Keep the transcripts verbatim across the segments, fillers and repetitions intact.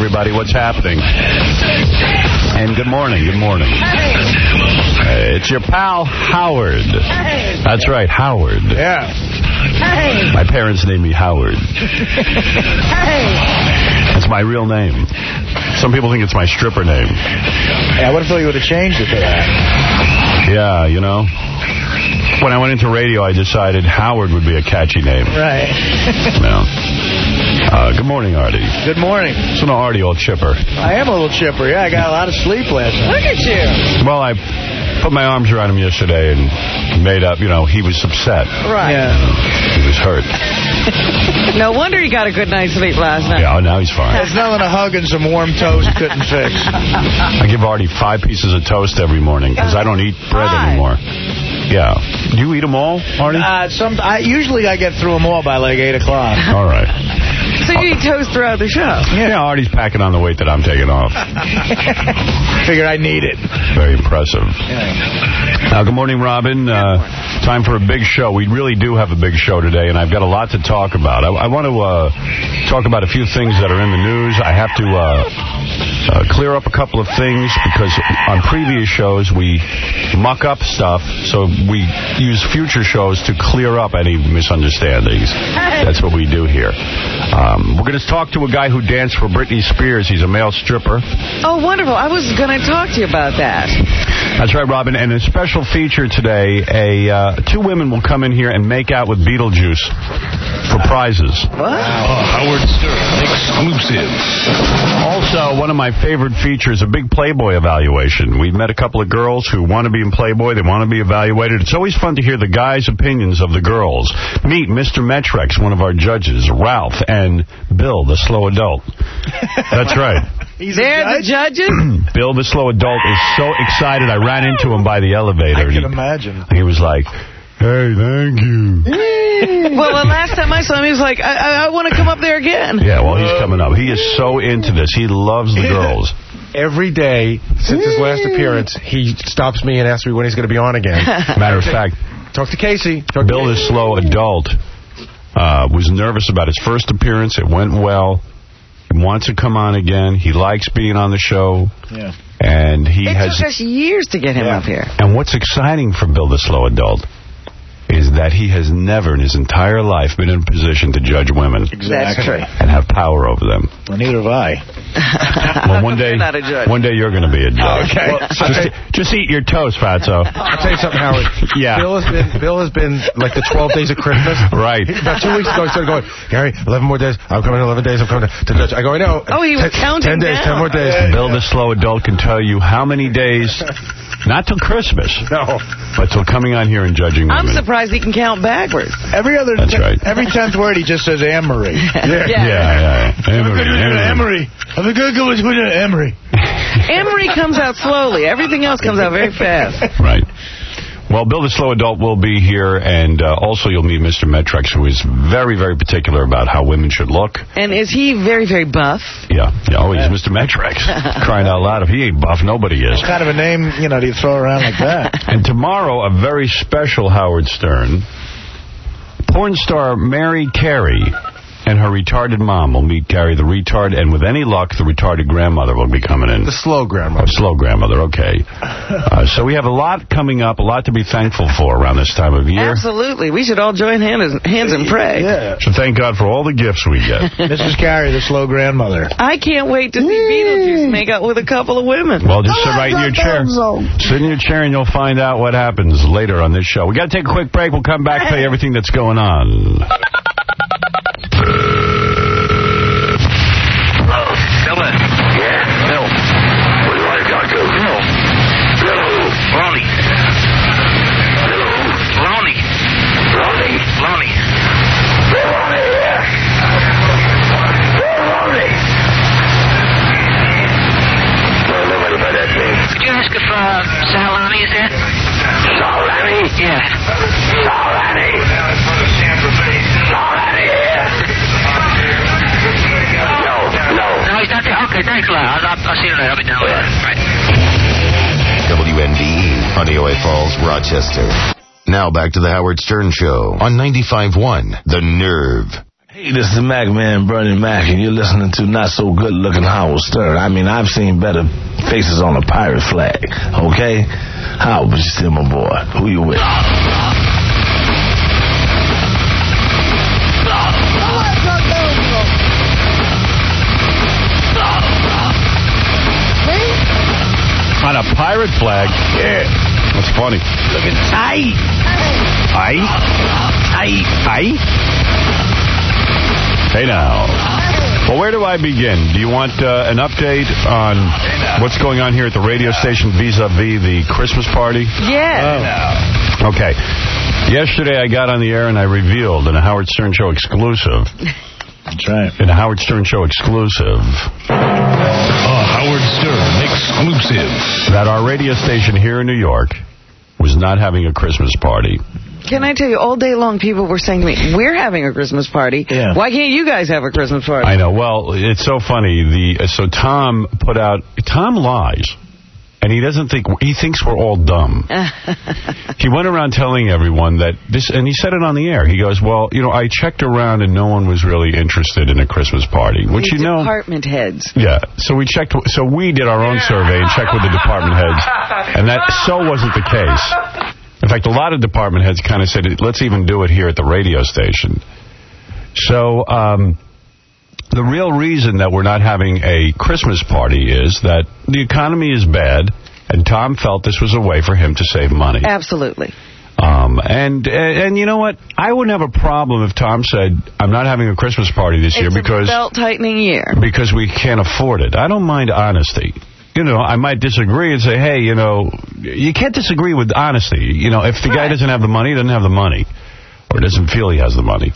everybody. What's happening? And good morning. Good morning. Uh, it's your pal, Howard. That's right, Howard. Yeah. My parents named me Howard. It's my real name. Some people think it's my stripper name. Yeah, I would have thought you would have changed it to that. Yeah, you know. When I went into radio, I decided Howard would be a catchy name. Right. No. Uh, good morning, Artie. Good morning. So, no, Artie, old chipper. I am a little chipper. Yeah, I got a lot of sleep last night. Look at you. Well, I put my arms around him yesterday and made up, you know, he was upset. Right. Yeah. He was hurt. No wonder he got a good night's sleep last night. Yeah, oh, now he's fine. There's nothing a hug and some warm toast couldn't fix. I give Artie five pieces of toast every morning because I don't eat bread Five. anymore. Yeah. Do you eat them all, Artie? Uh, some, I, usually I get through them all by like eight o'clock. All right. So you eat toast throughout the show? Yeah. yeah, Artie's packing on the weight that I'm taking off. Figured I need it. Very impressive. Yeah. Uh, good morning, Robin. Uh, time for a big show. We really do have a big show today, and I've got a lot to talk about. I, I want to uh, talk about a few things that are in the news. I have to uh, uh, clear up a couple of things because on previous shows we muck up stuff, so we use future shows to clear up any misunderstandings. That's what we do here. Um, we're going to talk to a guy who danced for Britney Spears. He's a male stripper. Oh, wonderful. I was going to talk to you about that. That's right, Robin. And a special feature today, a uh, two women will come in here and make out with Beetlejuice for prizes. What? Uh, Howard Stern, exclusive. Also, one of my favorite features, a big Playboy evaluation. We've met a couple of girls who want to be in Playboy. They want to be evaluated. It's always fun to hear the guys' opinions of the girls. Meet Mister Metrex, one of our judges, Ralph, and Bill, the slow adult. That's right. He's They're the judges? Bill, the slow adult, is so excited. I ran into him by the elevator. I can he, imagine. He was like, hey, thank you. Well, the last time I saw him, he was like, I, I, I want to come up there again. Yeah, well, he's coming up. He is so into this. He loves the girls. Every day since his last appearance, he stops me and asks me when he's going to be on again. Matter of fact, talk to Casey. Talk Bill, to the slow adult, uh, was nervous about his first appearance. It went well. He wants to come on again. He likes being on the show. Yeah. And he it has. took us years to get him Yeah. up here. And what's exciting for Bill, the slow adult, is that he has never in his entire life been in a position to judge women. Exactly. That's true. And have power over them. Well, neither have I. Well, one day, You're not a judge. one day you're going to be a judge. Okay. Well, Just, just eat your toast, Fatso. I'll tell you something, Howard. Yeah. Bill has been Bill has been like the twelve days of Christmas. Right. He, about two weeks ago, he started going, Gary, eleven more days. I'm coming in eleven days. I'm coming to judge. I go, I know. Oh, he was ten, counting ten days, down. ten more days. Bill, the slow adult, can tell you how many days, not till Christmas, No. but till coming on here and judging I'm women. surprised he can count backwards. Every other, That's right. every tenth word he just says Anne-Marie. Yeah. Yeah, yeah. Emery, Emery. Anne-Marie. I'm going to go with Anne-Marie. Emery comes out slowly. Everything else comes out very fast. Right. Well, Bill the Slow Adult will be here, and uh, also you'll meet Mister Metrex, who is very, very particular about how women should look. And is he very, very buff? Yeah. yeah oh, he's Mister Metrex. Crying out loud. If he ain't buff, nobody is. What kind of a name, you know, do you throw around like that? And tomorrow, a very special Howard Stern. Porn star Mary Carey and her retarded mom will meet Gary the retard, and with any luck, the retarded grandmother will be coming in. The slow grandmother. Oh, slow grandmother, okay. Uh, so we have a lot coming up, a lot to be thankful for around this time of year. Absolutely. We should all join hands, hands and pray. Yeah. So thank God for all the gifts we get. Missus Carey, the slow grandmother. I can't wait to see Beetlejuice make out with a couple of women. Well, just sit right in your chair. Sit in your chair and you'll find out what happens later on this show. We got to take a quick break. We'll come back, tell you everything that's going on. Yeah. Already. Already. No, no. No, he's not there. Okay, thanks a lot. I'll, I'll, I'll see you later. I'll be down there. Right. W N V E, Honeoye Falls, Rochester. Now back to the Howard Stern Show on ninety-five point one, The Nerve. Hey, this is Mac Man, Bernie Mac, and you're listening to Not So Good Looking Howard Stern. I mean, I've seen better faces on a pirate flag, okay? Howard, but you still my boy. Who you with? On a pirate flag? Yeah. That's funny. Looking tight. Aye? Tight. Aye? Hey now. Well, where do I begin? Do you want uh, an update on what's going on here at the radio station vis-a-vis the Christmas party? Yeah. Oh. Okay. Yesterday I got on the air and I revealed in a Howard Stern Show exclusive. That's right. In a Howard Stern Show exclusive. A Howard Stern exclusive. That our radio station here in New York was not having a Christmas party. Can I tell you, all day long people were saying to me, we're having a Christmas party. Yeah. Why can't you guys have a Christmas party? I know. Well, it's so funny. The So Tom put out... Tom lies. And he doesn't think... He thinks we're all dumb. He went around telling everyone that this... And he said it on the air. He goes, well, you know, I checked around and no one was really interested in a Christmas party. Which, the you know... department heads. Yeah. So we checked... So we did our own survey and checked with the department heads. And that so wasn't the case. In fact, a lot of department heads kind of said, let's even do it here at the radio station. So... um The real reason that we're not having a Christmas party is that the economy is bad, and Tom felt this was a way for him to save money. Absolutely. Um, and, and and you know what? I wouldn't have a problem if Tom said, I'm not having a Christmas party this year it's because... a belt-tightening year. Because we can't afford it. I don't mind honesty. You know, I might disagree and say, hey, you know, you can't disagree with honesty. You know, if the right. guy doesn't have the money, he doesn't have the money. Or doesn't feel he has the money.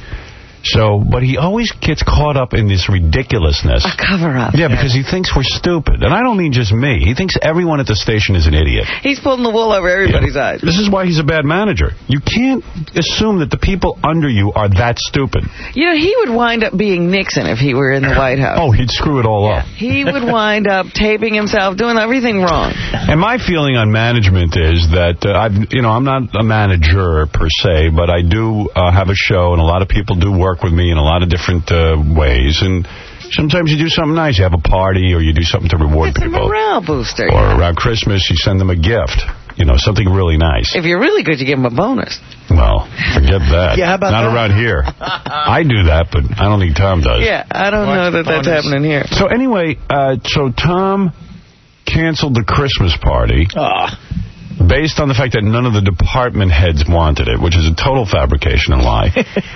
So, but he always gets caught up in this ridiculousness. A cover-up. Yeah, because he thinks we're stupid. And I don't mean just me. He thinks everyone at the station is an idiot. He's pulling the wool over everybody's Yeah. eyes. This is why he's a bad manager. You can't assume that the people under you are that stupid. You know, he would wind up being Nixon if he were in the White House. Oh, he'd screw it all yeah. up. He would wind up taping himself, doing everything wrong. And my feeling on management is that, uh, I've, you know, I'm not a manager per se, but I do uh, have a show, and a lot of people do work with me in a lot of different uh, ways. And sometimes you do something nice. You have a party, or you do something to reward it's people. It's a morale booster. Or around Christmas, you send them a gift. You know, something really nice. If you're really good, you give them a bonus. Well, forget that. Yeah, how about Not that? around here. I do that, but I don't think Tom does. Yeah, I don't Watch know that bonus. that's happening here. So anyway, uh, so Tom canceled the Christmas party. Oh. Based on the fact that none of the department heads wanted it, which is a total fabrication and lie.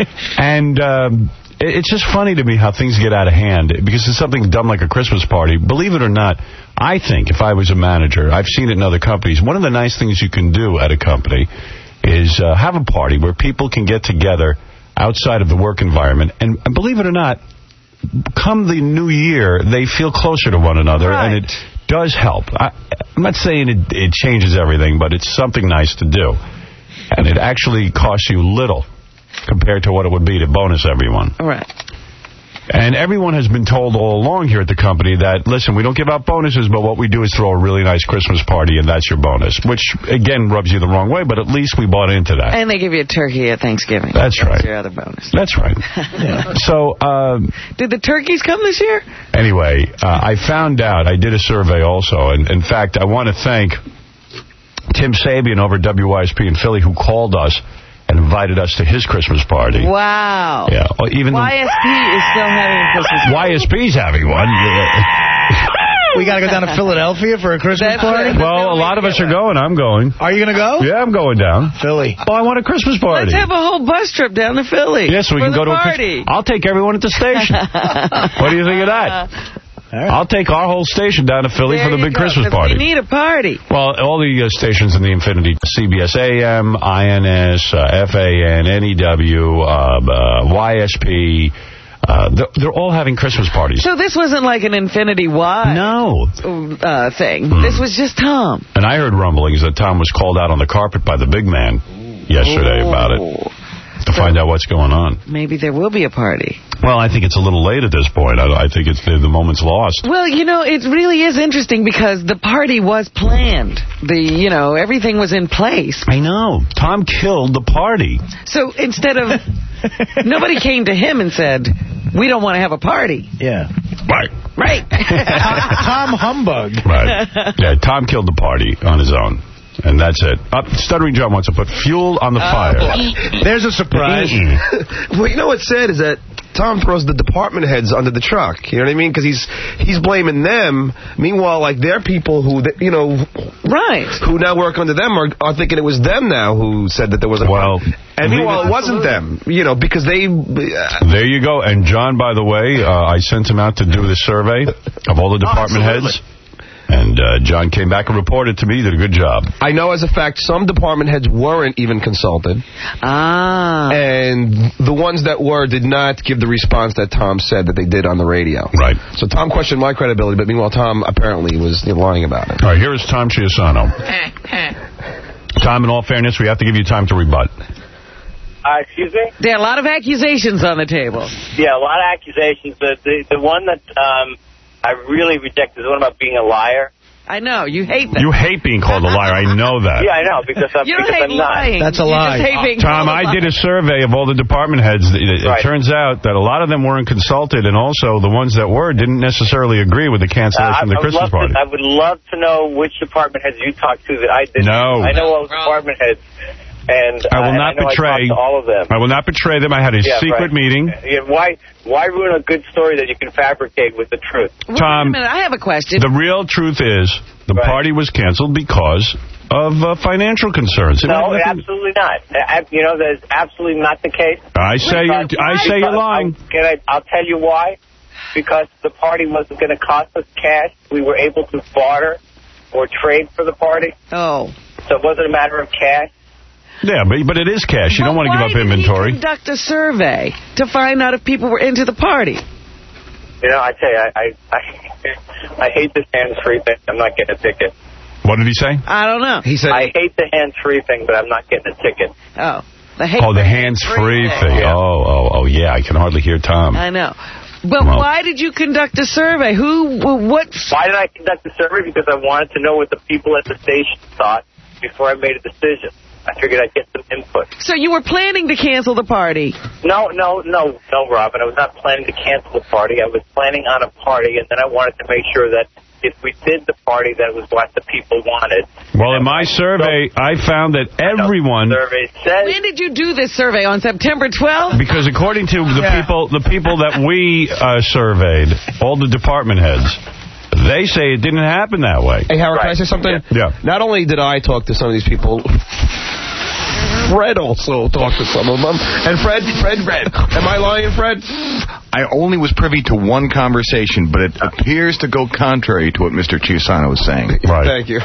And um, it, it's just funny to me how things get out of hand, because it's something dumb like a Christmas party. Believe it or not, I think if I was a manager, I've seen it in other companies, one of the nice things you can do at a company is uh, have a party where people can get together outside of the work environment. And, and believe it or not, come the new year, they feel closer to one another. Right. And it does help. I, I'm not saying it, it changes everything, but it's something nice to do. And it actually costs you little compared to what it would be to bonus everyone. Right. And everyone has been told all along here at the company that, listen, we don't give out bonuses, but what we do is throw a really nice Christmas party, and that's your bonus. Which, again, rubs you the wrong way, but at least we bought into that. And they give you a turkey at Thanksgiving. That's right. That's your other bonus. That's right. Yeah. So, um... Did the turkeys come this year? Anyway, uh, I found out, I did a survey also, and in fact, I want to thank Tim Sabian over at W Y S P in Philly, who called us and invited us to his Christmas party. Wow. Yeah. Or even Y S P is still having a Christmas party. Y S P's having one. We got to go down to Philadelphia for a Christmas That's party? it. Well, a lot of us are going. I'm going. Are you going to go? Yeah, I'm going down. Philly. Oh, I want a Christmas party. Let's have a whole bus trip down to Philly. Yes, we for can go the to a party. Christmas. I'll take everyone at the station. What do you think of that? Right. I'll take our whole station down to Philly There for the you big go, Christmas 'cause party. We need a party. Well, all the uh, stations in the Infinity, C B S A M, I N S, uh, F A N, N E W, uh, uh, Y S P, uh, they're, they're all having Christmas parties. So this wasn't like an Infinity Y No. uh, thing. Hmm. This was just Tom. And I heard rumblings that Tom was called out on the carpet by the big man yesterday Ooh. about it. To find out what's going on. Maybe there will be a party. Well, I think it's a little late at this point. I, I think it's the, the moment's lost. Well, you know, it really is interesting because the party was planned. The, you know, everything was in place. I know. Tom killed the party. So instead of Nobody came to him and said, we don't want to have a party. Yeah. Right. Right. Tom Humbug. Right. Yeah, Tom killed the party on his own. And that's it. Uh, Stuttering John wants to put fuel on the fire. There's a surprise. Well, you know what's sad is that Tom throws the department heads under the truck. You know what I mean? Because he's he's blaming them. Meanwhile, like, they're people who, you know, right, who now work under them are, are thinking it was them now who said that there was a well, problem. And meanwhile, it wasn't them. You know, because they... Uh, there you go. And John, by the way, uh, I sent him out to do the survey of all the department oh, heads. And uh, John came back and reported to me he did a good job. I know as a fact some department heads weren't even consulted. Ah. And the ones that were did not give the response that Tom said that they did on the radio. Right. So Tom questioned my credibility, but meanwhile Tom apparently was you know, lying about it. All right, here is Tom Chiusano. Tom, in all fairness, we have to give you time to rebut. Uh, excuse me? There are a lot of accusations on the table. Yeah, a lot of accusations. The, the, the one that... Um, I really reject this one about being a liar. I know. You hate that. You hate being called a liar. I know that. Yeah, I know, because I'm, you don't because hate I'm not. lying. That's a you lie. Just hate being Tom, I did a survey of all the department heads. It, it right. turns out that a lot of them weren't consulted, and also the ones that were didn't necessarily agree with the cancellation Uh, of the Christmas party. To, I would love to know which department heads you talked to that I didn't. No. I know all the department heads. And I will uh, not I know betray I talked to all of them. I will not betray them. I had a yeah, secret right. meeting. Yeah, why why ruin a good story that you can fabricate with the truth? Wait Tom, a minute, I have a question. The real truth is the right. party was canceled because of uh, financial concerns. No, absolutely not. I, you know, that's absolutely not the case. I say you're, I say you're lying. I'll, can I, I'll tell you why. Because the party wasn't going to cost us cash. We were able to barter or trade for the party. Oh. So it wasn't a matter of cash. Yeah, but but it is cash. You well, don't want to give up inventory. Why did he conduct a survey to find out if people were into the party? You know, I tell you, I I, I, I hate this hands-free thing. I'm not getting a ticket. What did he say? I don't know. He said, I hate the hands-free thing, but I'm not getting a ticket. Oh, the hate Oh, the hands-free thing. Yeah. Oh, oh, oh, yeah. I can hardly hear Tom. I know. But Well, why did you conduct a survey? Who, what? Why did I conduct the survey? Because I wanted to know what the people at the station thought before I made a decision. I figured I'd get some input. So you were planning to cancel the party? No, no, no, no, Robin. I was not planning to cancel the party. I was planning on a party, and then I wanted to make sure that if we did the party, that was what the people wanted. Well, in my survey, I found that everyone... Survey says... When did you do this survey? On September twelfth? Because according to the Yeah. people the people that we uh, surveyed, all the department heads, they say it didn't happen that way. Hey, Howard, Right. can I say something? Yeah. Not only did I talk to some of these people, Fred also talked to some of them. And Fred, Fred, Fred, am I lying, Fred? I only was privy to one conversation, but it appears to go contrary to what Mister Chiusano was saying. Right. Thank you.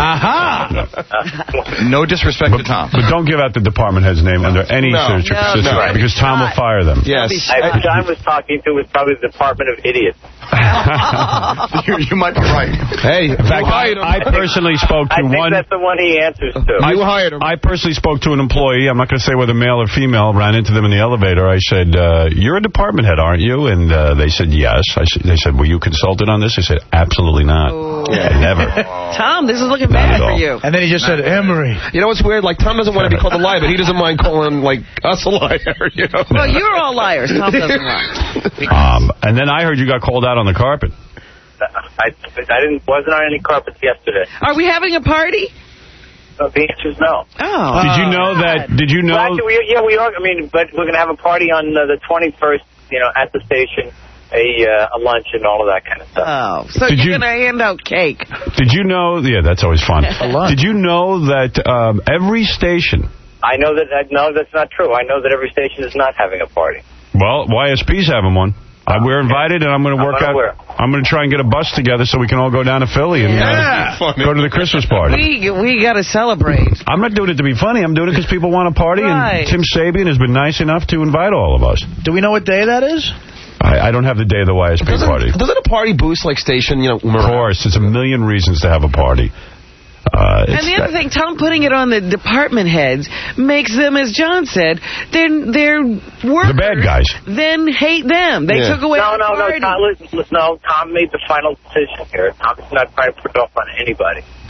Aha! No disrespect But, to Tom. but don't give out the department head's name under any No. circumstances, No, no. because Tom will fire them. Yes. I, John was talking to was probably the Department of Idiots. you, you might be right. Hey, In fact, I, I personally spoke I to think one... that's the one he answers to. I, You hired him. I personally spoke to an employee. I'm not going to say whether male or female. Ran into them in the elevator. I said, uh, "You're a department head, aren't you?" And uh, they said, "Yes." I said, they said, "Were you consulted on this?" I said, "Absolutely not. Yeah, never." Tom, this is looking Not bad at for all. you. And then he just said, Emery. You know what's weird? Like, Tom doesn't want to be called a liar, but he doesn't mind calling, like, us a liar, you know? Well, you're all liars. Tom doesn't lie. Um, and then I heard you got called out on the carpet. I, I didn't wasn't on any carpets yesterday. Are we having a party? So the answer is no. Oh. Did you know that? Did you know? Well, actually, we, yeah, we are. I mean, but we're going to have a party on uh, the twenty-first, you know, at the station, a uh, a lunch and all of that kind of stuff. Oh, so Did you're you- going to hand out cake. Did you know? Yeah, that's always fun. lunch. Did you know that um, every station? I know that. I, no, that's not true. I know that every station is not having a party. Well, Y S P's having one. Uh, we're invited, and I'm going to work I'm out. unaware. I'm going to try and get a bus together so we can all go down to Philly and Yeah. uh, go to the Christmas party. We we got to celebrate. I'm not doing it to be funny. I'm doing it because people want a party, Right. and Tim Sabian has been nice enough to invite all of us. Do we know what day that is? I, I don't have the day of the Y S P party. Doesn't, doesn't a party boost, like, station, you know, Of course, it's a million reasons to have a party. Uh, And the other thing, Tom putting it on the department heads makes them, as John said, they're, they're workers. The bad guys. Then hate them. They Yeah. took away No, the no, no, party. Tom, listen, listen, no. Tom made the final decision here. Tom's not trying to put it off on anybody.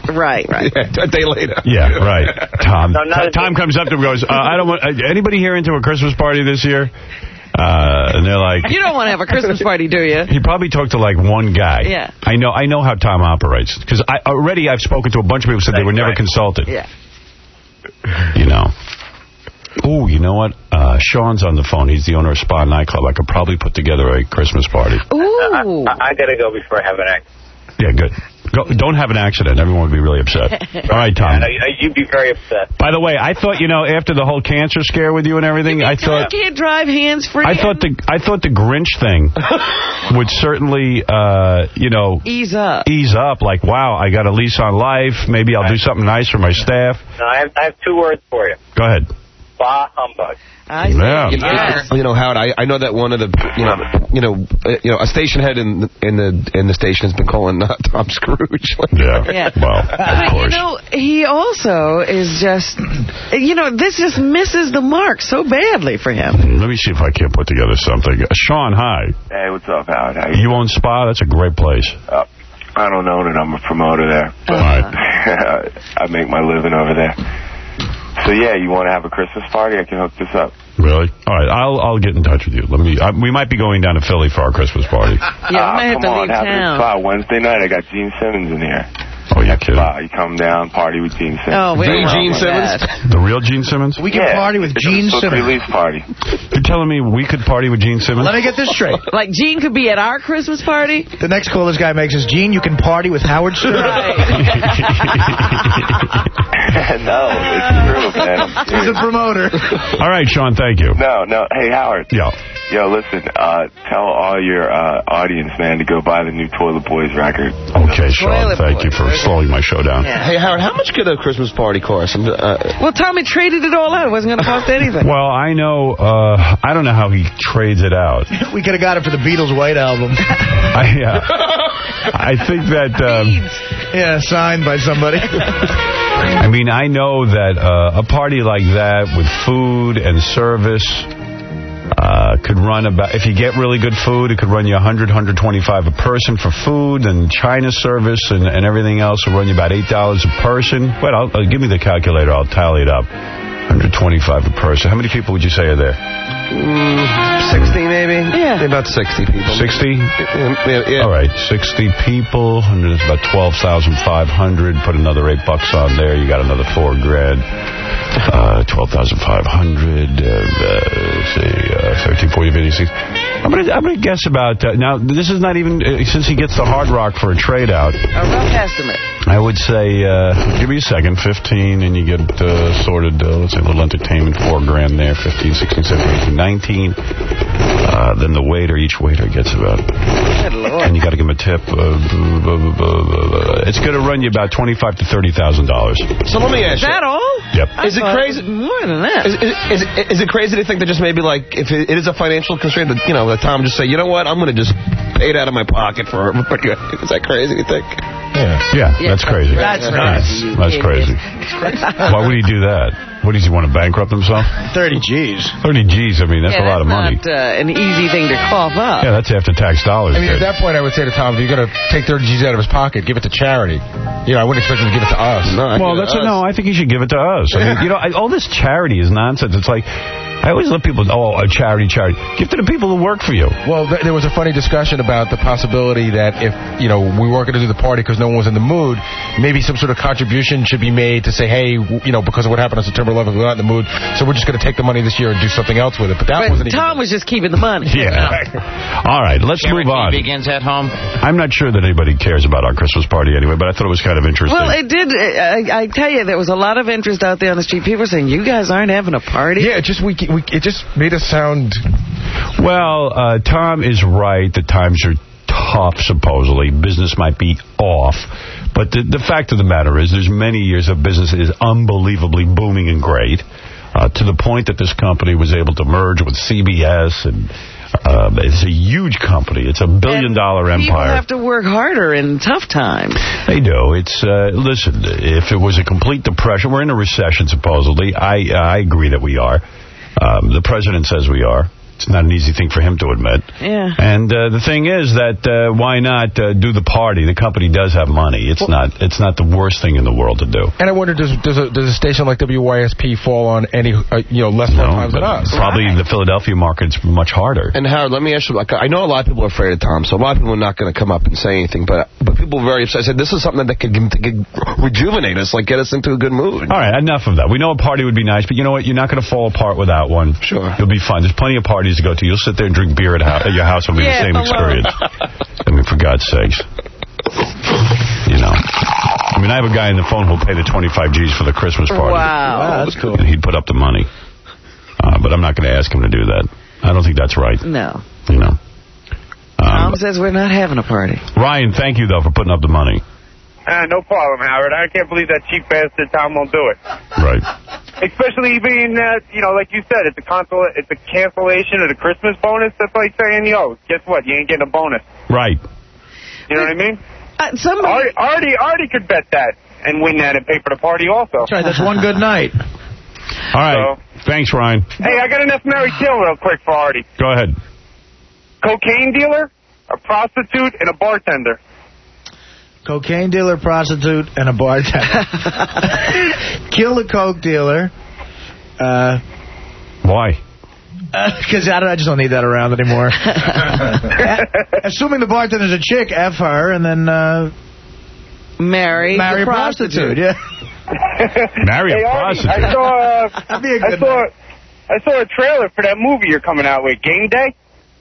Right, right. Yeah, a day later. Yeah, right. Tom No, not Tom comes up to him and goes, uh, I don't want, uh, anybody here into a Christmas party this year? Uh, and they're like... You don't want to have a Christmas party, do you? He probably talked to like one guy. Yeah. I know I know how Tom operates. Because I already I've spoken to a bunch of people who said they were never consulted. Yeah. You know. Oh, you know what? Uh, Sean's on the phone. He's the owner of Spa Nightclub. I could probably put together a Christmas party. Ooh. I, I got to go before I have an accident. Yeah, good. Go, don't have an accident. Everyone would be really upset. All right, Tom. Yeah, you'd be very upset. By the way, I thought, you know, after the whole cancer scare with you and everything, I thought... You can't drive hands-free. I thought the I thought the Grinch thing would certainly, uh, you know... Ease up. Ease up. Like, wow, I got a lease on life. Maybe I'll do something nice for my staff. No, I have, I have two words for you. Go ahead. Bah humbug. I Yeah. You know, you know, Howard, I, I know that one of the, you know, you know, uh, you know, a station head in the, in the in the station has been calling uh, Tom Scrooge. Yeah. Yeah. Well, of But, course. you know, he also is just, you know, this just misses the mark so badly for him. Let me see if I can't put together something. Uh, Sean, hi. Hey, what's up, Howard? How you You own Spa? That's a great place. uh, I don't own it. I'm a promoter there. All right. I make my living over there. So, yeah, you want to have a Christmas party? I can hook this up. Really? All right, I'll I'll get in touch with you. Let me. Uh, we might be going down to Philly for our Christmas party. Yeah, we might have come to on, leave have this town. spot. Wednesday night, I got Gene Simmons in here. Oh, you're kidding. Spot. You come down, party with Gene Simmons. Oh, we The don't want Gene that. Simmons? The real Gene Simmons? We can Yeah, party with it's Gene a book Simmons. release party. You're telling me we could party with Gene Simmons? Let me get this straight. Like, Gene could be at our Christmas party? The next call this guy makes is, Gene, you can party with Howard Stern. No, it's true, man. I'm He's a serious. promoter. All right, Sean, thank you. No, no. Hey, Howard. Yeah. Yo, listen, uh, tell all your uh, audience, man, to go buy the new Toilet Boys record. Okay, Sean, Toilet thank you for Boys. slowing my show down. Yeah. Hey, Howard, how much could a Christmas party cost? I'm, uh, Well, Tommy traded it all out. It wasn't going to cost anything. Well, I know, uh, I don't know how he trades it out. We could have got it for the Beatles' White Album. I, uh, I think that, um, Yeah, signed by somebody. I mean, I know that uh, a party like that with food and service uh, could run about, if you get really good food, it could run you one hundred, one twenty-five a person for food, and China service and, and everything else will run you about eight dollars a person. Wait, I'll, uh, give me the calculator. I'll tally it up. one hundred twenty-five a person. How many people would you say are there? mm, sixty maybe? Yeah. About sixty people. sixty? Yeah, yeah, yeah. All right, sixty people. That's about twelve thousand five hundred. Put another eight bucks on there. You got another four grand. Uh, twelve thousand five hundred. Uh, uh, let's see, uh, thirteen, fourteen, fifteen, sixteen. I'm gonna, I'm gonna guess about. Uh, now, this is not even uh, since he gets the Hard Rock for a trade out. A rough estimate. I would say, uh, give me a second, fifteen, and you get uh, sorted, uh, let's say a little entertainment, four grand there, fifteen, sixteen, seventeen, eighteen, nineteen. Uh, then the waiter, each waiter gets about, Good Lord. and you got to give him a tip. Uh, blah, blah, blah, blah. It's going to run you about twenty-five to thirty thousand dollars. So let me ask Is that you. all? Yep. I Is it thought crazy- was more than that. Is, is, is, is it crazy to think that just maybe like if it, it is a financial constraint that, you know, that Tom just say, you know what, I'm going to just pay it out of my pocket for everybody. Is that crazy to think? Yeah, yeah, Yeah, that's crazy. that's nuts, you That's idiot. crazy. Why would he do that? What does he want to bankrupt himself? thirty G's. thirty G's, I mean, that's yeah, a lot of money. That's not uh, an easy thing to cough up. Yeah, that's after tax dollars. I mean, at kid. that point, I would say to Tom, if you're going to take thirty G's out of his pocket, give it to charity. You know, I wouldn't expect him to give it to us. No, I Well, think that's it a, no. I think he should give it to us. I mean, you know, I, all this charity is nonsense. It's like I always let people, oh, a charity, charity. Give to the people who work for you. Well, th- there was a funny discussion about the possibility that if, you know, we weren't going to do the party because no one was in the mood, maybe some sort of contribution should be made to say, hey, w- you know, because of what happened on September eleventh, we're not in the mood, so we're just going to take the money this year and do something else with it. But that But wasn't even... Tom was just keeping the money. Yeah. All right, let's move on. begins at home. I'm not sure that anybody cares about our Christmas party anyway, but I thought it was kind of interesting. Well, it did. I, I tell you, there was a lot of interest out there on the street. People were saying, you guys aren't having a party? Yeah, it just, we, we, it just made us sound... Well, uh, Tom is right. The times are tough, supposedly. Business might be off. But the, the fact of the matter is there's many years of business that is unbelievably booming and great, uh, to the point that this company was able to merge with C B S, and uh, it's a huge company. It's a billion-dollar People empire. have to work harder in tough times. They do. It's uh, listen, if it was a complete depression, we're in a recession, supposedly. I, uh, I agree that we are. Um, the president says we are. It's not an easy thing for him to admit. Yeah. And uh, the thing is that uh, why not uh, do the party? The company does have money. It's well, not It's not the worst thing in the world to do. And I wonder, does does a, does a station like W Y S P fall on any, uh, you know, less no, times than us? Probably right. The Philadelphia market's much harder. And Howard, let me ask you, like, I know a lot of people are afraid of Tom, so a lot of people are not going to come up and say anything, but but people are very upset. I said, this is something that could, that could rejuvenate us, like get us into a good mood. All right, enough of that. We know a party would be nice, but you know what? You're not going to fall apart without one. Sure. You'll be fine. There's plenty of parties to go to. You'll sit there and drink beer at, at your house. It'll be yeah, the same experience. I mean, for God's sakes. You know. I mean, I have a guy on the phone who'll pay the twenty-five G's for the Christmas party. Wow. wow that's cool. And he'd put up the money. Uh, but I'm not going to ask him to do that. I don't think that's right. No. You know. Um, Tom says we're not having a party. Ryan, thank you, though, for putting up the money. Uh, no problem, Howard. I can't believe that cheap bastard Tom won't do it. Right. Especially being that, you know, like you said, it's a console, it's a cancellation of the Christmas bonus. That's like saying, yo, guess what? You ain't getting a bonus. Right. You know what I mean? Uh, somebody... Artie, Artie, Artie could bet that and win that and pay for the party also. That's right. That's one good night. All right. So, thanks, Ryan. Hey, I got an estimated kill real quick for Artie. Go ahead. Cocaine dealer, a prostitute, and a bartender. Cocaine dealer, prostitute, and a bartender. Kill the coke dealer. Uh, Why? Because uh, I, I just don't need that around anymore. Assuming the bartender's a chick, F her, and then uh, marry, marry a prostitute. prostitute. Yeah. Marry hey, a Artie, prostitute. I saw, uh, That'd be a good I saw, I saw a trailer for that movie you're coming out with, Game Day.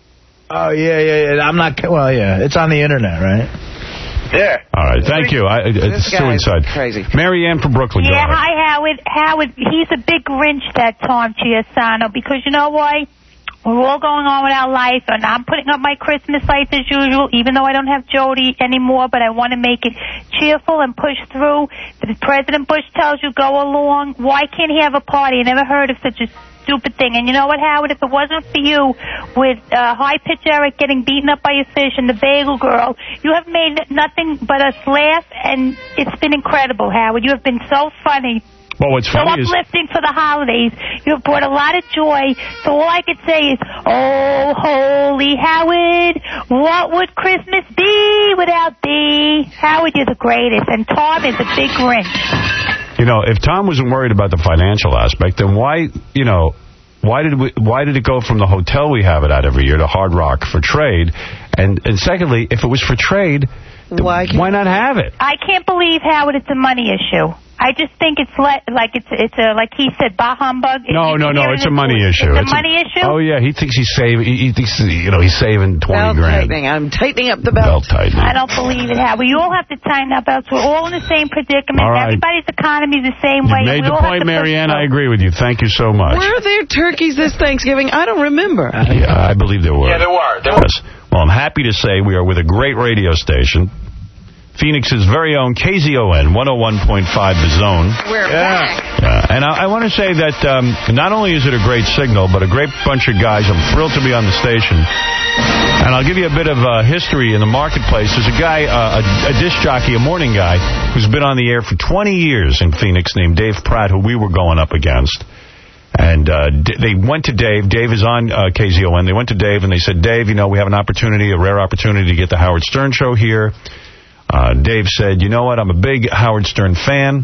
Oh, yeah, yeah, yeah. I'm not... Well, yeah. It's on the internet, right? Yeah. All right. Thank you. I, it's too inside. Crazy. Mary Ann from Brooklyn. Yeah, hi, Howard. Howard, he's a big Grinch, that Tom Chiasano, because you know why? We're all going on with our life, and I'm putting up my Christmas lights as usual, even though I don't have Jody anymore, but I want to make it cheerful and push through. If President Bush tells you go along, why can't he have a party? I never heard of such a stupid thing. And you know what, Howard? If it wasn't for you with uh, High Pitch Eric getting beaten up by a fish and the Bagel Girl, you have made nothing but us laugh, and it's been incredible, Howard. You have been so funny. Well, what's so funny uplifting is... for the holidays. You have brought a lot of joy. So all I could say is, oh, holy Howard, what would Christmas be without thee? Howard, you're the greatest. And Tom is a big Grinch. You know, if Tom wasn't worried about the financial aspect, then why, you know, why did we, why did it go from the hotel we have it at every year to Hard Rock for trade? And, and secondly, if it was for trade, why, why not have it? I can't believe, Howard, it's a money issue. I just think it's le like it's it's a like he said, bah humbug. No, no, no, it's a money issue. It's a money issue. Oh yeah, he thinks he's saving. He, he thinks you know he's saving twenty belt grand. Tightening. I'm tightening up the belt. Belt tightening. I don't believe it, Howard. We all have to tighten our belts. We're all in the same predicament. All right. Everybody's economy is the same you way. Made we the point, Marianne. I agree with you. Thank you so much. Were there turkeys this Thanksgiving? I don't remember. Uh, yeah, I believe there were. Yeah, there were. There yes. Well, I'm happy to say we are with a great radio station. Phoenix's very own K Z O N, one oh one point five The Zone. We're yeah. back. Yeah. And I, I want to say that um, not only is it a great signal, but a great bunch of guys. I'm thrilled to be on the station. And I'll give you a bit of uh, history in the marketplace. There's a guy, uh, a, a disc jockey, a morning guy, who's been on the air for twenty years in Phoenix named Dave Pratt, who we were going up against. And uh, they went to Dave. Dave is on uh, K Z O N. They went to Dave and they said, Dave, you know, we have an opportunity, a rare opportunity to get the Howard Stern Show here. Uh, Dave said, you know what, I'm a big Howard Stern fan.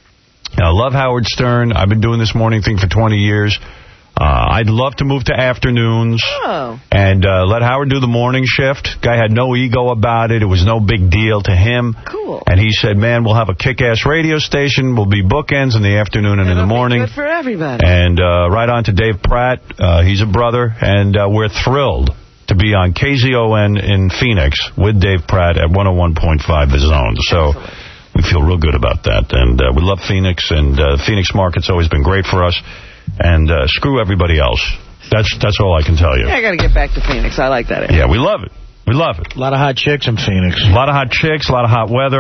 I love Howard Stern. I've been doing this morning thing for twenty years. Uh, I'd love to move to afternoons oh. and uh, let Howard do the morning shift. Guy had no ego about it. It was no big deal to him. Cool. And he said, man, we'll have a kick-ass radio station. We'll be bookends in the afternoon and That'll in the morning. Be good for everybody. And uh, right on to Dave Pratt. Uh, he's a brother, and uh, we're thrilled to be on K Z O N in Phoenix with Dave Pratt at one oh one point five The Zone. So we feel real good about that. And uh, we love Phoenix, and uh, Phoenix market's always been great for us. And uh, screw everybody else. That's that's all I can tell you. Yeah, I got to get back to Phoenix. I like that area. Yeah, we love it. We love it. A lot of hot chicks in Phoenix. A lot of hot chicks, a lot of hot weather.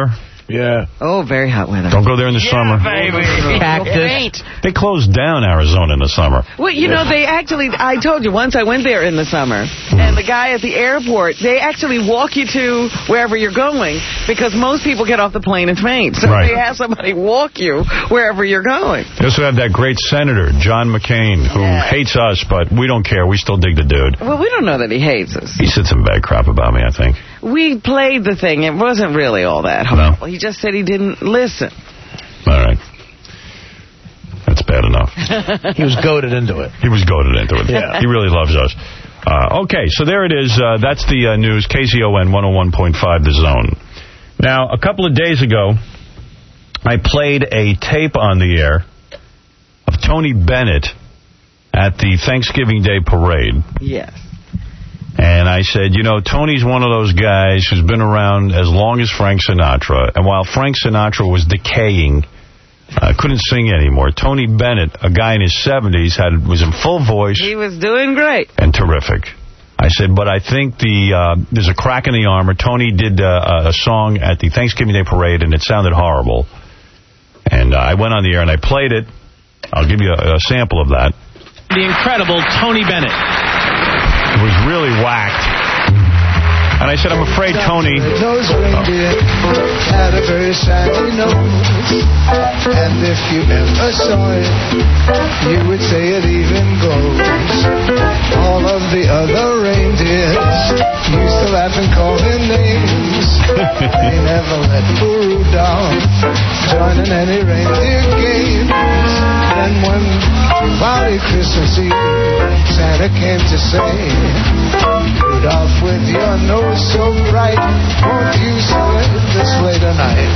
Yeah. Oh, very hot weather. Don't go there in the Yeah, summer. baby. Cactus. They closed down Arizona in the summer. Well, you know, they actually, I told you once I went there in the summer, and the guy at the airport, they actually walk you to wherever you're going, because most people get off the plane and faint. So Right. they have somebody walk you wherever you're going. They also have that great senator, John McCain, who Yeah. hates us, but we don't care. We still dig the dude. Well, we don't know that he hates us. He said some bad crap about me, I think. We played the thing. It wasn't really all that horrible. He just said he didn't listen. All right. That's bad enough. He was goaded into it. He was goaded into it. Yeah. He really loves us. Uh, okay, so there it is. Uh, that's the uh, news. K Z O N one oh one point five, The Zone. Now, a couple of days ago, I played a tape on the air of Tony Bennett at the Thanksgiving Day Parade. Yes. And I said, you know, Tony's one of those guys who's been around as long as Frank Sinatra. And while Frank Sinatra was decaying, uh, couldn't sing anymore, Tony Bennett, a guy in his seventies, had was in full voice. He was doing great. And terrific. I said, but I think the uh, there's a crack in the armor. Tony did uh, a song at the Thanksgiving Day Parade, and it sounded horrible. And uh, I went on the air, and I played it. I'll give you a, a sample of that. The incredible Tony Bennett. It was really whacked. And I said, I'm afraid Tony... Those reindeer had a very shiny nose, and if you ever saw it, you would say it even glows. All of the other reindeers used to laugh and call their names. They never let poor Rudolph join in any reindeer games. Then one cloudy Christmas Eve, Santa came to say, Rudolph, with your nose so bright, won't you slide this way tonight?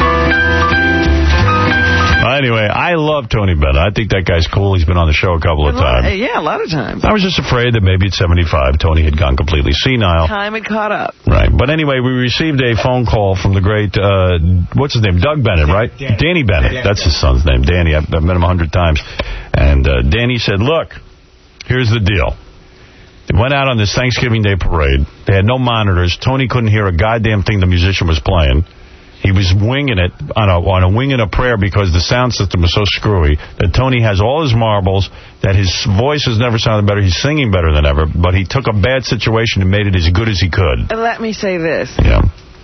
Well, anyway, I love Tony Bennett. I think that guy's cool. He's been on the show a couple of times. Yeah, a lot of times. I was just afraid that maybe at seventy-five, Tony had gone completely senile. Time had caught up. Right. But anyway, we received a phone call from the great, uh, what's his name? Doug Bennett, right? Danny, Danny Bennett. Danny, That's his son's name, Danny. I've, I've met him a hundred times. And uh, Danny said, look, here's the deal. They went out on this Thanksgiving Day parade. They had no monitors. Tony couldn't hear a goddamn thing the musician was playing. He was winging it on a, on a wing and a prayer because the sound system was so screwy that Tony has all his marbles, that his voice has never sounded better. He's singing better than ever, but he took a bad situation and made it as good as he could. Let me say this. Yeah.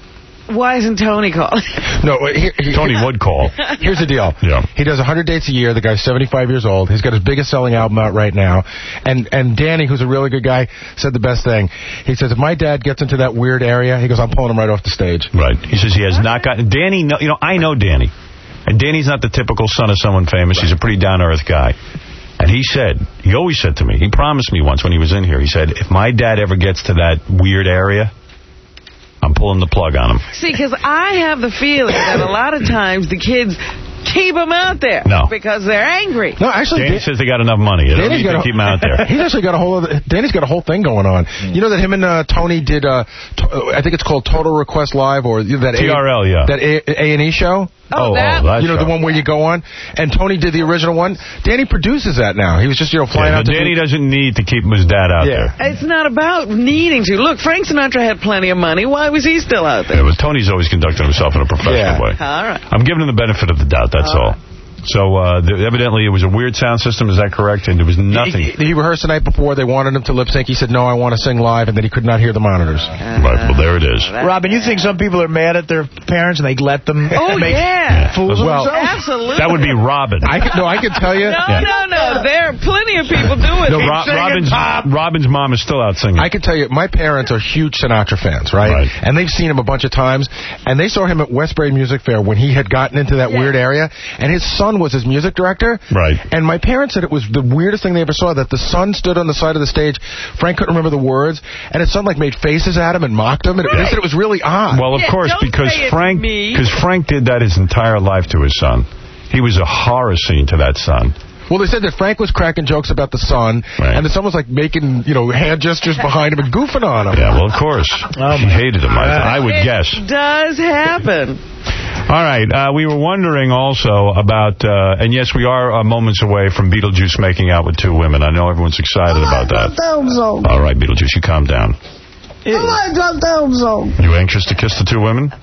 Why isn't Tony calling? No, here, here, Tony would call. Here's the deal. Yeah. He does one hundred dates a year. The guy's seventy-five years old. He's got his biggest selling album out right now. And and Danny, who's a really good guy, said the best thing. He says, if my dad gets into that weird area, he goes, I'm pulling him right off the stage. Right. He says he has not gotten... Danny, you know, I know Danny. And Danny's not the typical son of someone famous. Right. He's a pretty down-to-earth guy. And he said, he always said to me, he promised me once when he was in here, he said, if my dad ever gets to that weird area, I'm pulling the plug on him. See, because I have the feeling that a lot of times the kids keep them out there no. because they're angry. No, actually, Danny Dan says they got enough money. They don't need to keep them out there. He's actually got a whole other, Danny's got a whole thing going on. Mm. You know that him and uh, Tony did, uh, to, I think it's called Total Request Live, or that T R L, a, yeah. That A and E show. Oh, that? oh, that you know, show. the one where you go on. And Tony did the original one. Danny produces that now. He was just, you know, flying yeah, out to Danny do... doesn't need to keep his dad out yeah. there. It's not about needing to. Look, Frank Sinatra had plenty of money. Why was he still out there? Yeah, but Tony's always conducted himself in a professional yeah. way. All right. I'm giving him the benefit of the doubt, that's all. all. So, uh, the, evidently, it was a weird sound system. Is that correct? And there was nothing. He, he rehearsed the night before. They wanted him to lip sync. He said, no, I want to sing live. And then he could not hear the monitors. Uh, right, well, there it is. Robin, you think some people are mad at their parents and they let them oh, make yeah. fools of well, themselves? Absolutely. That would be Robin. I could, no, I can tell you. No, yeah. no, no. There are plenty of people doing no, it. Ro Robin's, Robin's mom is still out singing. I can tell you, my parents are huge Sinatra fans, right? right? And they've seen him a bunch of times. And they saw him at Westbury Music Fair when he had gotten into that yeah. weird area. And his son was his music director. Right. And my parents said it was the weirdest thing they ever saw, that the son stood on the side of the stage. Frank couldn't remember the words. And his son, like, made faces at him and mocked him. And right. they said it was really odd. Well, of yeah, course, because Frank, because Frank did that his entire life to his son. He was a horror scene to that son. Well, they said that Frank was cracking jokes about the son, right. and the son was, like, making, you know, hand gestures behind him and goofing on him. Yeah, well, of course. Oh, she hated him, I, I would it guess. It does happen. All right, uh, we were wondering also about, uh, and yes, we are uh, moments away from Beetlejuice making out with two women. I know everyone's excited about that. All right, Beetlejuice, you calm down. I like down zone. You anxious to kiss the two women?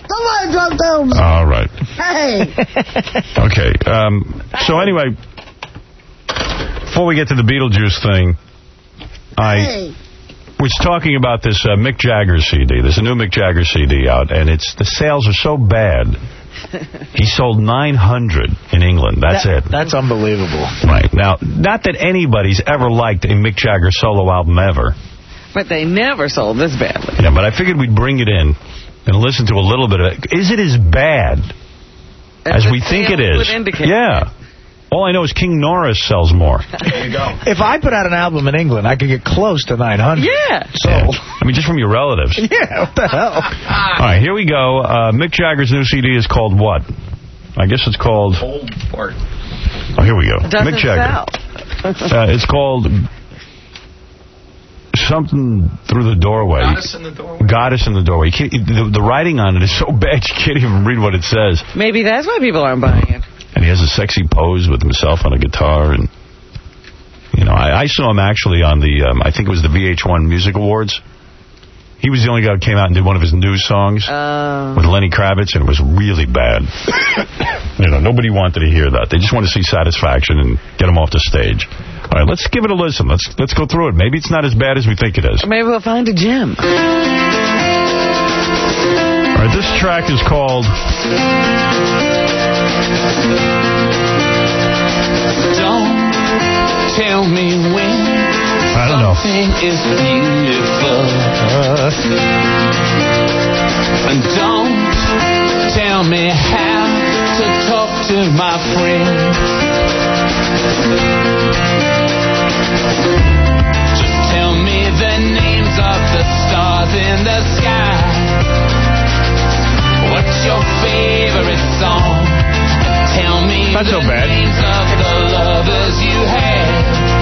Come on, Drum Dome. All right. Hey. Okay. Um, so anyway, before we get to the Beetlejuice thing, I Hey. was talking about this uh, Mick Jagger C D. There's a new Mick Jagger C D out, and it's the sales are so bad. He sold nine hundred in England. That's That- it. That's unbelievable. Right. Now, not that anybody's ever liked a Mick Jagger solo album ever. But they never sold this badly. Yeah, but I figured we'd bring it in and listen to a little bit of it. Is it as bad as the we think it sales is? would indicate. Yeah. All I know is King Norris sells more. There you go. If I put out an album in England, I could get close to nine hundred. Yeah. Sold. Yeah. I mean, just from your relatives. Yeah, what the hell? All right, here we go. Uh, Mick Jagger's new C D is called what? I guess it's called... Old part. Oh, here we go. Doesn't Mick Jagger. uh, it's called... Something Through the Doorway. Goddess in the Doorway. Goddess in the Doorway. You can't, the, the writing on it is so bad you can't even read what it says. Maybe that's why people aren't buying it. And he has a sexy pose with himself on a guitar. And you know, I, I saw him actually on the, um, I think it was the V H one Music Awards. He was the only guy who came out and did one of his new songs Uh, with Lenny Kravitz, and it was really bad. You know, nobody wanted to hear that. They just wanted to see Satisfaction and get him off the stage. All right, let's give it a listen. Let's let's go through it. Maybe it's not as bad as we think it is. maybe we'll find a gem. All right, this track is called... Don't tell me when I don't know. something is beautiful. And don't tell me how to talk to my friends. Just tell me the names of the stars in the sky. What's your favorite song? Tell me Not so the bad. names of the lovers you had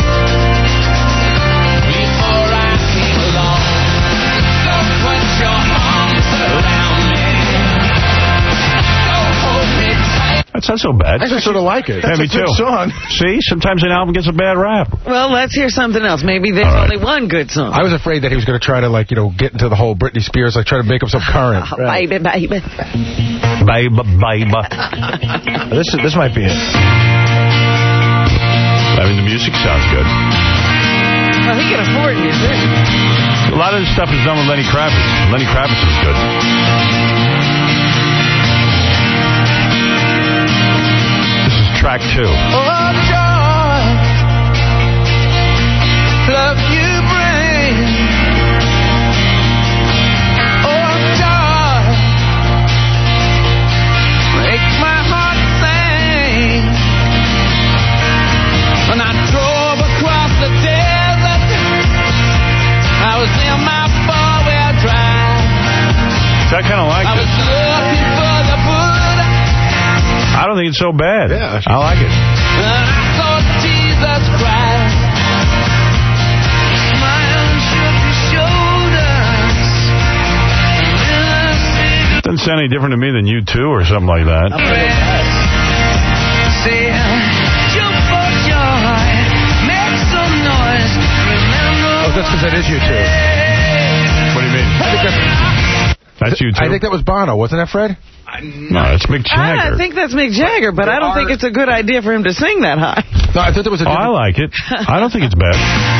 before I came along. So put your arms around me. So hold me tight. That's not so bad. I just sort of like it. Yeah, me a good too. song. See, sometimes an album gets a bad rap. Well, let's hear something else. Maybe there's All right. only one good song. I was afraid that he was going to try to, like, you know, get into the whole Britney Spears, like, try to make himself current. Oh, baby, baby. Baby, baby. This is, this might be it. I mean, the music sounds good. Well, he can afford music. A lot of this stuff is done with Lenny Kravitz. Lenny Kravitz was good. This is track two. Oh, joy, love you bring. Oh, joy, make my heart sing. When I drove across the desert, I was in my four-wheel drive. I kind of like I it. was looking for the Buddha, I don't think it's so bad. Yeah. I like it. and I saw Jesus Christ. Smile shook his shoulders. Doesn't sound any different to me than you two or something like that. Say, jump for joy, make some noise. Remember Oh, that's because that is you two. What do you mean? I think that's, That's you two? I think that was Bono, wasn't that, Fred? No, that's Mick Jagger. I think that's Mick Jagger, but I don't think it's a good idea for him to sing that high. No, I thought there was a Oh, I like it. I don't think it's bad.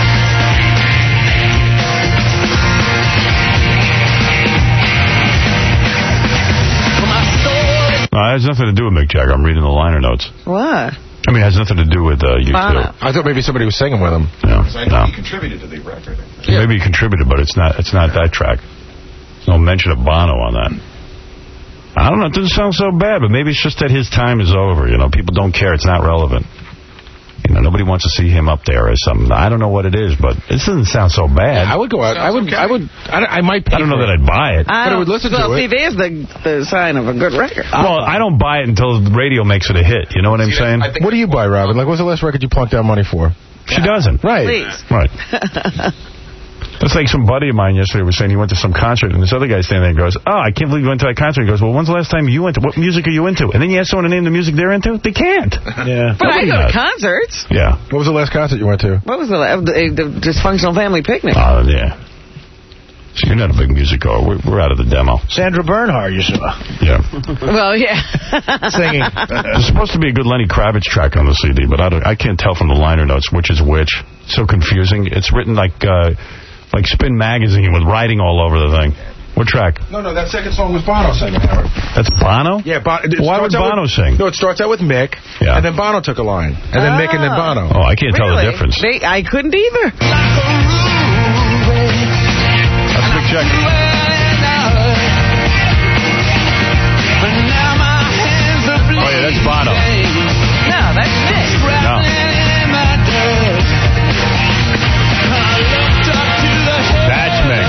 No, it has nothing to do with Mick Jagger. I'm reading the liner notes. What? I mean, it has nothing to do with uh, you Bono. two. I thought maybe somebody was singing with him. No, I know no. he contributed to the record. Maybe he contributed, but it's not. It's not that track. No mention of Bono on that. I don't know. It doesn't sound so bad, but maybe it's just that his time is over. You know, people don't care. It's not relevant. You know, nobody wants to see him up there or something. I don't know what it is, but this doesn't sound so bad. I would go out. I would. I would. I, I might. Pay I don't know for that it. I'd buy it. I But I would don't- listen well, to see, it. there's the, the sign of a good record. Well, I don't buy it until the radio makes it a hit. You know what I'm saying? What do you buy, Robin? Like, what's the last record you plunked down money for? She doesn't. Right. Please. Right. That's like some buddy of mine yesterday was saying he went to some concert, and this other guy standing there goes, oh, I can't believe you went to that concert. He goes, well, when's the last time you went to, what music are you into? And then you ask someone to name the music they're into? They can't. Yeah. But I Nobody go to knows. concerts. Yeah. What was the last concert you went to? What was the, la- the, the dysfunctional family picnic? Oh, yeah. So you're not a big music goer. We're, we're out of the demo. Sandra Bernhard, you saw. Yeah. Well, yeah. Singing. There's supposed to be a good Lenny Kravitz track on the C D, but I, don't, I can't tell from the liner notes which is which. It's so confusing. It's written like uh, like Spin Magazine with writing all over the thing. What track? No, no, that second song was Bono singing, Howard. That's Bono? Yeah, Bono. Why would Bono with, sing? No, it starts out with Mick, yeah. and then Bono took a line, and then Oh. Mick, and then Bono. Oh, I can't tell the Really? difference. They, I couldn't either. That's a big check. Oh, yeah, that's Bono. No, that's Nick. No. That's Mick.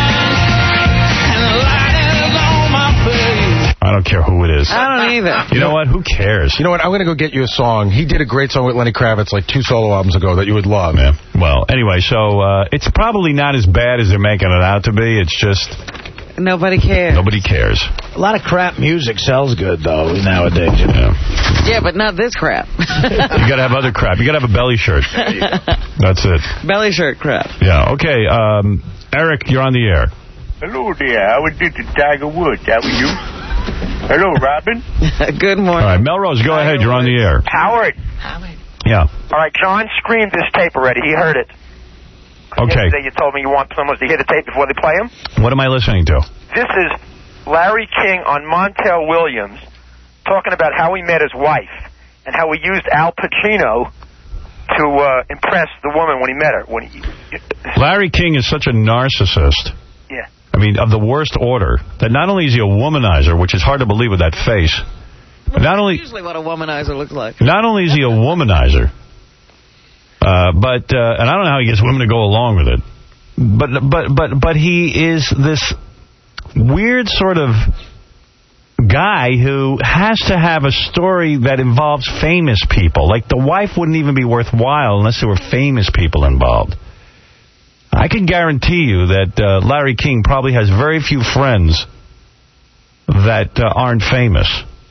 I don't care who it is. I don't either. You know what? Who cares? You know what? I'm going to go get you a song. He did a great song with Lenny Kravitz like two solo albums ago that you would love. Man. Well, anyway, so uh, it's probably not as bad as they're making it out to be. It's just... Nobody cares. Nobody cares. A lot of crap music sells good, though, nowadays. You know? Yeah, but not this crap. You got to have other crap. You got to have a belly shirt. That's it. Belly shirt crap. Yeah, okay. Um, Eric, you're on the air. Hello there. How are you, Tiger Woods? How are you? Hello, Robin. Good All morning. right, Melrose, go ahead. You're on the air. Howard. Yeah. All right, John screamed this tape already. He heard it. Okay. Yesterday you told me you want someone to hear the tape before they play him. What am I listening to? This is Larry King on Montel Williams talking about how he met his wife and how he used Al Pacino to uh, impress the woman when he met her. When he, Larry King is such a narcissist. Yeah. I mean, of the worst order. That not only is he a womanizer, which is hard to believe with that face, but not only Usually what a womanizer looks like. not only is he a womanizer, uh, but uh, and I don't know how he gets women to go along with it, but but but but he is this weird sort of guy who has to have a story that involves famous people. Like, the wife wouldn't even be worthwhile unless there were famous people involved. I can guarantee you that uh, Larry King probably has very few friends that uh, aren't famous.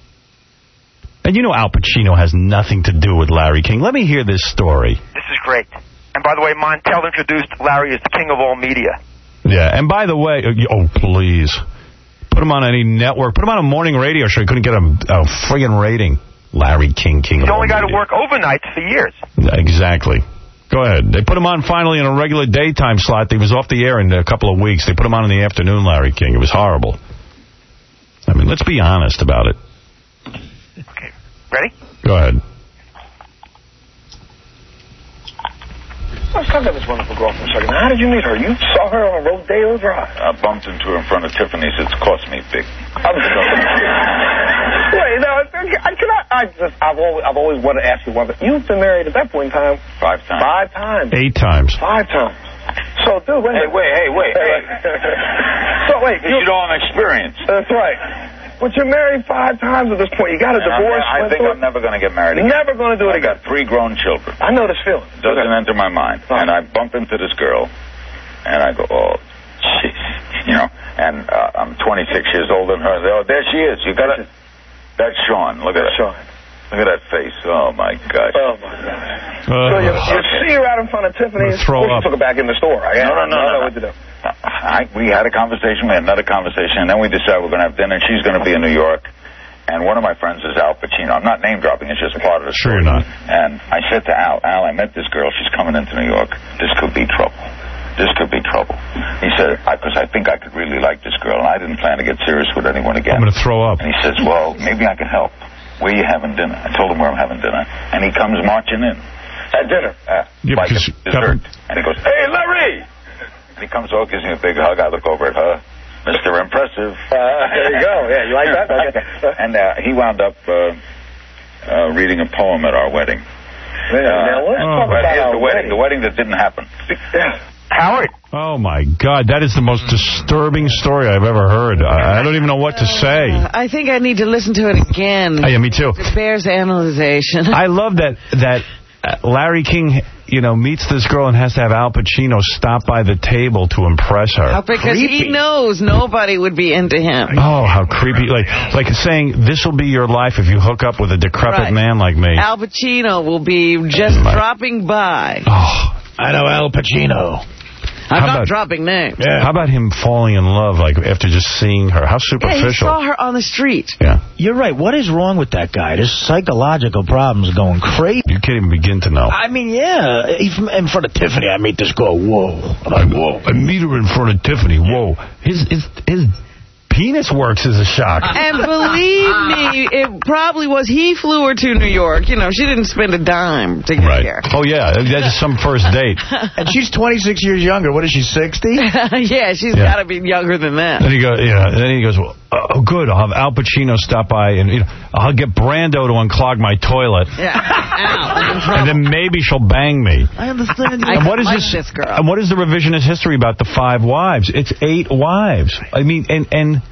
And you know Al Pacino has nothing to do with Larry King. Let me hear this story. This is great. And by the way, Montel introduced Larry as the king of all media. Yeah, and by the way, oh, please. Put him on any network. Put him on a morning radio show. He couldn't get a, a friggin' rating. Larry King, king He's of the all only guy to media. work overnights for years. Exactly. Go ahead. They put him on finally in a regular daytime slot. He was off the air in a couple of weeks. They put him on in the afternoon, Larry King. It was horrible. I mean, let's be honest about it. Okay. Ready? Go ahead. Let's talk about this wonderful girl for a second. How did you meet her? You saw her on Rodeo Drive. I bumped into her in front of Tiffany's. It's cost me big. Wait, no, can I, I just, I've always, I've always wanted to ask you one thing. You've been married at that point in time. Five times. Five times. Eight times. Five times. So, dude, wait. Hey, wait, hey, wait, hey. So, wait. You don't have experience. That's right. But you're married five times at this point. You got a And divorce. I, I think I'm never going to get married again. Never going to do it I again. got three grown children. I know this feeling. Doesn't enter my mind. And I bump into this girl, and I go, oh, jeez. You know, and uh, I'm twenty-six years older than her. Oh, there she is. You got it. That's Sean. Look at that. Sean. Look at that face. Oh, my gosh. Oh, my gosh. Uh, So you, you see her out in front of Tiffany's. Throw Well, up. you took her back in the store. I guess. No, no, no, no, no. What to do? I, we had a conversation. We had another conversation, and then we decided we're going to have dinner. She's going to be in New York. And one of my friends is Al Pacino. I'm not name dropping. It's just part of the Sure story. you're not. And I said to Al, Al, I met this girl. She's coming into New York. This could be trouble. This could be trouble. He said, because I, I think I could really like this girl, and I didn't plan to get serious with anyone again. I'm going to throw up. And he says, well, maybe I can help. Where you having dinner? I told him where I'm having dinner. And he comes marching in. At dinner? Uh, Yeah, like a because- dessert. And he goes, hey, Larry! And he comes over, gives me a big hug. I look over at her. Mister Impressive. Uh, there you go. Yeah, you like that? Okay. And uh, he wound up uh, uh, reading a poem at our wedding. Yeah, now let's Oh. talk But about here's our the wedding. The wedding that didn't happen. Howard. Oh, my God. That is the most disturbing story I've ever heard. I, I don't even know what to say. I think I need to listen to it again. Oh, yeah, me too. It bears analyzation. I love that that uh, Larry King, you know, meets this girl and has to have Al Pacino stop by the table to impress her. Because he knows nobody would be into him. Oh, how creepy. Like like saying, this will be your life if you hook up with a decrepit Right. man like me. Al Pacino will be just dropping by. Oh, I know Al Pacino. I'm How not about- dropping names. How about him falling in love, like, after just seeing her? How Yeah, he superficial. saw her on the street. Yeah. You're right. What is wrong with that guy? There's psychological problems going crazy. You can't even begin to know. I mean, yeah. Even in front of Tiffany, I meet this girl. Whoa. I'm like, whoa. I meet her in front of Tiffany. Whoa. His, his, his penis works as a shock. And believe me, it probably was he flew her to New York. You know, she didn't spend a dime to get Right. here. Oh, yeah. That's some first date. And she's twenty-six years younger. What is she, sixty? Yeah, she's Yeah. got to be younger than that. Then he goes, yeah. Then he goes, well, oh, good. I'll have Al Pacino stop by, and you know, I'll get Brando to unclog my toilet, Yeah. Ow. and then maybe she'll bang me. I understand. And what is like this? this girl. And what is the revisionist history about the five wives? It's eight wives. I mean, and and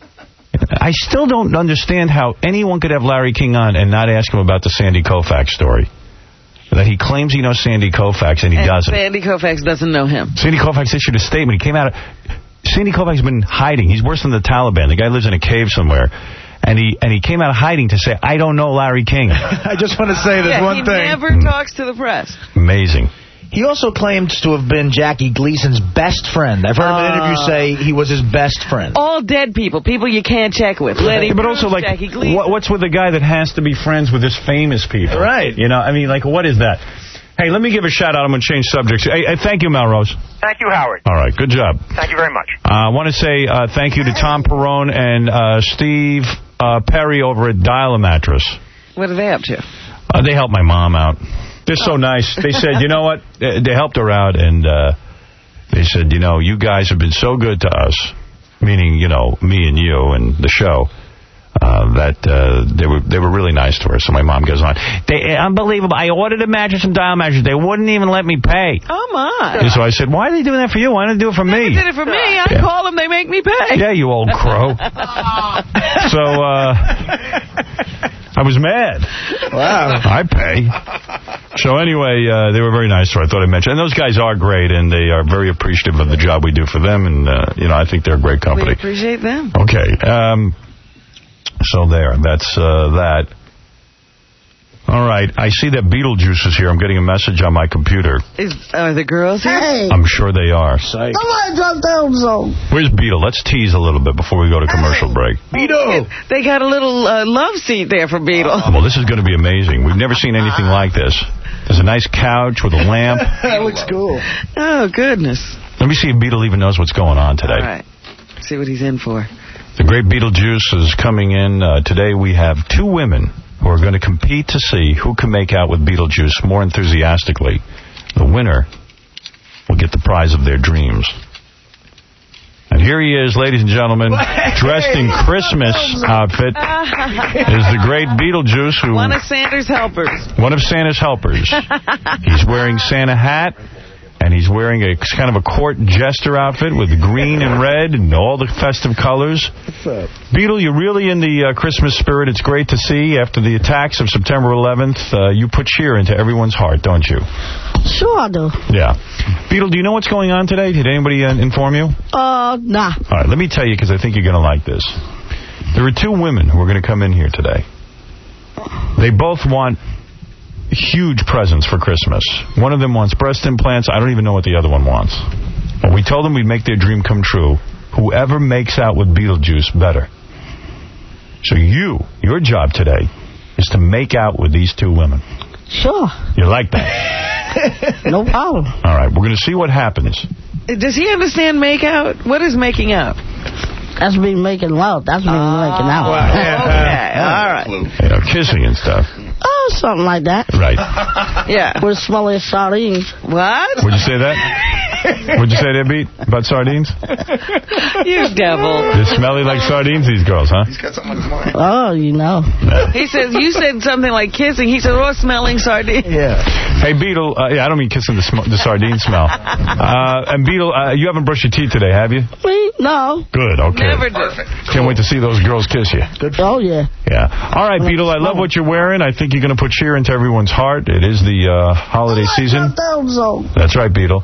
I still don't understand how anyone could have Larry King on and not ask him about the Sandy Koufax story. That he claims he knows Sandy Koufax and he and doesn't. Sandy Koufax doesn't know him. Sandy Koufax issued a statement. He came out. Of, Sandy Koufax has been hiding. He's worse than the Taliban. The guy lives in a cave somewhere. And he and he came out of hiding to say, I don't know Larry King. I just want to say this Yeah, one he thing. never talks to the press. Amazing. He also claims to have been Jackie Gleason's best friend. I've heard him in Uh, interviews say he was his best friend. All dead people, people you can't check with. Letty Yeah, but also, Bruce, like, Jackie Gleason. what, what's with a guy that has to be friends with his famous people? Right. You know, I mean, like, what is that? Hey, let me give a shout-out. I'm going to change subjects. Hey, hey, thank you, Melrose. Thank you, Howard. All right, good job. Thank you very much. Uh, I want to say uh, thank you to Tom Perrone and uh, Steve uh, Perry over at Dial-A-Mattress. What are they up to? Uh, they helped my mom out. They're so nice. They said, you know what? They they helped her out, and uh, they said, you know, you guys have been so good to us, meaning, you know, me and you and the show, uh, that uh, they were they were really nice to her. So my mom goes on, they unbelievable. I ordered a mattress from Dial Mattress. They wouldn't even let me pay. Oh, my. And so I said, why are they doing that for you? Why don't they do it for me? They did it for me. I Yeah. call them, they make me pay. Yeah, you old crow. So, uh, I was mad. Wow. I pay. So anyway, uh, they were very nice to her. I thought I'd mention. And those guys are great, and they are very appreciative of the job we do for them. And, uh, you know, I think they're a great We company. appreciate them. Okay. Um, so there. That's uh, that. All right. I see that Beetlejuice is here. I'm getting a message on my computer. Is, are the girls here? Hey, I'm sure they are. somebody drop down zone. Where's Beetle? Let's tease a little bit before we go to commercial break. Beetle. They got a little uh, love seat there for Beetle. Well, this is going to be amazing. We've never seen anything like this. There's a nice couch with a lamp. That looks cool. Oh, goodness. Let me see if Beetle even knows what's going on today. All right. See what he's in for. The great Beetlejuice is coming in. Uh, today we have two women who are going to compete to see who can make out with Beetlejuice more enthusiastically. The winner will get the prize of their dreams. And here he is, ladies and gentlemen, dressed in Christmas outfit, is the great Beetlejuice, who One of Santa's helpers. one of Santa's helpers. He's wearing Santa hat, and he's wearing a kind of a court jester outfit with green and red and all the festive colors. What's up? Beetle, you're really in the uh, Christmas spirit. It's great to see. After the attacks of September eleventh, uh, you put cheer into everyone's heart, don't you? Sure I do. Yeah. Beetle, do you know what's going on today? Did anybody uh, inform you? Uh, nah. All right, let me tell you, because I think you're going to like this. There are two women who are going to come in here today. They both want huge presents for Christmas. One of them wants breast implants. I don't even know what the other one wants. But we told them we'd make their dream come true. Whoever makes out with Beetlejuice, better. So you, your job today, is to make out with these two women. Sure. You like that? No problem. All right, we're going to see what happens. Does he understand make out? What is making out? That's me making love. That's me making out. Okay, all right. You know, kissing and stuff. Oh, something like that. Right. Yeah. We're smelling sardines. What? Would you say that? Would you say that, Beat? About sardines? You devil. They're smelly like sardines, these girls, huh? He's got something on his mind. Oh, you know. He says, you said something like kissing. He said, oh, smelling sardines. Yeah. Hey, Beetle, uh, yeah, I don't mean kissing the, sm- the sardine smell. Uh, and Beetle, uh, you haven't brushed your teeth today, have you? Me? No. Good, okay. Never do. Can't wait to see those girls kiss you. Good. Oh, yeah. Yeah. All right, Beetle, I love what you're wearing. I think you're going to put cheer into everyone's heart. It is the uh, holiday season. Drop down zone. That's right, Beetle.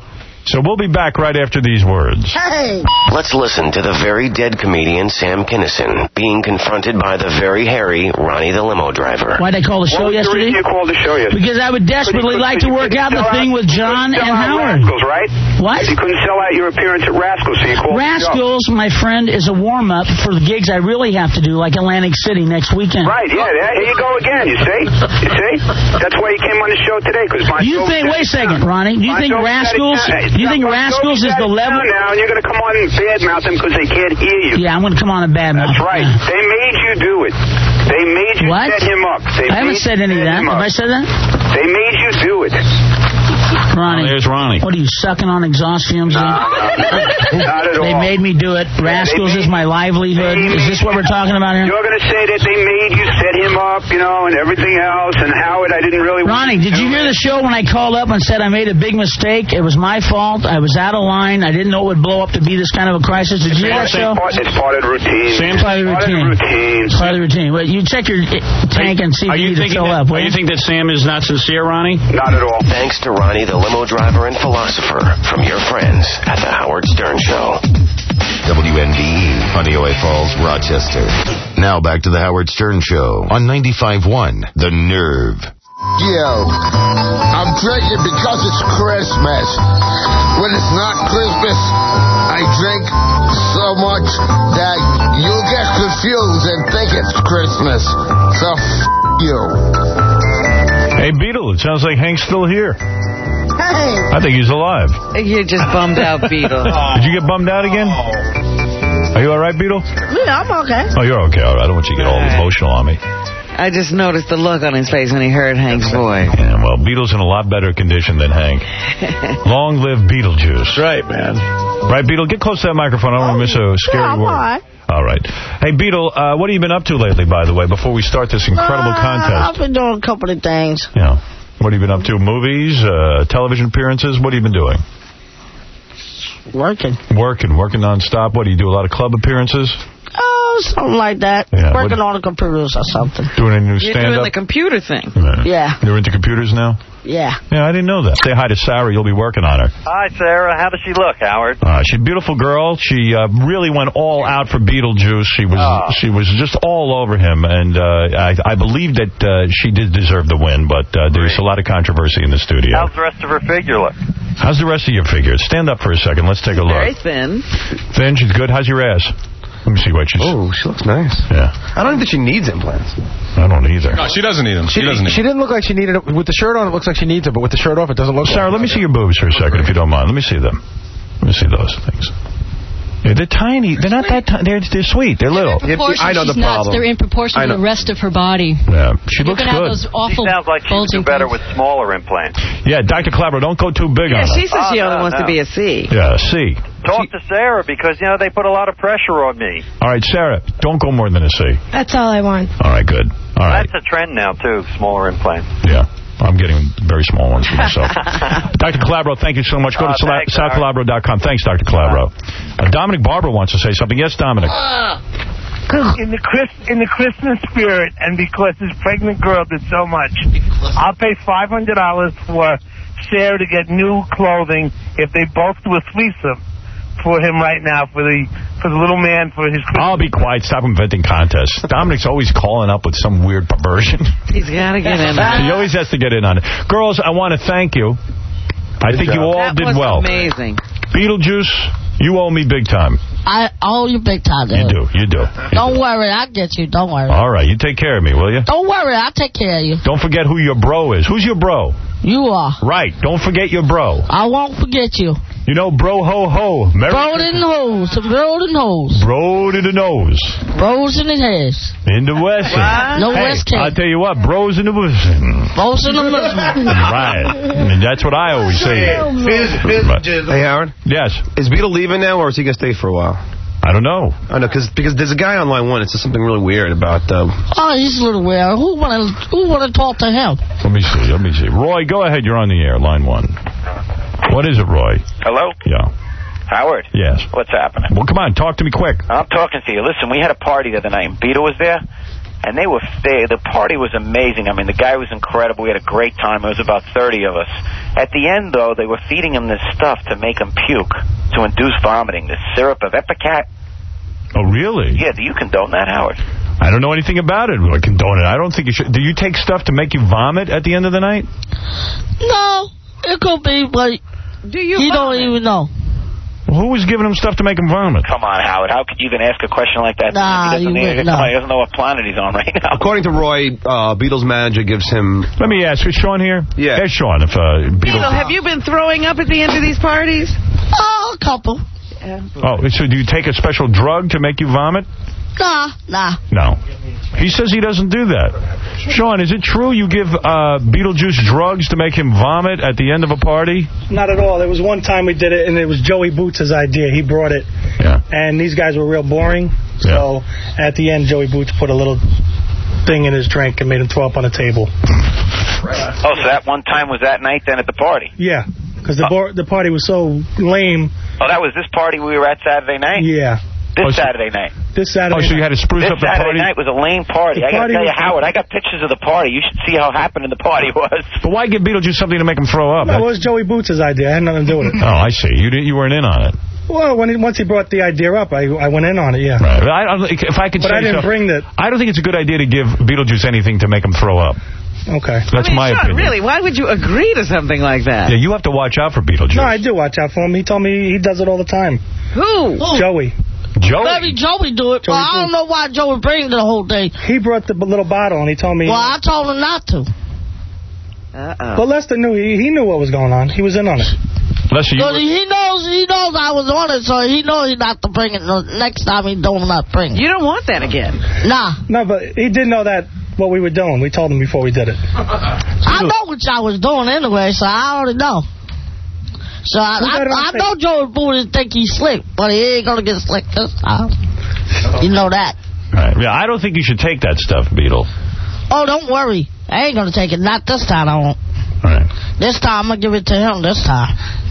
So we'll be back right after these words. Hey! Let's listen to the very dead comedian Sam Kinison being confronted by the very hairy Ronnie the limo driver. Why'd I call the show What was the yesterday? reason you called the show yesterday? Because I would desperately like to work out the thing with John and Howard. Rascals, right? What? You couldn't sell out your appearance at Rascals, so you called the show. Rascals, my friend, is a warm-up for the gigs I really have to do, like Atlantic City next weekend. Right, yeah, there, here you go again, you see? You see? That's why you came on the show today, because my You show think, wait a second, Ronnie, do you think Rascals, do you think Rascals is the level? Now, and you're going to come on and badmouth them because they can't hear you. Yeah, I'm going to come on and badmouth. That's right. They made you do it. They made you What? set him up. They I haven't made said you any of set that. him Have up. I said that? They made you do it. Ronnie. Oh, there's Ronnie. What are you, sucking on exhaust fumes? No, no, no, not at all. They made me do it. Rascals is my livelihood. Is this what we're talking about here? You're going to say that they made you set him up, you know, and everything else, and Howard, I didn't really... Ronnie, did you hear the show when I called up and said I made a big mistake? It was my fault. I was out of line. I didn't know it would blow up to be this kind of a crisis. Did you hear that show? It's part of the routine. Sam, Part of the routine. routine. Part of the routine. Well, you check your uh, tank and see if Are you you need to thinking fill that, up. are you think that Sam is not sincere, Ronnie? Not at all. Thanks to Ronnie the limo driver and philosopher from your friends at the Howard Stern Show. W N D E, Honeoye Falls, Rochester. Now back to the Howard Stern Show on ninety-five point one, The Nerve. Yo, I'm drinking because it's Christmas. When it's not Christmas, I drink so much that you'll get confused and think it's Christmas. So, f*** you. Hey, Beetle, it sounds like Hank's still here. Hey. I think he's alive. You're just bummed out, Beetle. Did you get bummed out again? Are you all right, Beetle? Yeah, I'm okay. Oh, you're okay. All right. I don't want you to get all emotional on me. I just noticed the look on his face when he heard Hank's voice. Yeah, well, Beetle's in a lot better condition than Hank. Long live Beetlejuice. Right, man. Right, Beetle? Get close to that microphone. I don't want to miss a scary Yeah, I'm word. all right. All right. Hey, Beetle, uh, what have you been up to lately, by the way, before we start this incredible Uh, contest? I've been doing a couple of things. Yeah. What have you been up to? Movies, uh, television appearances? What have you been doing? Working. Working. Working nonstop. What, do you do a lot of club appearances? Oh, something like that. Yeah, Working what- on the computers or something. Doing any new You're doing stand-up? the computer thing. Yeah. You're into computers now? Yeah. Yeah, I didn't know that. Say hi to Sarah. You'll be working on her. Hi, Sarah. How does she look, Howard? Uh, she's a beautiful girl. She uh, really went all out for Beetlejuice. She was Oh. she was just all over him, and uh, I, I believe that uh, she did deserve the win, but uh, there's a lot of controversy in the studio. How's the rest of her figure look? How's the rest of your figure? Stand up for a second. Let's take a Very look. thin. Thin, she's good. How's your ass? Let me see what she's... Oh, she looks nice. Yeah. I don't think that she needs implants. I don't either. No, she doesn't need them. She, She, doesn't need she didn't look like she needed it. With the shirt on, it looks like she needs it, but with the shirt off, it doesn't look Sarah, like let me see your boobs for a second, if you don't mind. Let me see them. Let me see those things. Yeah, they're tiny. They're not that tiny. They're, they're sweet. They're little. Proportion, I know the she's nuts. problem. They're in proportion I to know. the rest of her body. Yeah, she You're looks gonna good. have those She awful sounds like she would do bulging better things. with smaller implants. Yeah, Doctor Calabro, don't go too big Yeah, on her. she says she Oh, only no, wants to no. be a C. Yeah, see. Talk to Sarah because, you know, they put a lot of pressure on me. All right, Sarah, don't go more than a C. That's all I want. All right, good. All right. That's a trend now, too, smaller implants. Yeah. I'm getting very small ones for myself. Doctor Calabro, thank you so much. Go Oh, to sal- thanks, sal calabro dot com. Thanks, Doctor Calabro. Uh, Dominic Barber wants to say something. Yes, Dominic. In the Chris, in the Christmas spirit, and because this pregnant girl did so much, I'll pay five hundred dollars for Sarah to get new clothing if they both do a threesome for him right now, for the for the little man, for his Christmas. I'll be quiet. Stop inventing contests. Dominic's always calling up with some weird perversion. He's got to get in on He it. always has to get in on it. Girls, I want to thank you. I think you all That did was well. amazing. Beetlejuice, you owe me big time. I owe you big time, dude. You do. You do. Don't worry, I'll get you. Don't worry. All right. You take care of me, will you? Don't worry, I'll take care of you. Don't forget who your bro is. Who's your bro? You are. Right. Don't forget your bro. I won't forget you. You know, bro ho ho. Merry Bro in the hose. Some bro in the hose. Bro to the nose. Bros in the heads. In the West. No hey, West Kent. I'll tell you what, bros in the West. Bros in the Muslim. Right. And that's what I always say. Hey, Howard? Yes. Is Beetle leaving now, or is he going to stay for a while? I don't know. I know, cause, because there's a guy on line one that says something really weird about... Uh, Oh, he's a little weird. Who want to who want to talk to him? Let me see. Let me see. Roy, go ahead. You're on the air. Line one. What is it, Roy? Hello? Yeah. Howard? Yes. What's happening? Well, come on. Talk to me quick. I'm talking to you. Listen, we had a party the other night, and Beetle was there, And they were they, the party was amazing. I mean, the guy was incredible. We had a great time. It was about thirty of us. At the end, though, they were feeding him this stuff to make him puke, to induce vomiting. This syrup of Epicat. Oh, really? Yeah, do you condone that, Howard? I don't know anything about it. I condone it. I don't think you should. Do you take stuff to make you vomit at the end of the night? No, it could be, but do you he don't even know. Well, who was giving him stuff to make him vomit? Come on, Howard. How could you even ask a question like that? Nah, he, doesn't, you he, wouldn't know. he doesn't know what planet he's on right now. According to Roy, uh, Beatles manager gives him... Let me ask, is Sean here? Yeah. There's Sean. If uh, Beatles... Beetle, have you been throwing up at the end of these parties? Oh, a couple. Yeah. Oh, so do you take a special drug to make you vomit? Nah, nah. No. He says he doesn't do that. Sean, is it true you give uh, Beetlejuice drugs to make him vomit at the end of a party? Not at all. There was one time we did it, and it was Joey Boots' idea. He brought it. Yeah. And these guys were real boring. So at the end, Joey Boots put a little thing in his drink and made him throw up on a table. Oh, so that one time was that night then at the party? Yeah. Because the, bar- the party was so lame. Oh, that was this party we were at Saturday night? Yeah. This Saturday night. This Saturday. Oh, so you had to spruce this up the Saturday party? night was a lame party. The I got to party tell you, was- Howard, I got pictures of the party. You should see how happening the party was. But why give Beetlejuice something to make him throw up? No, it was Joey Boots' idea. I had nothing to do with it. Oh, I see. You didn't, you weren't in on it. Well, when he, once he brought the idea up, I, I went in on it, yeah. Right. I don't, if I could But say I didn't so, bring that. I don't think it's a good idea to give Beetlejuice anything to make him throw up. Okay. That's I mean, my Sean, opinion. really, why would you agree to something like that? Yeah, you have to watch out for Beetlejuice. No, I do watch out for him. He told me he does it all the time. Who? Joey. Joey? Maybe Joey do it, but Joey I don't do. know why Joey brings the whole thing. He brought the b- little bottle, and he told me... Well, I told him not to. Uh-oh. But Lester knew. He, he knew what was going on. He was in on it. Lester, you Because he knows he knows I was on it, so he knows not to bring it. The next time he don't not bring it. You don't want that again. Nah. No, but he did know that what we were doing. We told him before we did it. I know what y'all was doing anyway, so I already know. So I, Who I, got it on I tape? know Joey Booty think he's slick, but he ain't gonna get slick this time. You know that. Right. Yeah, I don't think you should take that stuff, Beetle. Oh, don't worry. I ain't gonna take it. Not this time, I won't. Right. This time, I'm gonna give it to him this time.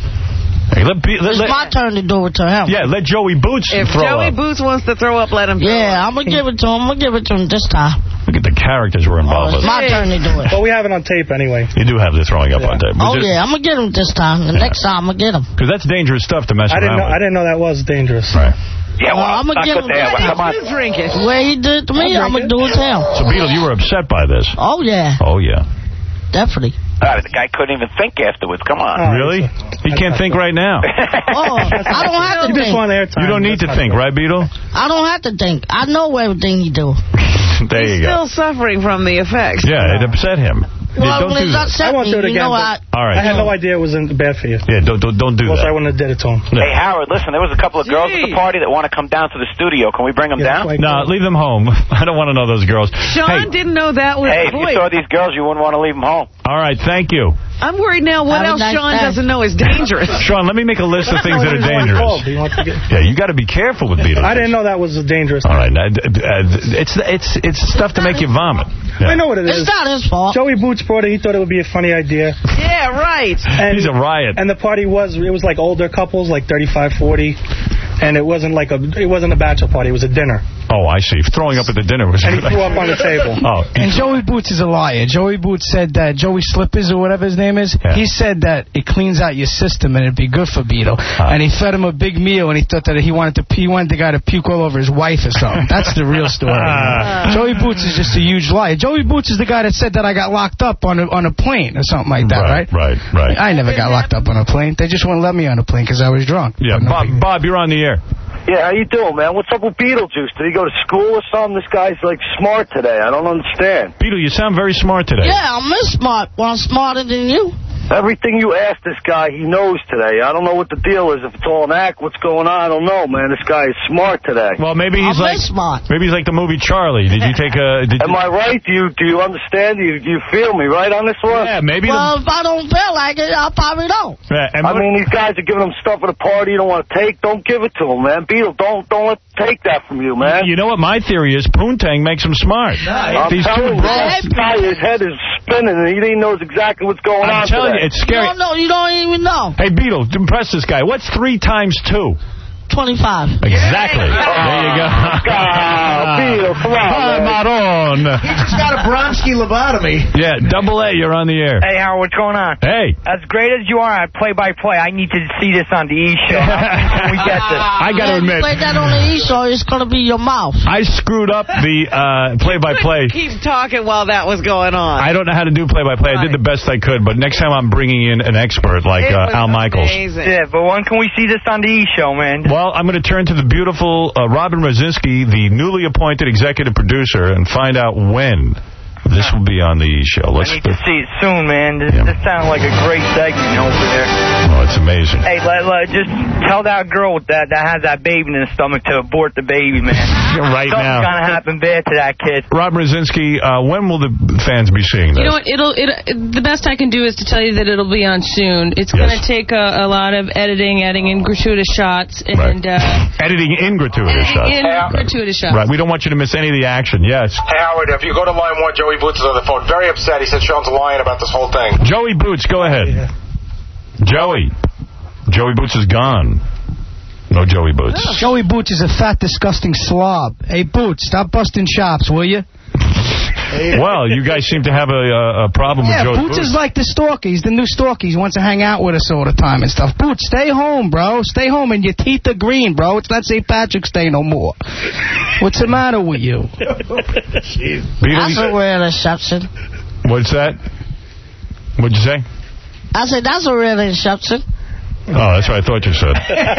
Hey, let, Be- let, It's let, my turn to do it to him. yeah, let Joey Boots If throw Joey up. Boots wants to throw up, let him throw Yeah, up. I'm gonna give it to him. I'm gonna give it to him this time. Look at the characters we're Oh, involved it's with. my turn to do it. But we have it on tape anyway. You do have the throwing up on tape. Oh, yeah, I'm gonna get him this time. The next time, I'm gonna get him. Because that's dangerous stuff to mess I didn't around know. I didn't know that was dangerous. with. Right. Yeah, well, I'm gonna not give good him. there. Well, come on. You drink it. The way he did it to me, I'll I'm drink gonna do it to him. So, Beetle, you were upset by this. Oh, yeah. Oh, yeah. Definitely. Uh, the guy couldn't even think afterwards. Come on. Oh, Really? He can't think right now. Oh, I don't have to You just think. want airtime. You don't need to think, right, Beetle? I don't have to think. I know everything he do. There you He's go. still suffering from the effects. Yeah, it upset him. Well, yeah, don't when do it's that. upset I won't me, do it you again, know but- I... All right. I had no idea it was in- bad for you. Yeah, don't don't, don't do Else I that. wouldn't have did it to him. Hey, Howard, listen, there was a couple of girls at the Gee. party that want to come down to the studio. Can we bring them Yeah, down? like- No, leave them home. I don't want to know those girls. Sean Hey, didn't know that was Hey, if the you voice. saw these girls, you wouldn't want to leave them home. all right, thank you. I'm worried now what Have a else nice Sean day. doesn't know is dangerous. Sean, let me make a list of things that are dangerous. He wants to get- Yeah, you got to be careful with Beetlejuice. I didn't know that was dangerous. All right, now, d- d- uh, it's it's it's stuff to make you vomit. Yeah. I know what it is. It's not his fault. Joey Boots brought it. He thought it would be a funny idea. Yeah, right. And, He's a riot. And the party was, it was like older couples, like thirty-five, forty. And it wasn't like a, it wasn't a bachelor party. It was a dinner. Oh, I see. Throwing up at the dinner was. And he threw up on the table. Oh, And Joey Boots is a liar. Joey Boots said that Joey Slippers or whatever his name is, Yeah. he said that it cleans out your system and it'd be good for Beetle. And he fed him a big meal and he thought that he wanted to he wanted the guy to puke all over his wife or something. That's the real story. Joey Boots is just a huge liar. Joey Boots is the guy that said that I got locked up on a, on a plane or something like that, right? Right, right. I never got locked up on a plane. They just wouldn't let me on a plane because I was drunk. Yeah, Bob, Bob, you're on the air. Yeah, how you doing, man? What's up with Beetlejuice? Did he go to school or something? This guy's, like, smart today. I don't understand. Beetle, you sound very smart today. Yeah, I'm this smart. Well, I'm smarter than you. Everything you ask this guy, he knows today. I don't know what the deal is. If it's all an act, what's going on? I don't know, man. This guy is smart today. Well, maybe he's I'm like this smart. maybe he's like the movie Charlie. Did you take a? Did Am I right? Do you do you understand? Do you, do you feel me right on this one? Yeah, maybe. Well, if I don't feel like it, I probably don't. Yeah, and I what- mean, these guys are giving him stuff at a party you don't want to take. Don't give it to him, man. Beetle, don't don't let take that from you, man. You know what my theory is? Poontang makes him smart. I'm These two telling you, bros. this guy, his head is spinning, and he knows exactly what's going I'm on telling today. you, it's scary. You don't know. You don't even know. Hey, Beetle, impress this guy. What's three times two? twenty-five. Exactly. There you go. Oh, Beetle, come on, Hi, Maron. He just got a Bronsky lobotomy. Yeah, double A, you're on the air. Hey, Howard, what's going on? Hey. As great as you are at play-by-play, I need to see this on the E! Show. How can we get this? I got to admit. If you play that on the E! Show, it's going to be your mouth. I screwed up the uh, play-by-play. Keep talking while that was going on. I don't know how to do play-by-play. I did the best I could, but next time I'm bringing in an expert like uh, Al Michaels. Amazing. Yeah, but when can we see this on the E! Show, man? Well, I'm going to turn to the beautiful uh, Robin Rosinski, the newly appointed executive producer, and find out when this will be on the E! Show. Let's I need to see it soon, man. This, Yeah. this sounds like a great segment over there. Oh, it's amazing. Hey, let, let, just tell that girl with that that has that baby in the stomach to abort the baby, man. Right now. Something's going to happen bad to that kid. Robin Rosinski, uh, when will the fans be seeing this? You know what? It'll. It, it, the best I can do is to tell you that it'll be on soon. It's Yes. going to take a, a lot of editing, adding in gratuitous shots, and uh, Editing in gratuitous shots. in gratuitous shots. Right, we don't want you to miss any of the action. Yes. Hey, Howard, if you go to line one, Joey Boots is on the phone. Very upset. He said Sean's lying about this whole thing. Joey Boots, go ahead. Joey. Joey Boots is gone. No Joey Boots. Joey Boots is a fat, disgusting slob. Hey, Boots, stop busting chops, will you? Well, you guys seem to have a, a, a problem Yeah, with Joey Boots Boots. is like the stalker. He's the new stalker. He wants to hang out with us all the time and stuff. Boots, stay home, bro. Stay home, and your teeth are green, bro. It's not Saint Patrick's Day no more. What's the matter with you? That's a real exception. What's that? What'd you say? I said, that's a real exception. Oh, that's what I thought you said.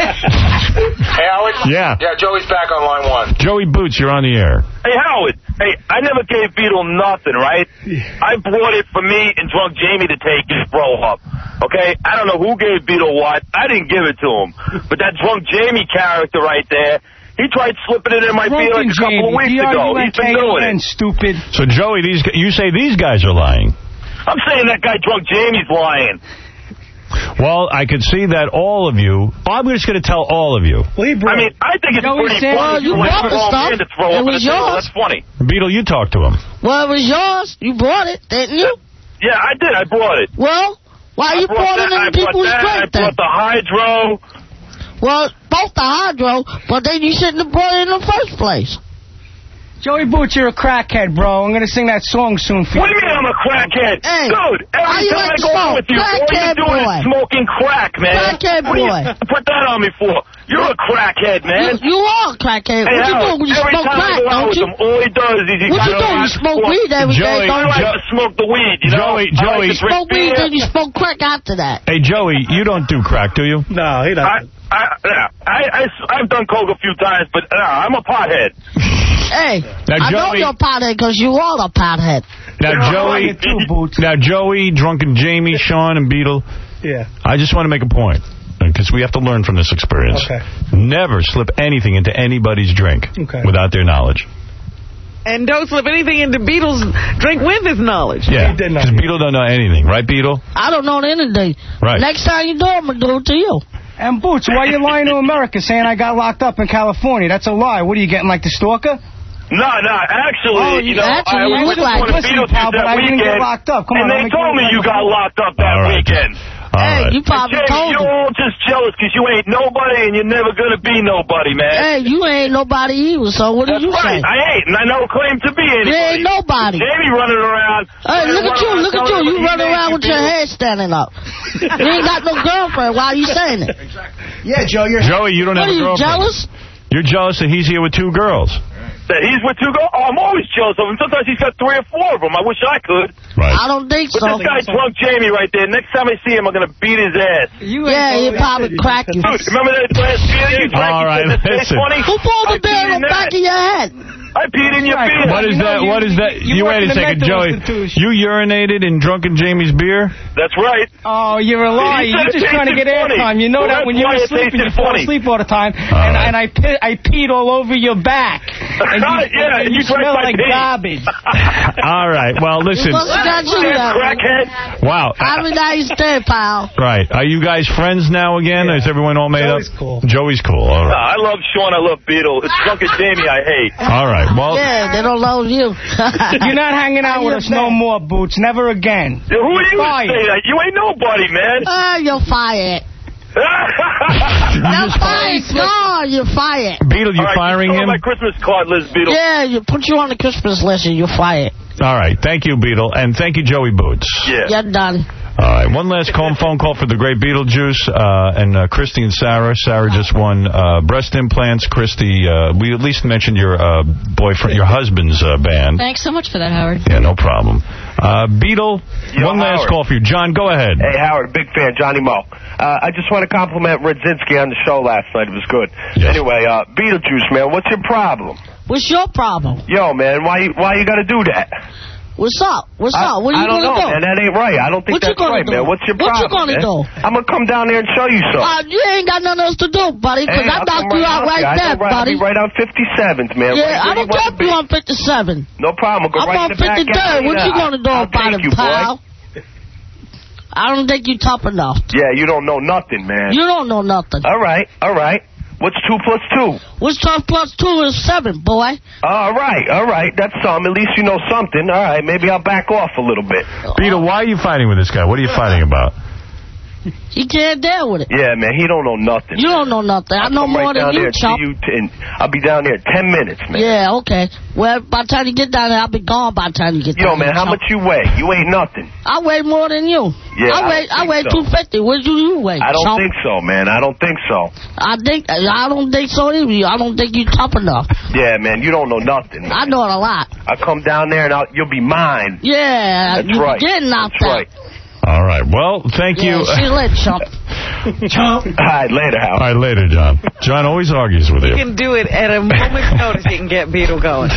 Hey, Howard? Yeah. Yeah, Joey's back on line one. Joey Boots, you're on the air. Hey, Howard. Hey, I never gave Beetle nothing, right? I brought it for me and Drunk Jamie to take and throw up. Okay? I don't know who gave Beetle what. I didn't give it to him. But that Drunk Jamie character right there, he tried slipping it in my beer like a couple of weeks ago. He's been doing it. Stupid. So, Joey, these you say these guys are lying. I'm saying that guy Drunk Jamie's lying. Well, I could see that all of you... I'm just going to tell all of you. I mean, I think it's No, pretty he said- funny Well, you for a brought the grown stuff. man to throw It up in was a table. yours. That's funny. Beetle, you talk to him. Well, it was yours. You brought it, didn't you? Yeah, I did. I brought it. Well, why I you brought brought it that, I in brought people's that, drink I then? brought the hydro. Well, both the hydro, but then you shouldn't have brought it in the first place. Joey Boots, you're a crackhead, bro. I'm going to sing that song soon for you. What do you mean I'm a crackhead? Hey, Dude, how every you time I like to go out smoke? with you, all you're Crackhead doing boy. is smoking crack, man. Crackhead What do you boy. put that on me for? You're a crackhead, man. You, you are a crackhead. Hey, What you Howard, doing when you every smoke time crack, I go out don't with you? him, all he does is he What you goes doing? You out smoke and weed every day, Joey, I don't like you? to smoke the weed, you know? Joey, I Joey. like to drink Smoke weed, beer. then you smoke crack after that. Hey, Joey, you don't do crack, do you? No, he doesn't. I, I, I, I, I've done coke a few times, but uh, I'm a pothead. Hey, Now, I know Joey- you're a pothead because you are a pothead. Now, Joey, now Joey, Drunken Jamie, Sean, and Beetle, Yeah. I just want to make a point, because we have to learn from this experience. Okay. Never slip anything into anybody's drink Okay. without their knowledge. And don't slip anything into Beetle's drink with his knowledge. Yeah, because Beetle don't know anything. Right, Beetle? I don't know anything. Right. Next time you do it, I'm going to do it to you. And Boots, why you lying to America saying I got locked up in California? That's a lie. What are you getting, like the stalker? No, no, actually, Oh, you you- know, actually, I you was look just like- one of listen, Beatles pal, that but I didn't weekend, get locked up. Come on, and let they me told get me you locked got up. locked up that All right. weekend. All Hey, right. you probably Jamie, told you're him. all just jealous because you ain't nobody and you're never going to be nobody, man. Hey, you ain't nobody either, so what That's did you right. say? I ain't, and I don't claim to be anybody. You ain't nobody. Jamie running around. Hey, look at you, look at you. You running around with your head. head standing up. You ain't got no girlfriend. Why are you saying it? Yeah, Joe, you're... Joey, you don't What have are a you, girlfriend. jealous? You're jealous that he's here with two girls. That he's with two girls? Oh, I'm always jealous of him. Sometimes he's got three or four of them. I wish I could. Right. I don't think But so. this guy Drunk Jamie right there, next time I see him, I'm going to beat his ass. Yeah, he'll probably crack you. Dude, remember that last beer you drank? All You right, said this tastes listen. funny? Who pulled the I beer peed in the back that. of your head? I peed in your beer. What is You know, that? you- What is that? you You work wait in a the second, mental Joey. institution. You urinated in Drunken Jamie's beer? That's right. Oh, you're a liar. He You're said it just trying to get tasted funny. airtime. You know Well, that when that's you why were it sleeping, you tasted fall funny. asleep all the time. And, right. and I, pe- I peed all over your back. And you, Yeah, and you you drank smell my like pee. garbage. All right. Well, listen. He must have got you that way. Crackhead. Wow. Have a nice day, pal. Right. Are you guys friends now again? Is everyone all made Joey's up? cool. Joey's cool. All Nah, right. I love Sean. I love Beetle. It's Drunken Jamie I hate. All right. Well, Yeah, they don't love you. You're not hanging out with us no more, Boots. Never again. Who are you to Fired. say that? You ain't nobody, man. Ah, you're fired. You're fired. No, you're fired. Beetle, you All right, firing you him? my Christmas card list, Beetle. Yeah, you put you on the Christmas list and you're fired. All right. Thank you, Beetle. And thank you, Joey Boots. Yeah. You're done. All right. One last call, phone call for the great Beetlejuice. Uh, and uh, Christy and Sarah. Sarah just won uh, breast implants. Christy, uh, we at least mentioned your uh, boyfriend, your husband's uh, band. Thanks so much for that, Howard. Yeah, no problem. Uh, Beetle, Yo, one last Howard. call for you. John, go ahead. Hey, Howard, big fan, Johnny Mo. Uh, I just want to compliment Radzinski on the show last night. It was good. Yes. Anyway, uh, Beetlejuice, man, what's your problem? What's your problem? Yo, man, why you, why you got to do that? What's up? What's I, up? What are you I don't going to know, do? man. That ain't right. I don't think What you that's gonna right, do? man. What's your What you problem, gonna man? do? I'm going to come down there and show you something. Uh, you ain't got nothing else to do, buddy, because Hey, I I'll knocked come you out right I there, go right, buddy. I'll be right on fifty-seventh, man. Yeah, right I don't care if you're on fifty-seven. No problem. I'll go I'm right on in the back fifty-third. alley. What you going to do I'll about take it, you, pal? boy. I don't think you tough enough. Yeah, you don't know nothing, man. You don't know nothing. All right, all right. What's two plus two? What's twelve plus two is seven, boy. All right, all right. That's some. At least you know something. All right, maybe I'll back off a little bit. Beetle, why are you fighting with this guy? What are you fighting about? He can't deal with it. Yeah, man, he don't know nothing. You don't know nothing. I I'll know come more right than down you, there and chump. see you t- I'll be down there in ten minutes, man. Yeah, okay. Well, by the time you get down there, I'll be gone by the time you get Yo, down man, there. how chump. much you weigh? You ain't nothing. I weigh more than you. Yeah, I I weigh, don't I think weigh so. two fifty. What do you weigh, I don't chump? think so, man. I don't think so. I think I don't think so either. I don't think you tough enough. Yeah, man, you don't know nothing. Man. I know it a lot. I'll come down there and I'll, you'll be mine. Yeah, That's you right. getting knocked That's out. right. All right. Well, thank Yeah, you. see you later, chump. All right, later, Hal. All right, later, John. John always argues with you. You can do it at a moment's notice. You can get Beetle going.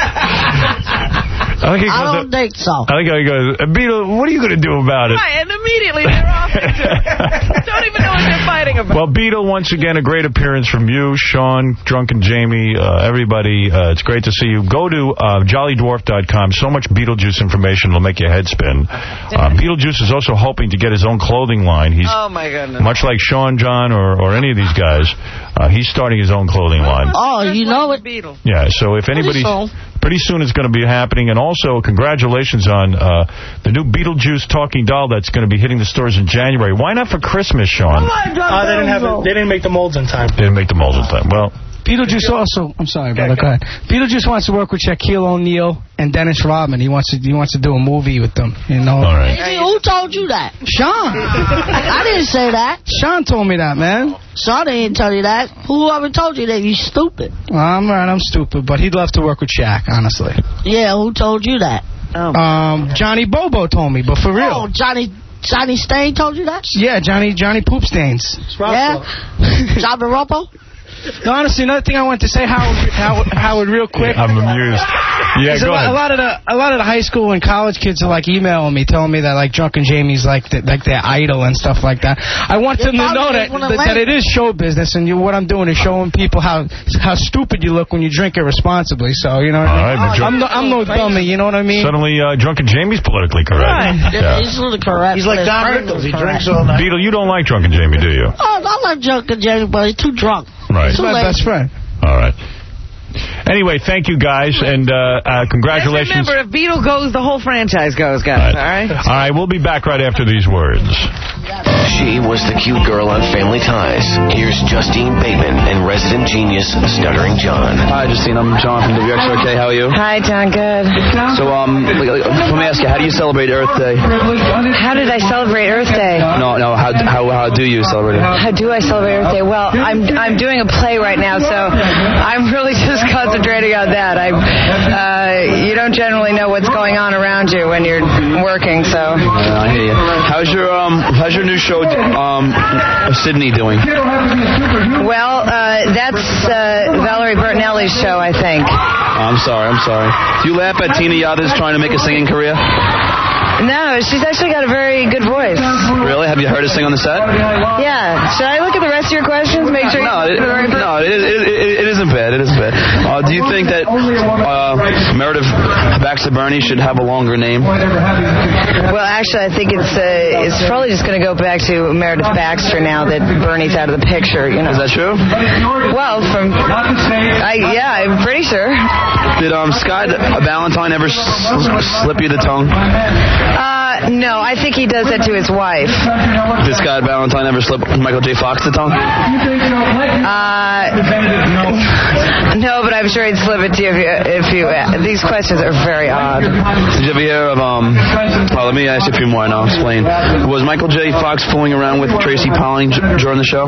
I, think he I goes, don't think so. I think he goes, Beetle, what are you going to do about it? Right, and immediately they're off into it. Don't even know what they're fighting about. Well, Beetle, once again, a great appearance from you, Sean, Drunken Jamie, uh, everybody. Uh, it's great to see you. Go to uh, jolly dwarf dot com. So much Beetlejuice information will make your head spin. Uh, Beetlejuice is also hoping to get his own clothing line. He's Oh, my goodness. much like Sean John or, or any of these guys. Uh, he's starting his own clothing line. Oh, you know it. Beetle. Yeah, so if anybody... soon. Pretty soon it's going to be happening. And also, congratulations on uh, the new Beetlejuice talking doll that's going to be hitting the stores in January. Why not for Christmas, Sean? Uh, they didn't have it, they didn't make the molds in time. Didn't make the molds in time. Well... Beetlejuice also, I'm sorry, brother, go ahead. Beetlejuice wants to work with Shaquille O'Neal and Dennis Rodman. He wants to he wants to do a movie with them, you know. All right. Hey, who told you that? Sean. I didn't say that. Sean told me that, man. Sean didn't tell you that. Whoever told you that, you stupid. Well, I'm right, I'm stupid, but he'd love to work with Shaq, honestly. Yeah, who told you that? Oh. Um, Johnny Bobo told me, but for real. Oh, Johnny Johnny Stain told you that? Yeah, Johnny Johnny Poop Stains. Yeah? Johnny Ropo? No, honestly, another thing I wanted to say, Howard, Howard, Howard real quick. I'm amused. Yeah, Is go a, lot, ahead. a lot of the a lot of the high school and college kids are like emailing me, telling me that like Drunken Jamie's like the, like their idol and stuff like that. I want Yeah, them to know probably that, just wanna that that lay- it is show business, and you, what I'm doing is showing people how how stupid you look when you drink irresponsibly. So you know, what All I right, mean? but I'm no, I'm no dummy. You know what I mean? Suddenly, uh, Drunken Jamie's politically correct. Yeah, he's really correct. He's like His Don brain Rickles. is He correct. drinks all night. Beetle, you don't like Drunken Jamie, do you? Oh, I like Drunken Jamie, but he's too drunk. Right. He's my late. best friend. All right. Anyway, thank you guys, and uh, uh, Just congratulations. remember, if Beetle goes, the whole franchise goes, guys. All right? All right, we'll be back right after these words. She was the cute girl on Family Ties. Here's Justine Bateman and resident genius Stuttering John. Hi, Justine. I'm John from W X R K. How are you? Hi, John. Good. So, um, let me ask you, how do you celebrate Earth Day? How did I celebrate Earth Day? No, no. How how how do you celebrate it? How do I celebrate Earth Day? Well, I'm I'm doing a play right now, so I'm really just concentrating on that. I uh, you don't generally know what's going on around you when you're working, so. Uh, I hear you. How's your um how's your new show um Sydney doing? Well, uh, that's uh, Valerie Bertinelli's show, I think. I'm sorry. I'm sorry. Do you laugh at Tina Yada's trying to make a singing career? No, she's actually got a very good voice. Really? Have you heard her sing on the set? Yeah. Should I look at the rest of your questions? Make sure. No, it, you right no, it, it, it, it isn't bad. It isn't bad. Uh, do you think that uh, Meredith Baxter Burney should have a longer name? Well, actually, I think it's uh, it's probably just going to go back to Meredith Baxter now that Bernie's out of the picture. You know. Is that true? Well, from I yeah, I'm pretty sure. Did um Scott Valentine ever s- slip you the tongue? Uh, Uh, no, I think he does that to his wife. Did Scott Valentine ever slip Michael J. Fox the tongue? Uh, no, but I'm sure he'd slip it to you if you. If you uh, these questions are very odd. Did you ever hear of, um, well, let me ask you a few more and I'll explain. Was Michael J. Fox fooling around with Tracy Polling during the show?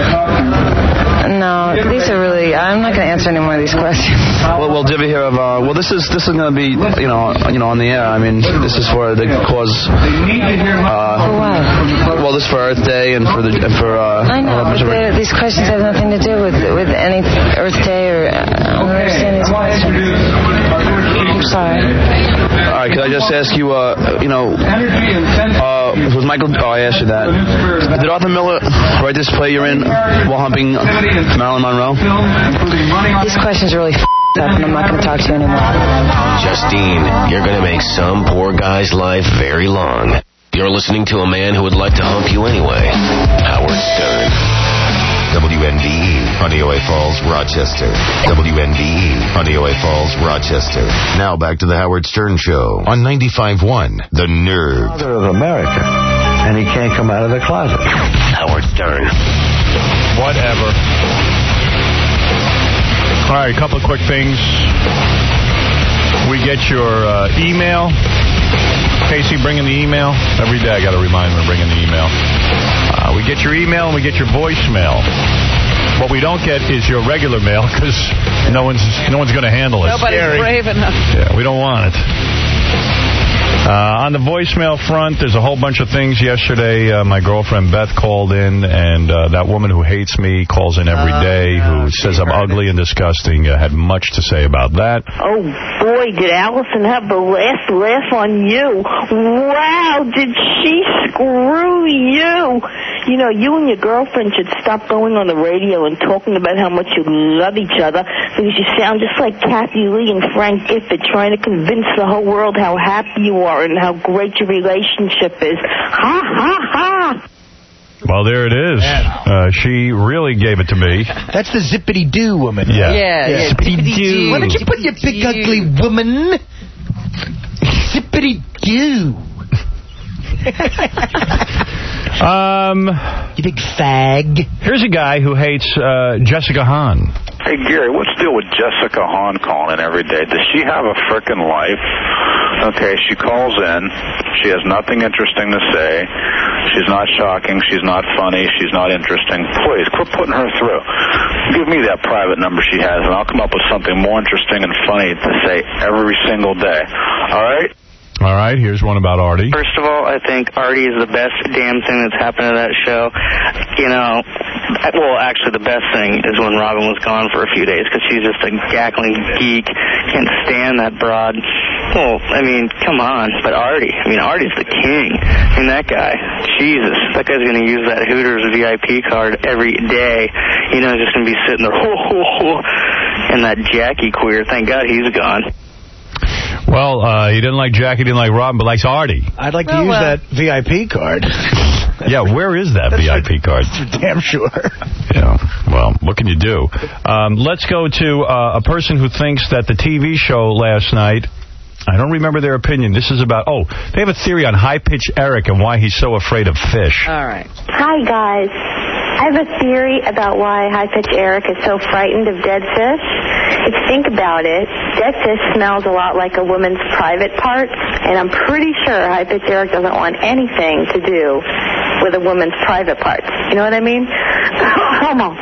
No, these are really, I'm not going to answer any more of these questions. Well, well, did you ever hear of, uh, well, this is, this is going to be, you know, you know, on the air. I mean, this is for the cause, uh, for what? Well, this is for Earth Day and for the, and for, uh, I know, but they, these questions have nothing to do with, with any Earth Day or, uh, I don't understand these questions. I'm sorry. All right, could I just ask you, uh, you know, uh, was Michael, oh, I asked you that. Did Arthur Miller write this play you're in while humping Marilyn Monroe? These questions are really f***ed up, and I'm not going to talk to you anymore. Justine, you're going to make some poor guy's life very long. You're listening to a man who would like to hump you anyway. Howard Stern. W N B E, Honeoye Falls, Rochester. W N B E, Honeoye Falls, Rochester. Now back to the Howard Stern Show on ninety-five point one, The Nerve. Father of America, and he can't come out of the closet. Howard Stern. Whatever. All right, a couple of quick things. We get your uh, email. Casey, bring in the email. Every day I got to remind him to bring in the email. Uh, we get your email and we get your voicemail. What we don't get is your regular mail because no one's no one's going to handle it. Nobody's Scary. brave enough. Yeah, we don't want it. Uh, on the voicemail front, there's a whole bunch of things. Yesterday, uh, my girlfriend Beth called in, and uh, that woman who hates me calls in every day, who says I'm ugly and disgusting. Uh, had much to say about that. Oh, boy, did Allison have the last laugh on you. Wow, did she screw you. You know, you and your girlfriend should stop going on the radio and talking about how much you love each other, because you sound just like Kathy Lee and Frank Gifford trying to convince the whole world how happy you are and how great your relationship is. Ha, ha, ha. Well, there it is. Uh, she really gave it to me. That's the zippity-doo woman. Yeah. Yeah, yeah. Zippity-doo. Why don't you put your big ugly woman? Zippity-doo. um, you big fag. Here's a guy who hates uh, Jessica Hahn. Hey, Gary, what's the deal with Jessica Hahn calling in every day? Does she have a frickin' life? Okay, she calls in. She has nothing interesting to say. She's not shocking. She's not funny. She's not interesting. Please, quit putting her through. Give me that private number she has, and I'll come up with something more interesting and funny to say every single day. All right? All right, here's one about Artie. First of all, I think Artie is the best damn thing that's happened to that show. You know, well, actually, the best thing is when Robin was gone for a few days, because she's just a cackling geek. Can't stand that broad. Well, I mean, come on. But Artie, I mean, Artie's the king. I mean, that guy, Jesus, that guy's going to use that Hooters V I P card every day. You know, he's just going to be sitting there, ho, ho, ho, and that Jackie queer. Thank God he's gone. Well, uh, he didn't like Jackie, didn't like Robin, but likes Artie. I'd like to Oh, use well. that V I P card. Yeah, where is that V I P card? Damn sure. Yeah, well, what can you do? Um, let's go to uh, a person who thinks that the T V show last night, I don't remember their opinion. This is about, oh, they have a theory on High Pitch Eric and why he's so afraid of fish. All right. Hi, guys. I have a theory about why High Pitch Eric is so frightened of dead fish. If you think about it, dead fish smells a lot like a woman's private parts, and I'm pretty sure High Pitch Eric doesn't want anything to do with a woman's private parts. You know what I mean? Come on.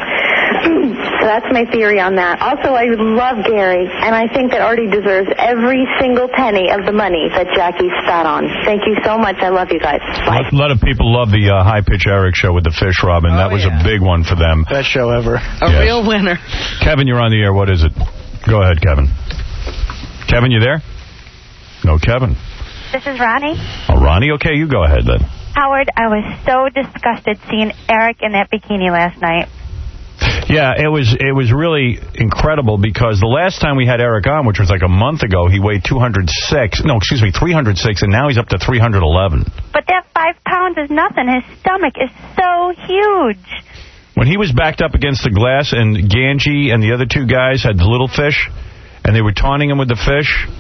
So that's my theory on that. Also, I love Gary, and I think that Artie deserves every single penny of the money that Jackie spat on. Thank you so much. I love you guys. Bye. A lot of people love the uh, High Pitch Eric show with the fish, Robin. That was a big one for them. Best show ever. A Yes. real winner. Kevin, you're on the air. What is it? Go ahead, Kevin. Kevin, you there? No, Kevin. This is Ronnie. Oh, Ronnie? Okay, you go ahead then. Howard, I was so disgusted seeing Eric in that bikini last night. Yeah, it was it was really incredible because the last time we had Eric on, which was like a month ago, he weighed two hundred six. No, excuse me, three hundred six, and now he's up to three hundred eleven. But that five pounds is nothing. His stomach is so huge. When he was backed up against the glass and Ganji and the other two guys had the little fish, and they were taunting him with the fish,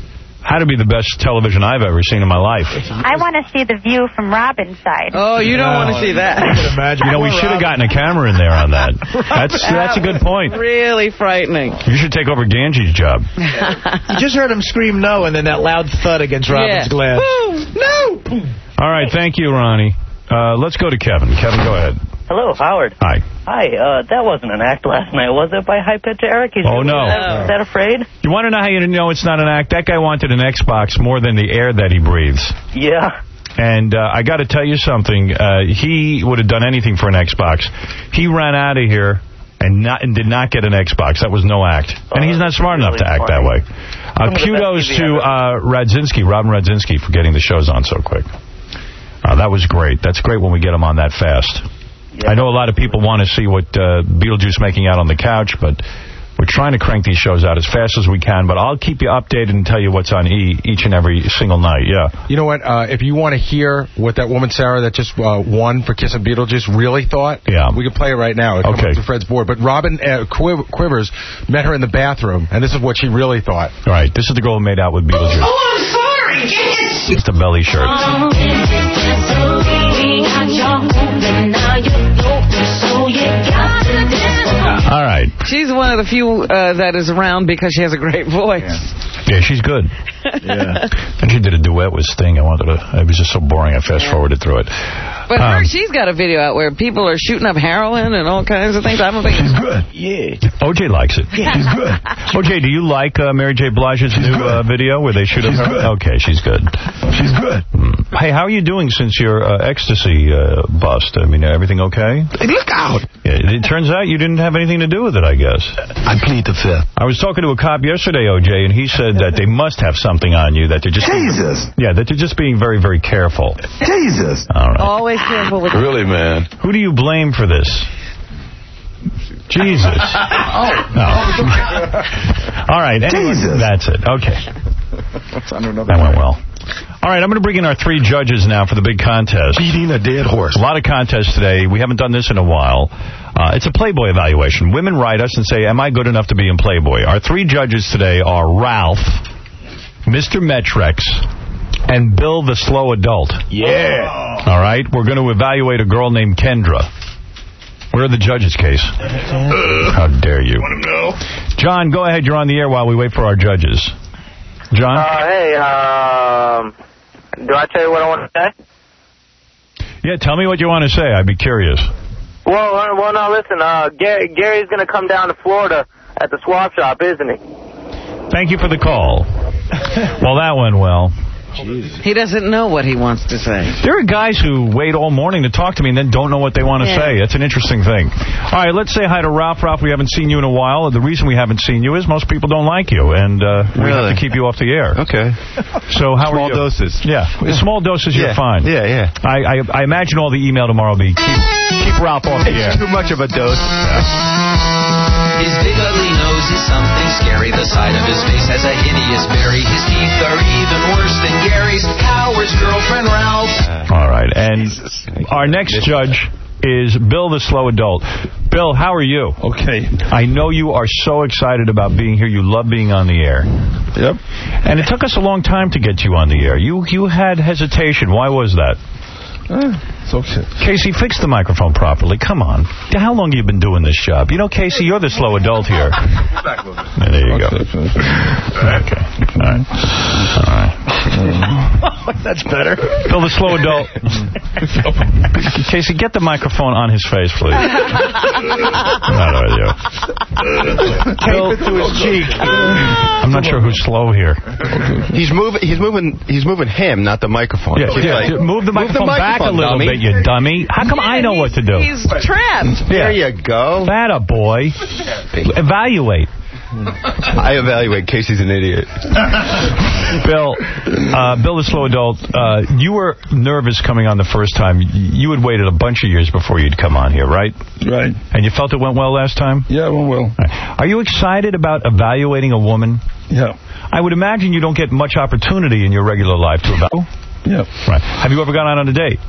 had to be the best television I've ever seen in my life. I want to see the view from Robin's side. Oh, you don't want to see that. I can imagine. You know, we should have gotten a camera in there on that. That's that's a good point. Really frightening. You should take over Ganji's job. You just heard him scream no, and then that loud thud against Robin's Yeah. glass. Boom! No! All right, thank you, Ronnie. Uh, let's go to Kevin. Kevin, go ahead. Hello, Howard. Hi. Hi, uh, that wasn't an act last night, was it, by High Pitch Eric? Is Oh, you, no. Is that, is that afraid? You want to know how you know it's not an act? That guy wanted an Xbox more than the air that he breathes. Yeah. And uh, I got to tell you something. Uh, he would have done anything for an Xbox. He ran out of here and not and did not get an Xbox. That was no act. Oh, and he's not smart really enough to act funny. that way. Uh, kudos to uh, Radzinski, Robin Radzinski, for getting the shows on so quick. Uh, that was great. That's great when we get them on that fast. Yeah. I know a lot of people want to see what uh, Beetlejuice making out on the couch, but we're trying to crank these shows out as fast as we can. But I'll keep you updated and tell you what's on E each and every single night. Yeah. You know what? Uh, if you want to hear what that woman, Sarah, that just uh, won for Kissing Beetlejuice really thought, yeah. we can play it right now. It okay. comes up to Fred's board. But Robin uh, Quiv Quivers met her in the bathroom, and this is what she really thought. All right. This is the girl who made out with Beetlejuice. Oh, I'm sorry. It's the belly shirt. All right. She's one of the few uh, that is around because she has a great voice. Yeah, she's good. Yeah. And she did a duet with Sting. I wanted to. It was just so boring. I fast forwarded through it. But um, her, she's got a video out where people are shooting up heroin and all kinds of things. I don't think she's good. Yeah. O J likes it. Yeah. She's good. O J, do you like uh, Mary J. Blige's new uh, video where they shoot she's up heroin? Good. Okay, she's good. She's good. Mm. Hey, how are you doing since your uh, ecstasy uh, bust? I mean, everything okay? Look out. Yeah, it turns out you didn't have anything to do with it, I guess. I plead the fifth. I was talking to a cop yesterday, O J, and he said that they must have something on you, that they're just... Jesus. Being, yeah, that they're just being very, very careful. Jesus. All right. Always careful with... Really, man. Who do you blame for this? Jesus. Oh. No. All right. Anyway, Jesus. That's it. Okay. That's under another that went well. All right, I'm going to bring in our three judges now for the big contest. Beating a dead horse. A lot of contests today. We haven't done this in a while. Uh, it's a Playboy evaluation. Women write us and say, am I good enough to be in Playboy? Our three judges today are Ralph, Mister Metrex, and Bill the Slow Adult. Yeah. All right, we're going to evaluate a girl named Kendra. Where are the judges, Case? How dare you? Want to know? John, go ahead. You're on the air while we wait for our judges. John? Uh, hey, um, do I tell you what I want to say? Yeah, tell me what you want to say. I'd be curious. Well, uh, well, no, listen, uh, Gary, Gary's going to come down to Florida at the swap shop, isn't he? Thank you for the call. Well, that went well. Jeez. He doesn't know what he wants to say. There are guys who wait all morning to talk to me and then don't know what they want to yeah. say. That's an interesting thing. All right, let's say hi to Ralph. Ralph, we haven't seen you in a while. The reason we haven't seen you is most people don't like you, and uh, we really? have to keep you off the air. Okay. So how small are you? doses. Yeah. yeah. Small doses, yeah. you're fine. Yeah, yeah. I, I, I imagine all the email tomorrow will be keep, keep Ralph off the air. It's too much of a dose. Yeah. His big ugly nose is something scary. The side of his face has a hideous berry. His teeth are even worse than Gary's. Howard's girlfriend, Ralph. All right, and our next judge is Bill the Slow Adult. Bill, how are you? Okay. I know you are so excited about being here. You love being on the air. Yep. And it took us a long time to get you on the air. You you had hesitation. Why was that? Uh, it's okay. Casey, fix the microphone properly. Come on. How long have you been doing this job? You know, Casey, you're the slow adult here. Back a little bit. There you go. Okay. All right. All right. That's better. Bill, the slow adult. Casey, get the microphone on his face, please. Not with you. Tape it to his cheek. I'm not sure who's slow here. He's moving. He's moving. He's moving him, not the microphone. Yeah, yeah. Like, move the microphone, move the microphone back a little dummy. bit, you dummy. How come yeah, I know what to do? He's trapped. Yeah. There you go. That a boy. Evaluate. I evaluate. Casey's an idiot. Bill, uh, Bill the Slow Adult, uh, you were nervous coming on the first time. You had waited a bunch of years before you'd come on here, right? Right. And you felt it went well last time? Yeah, it went well. Right. Are you excited about evaluating a woman? Yeah. I would imagine you don't get much opportunity in your regular life to evaluate. Yeah. Right. Have you ever gone out on a date?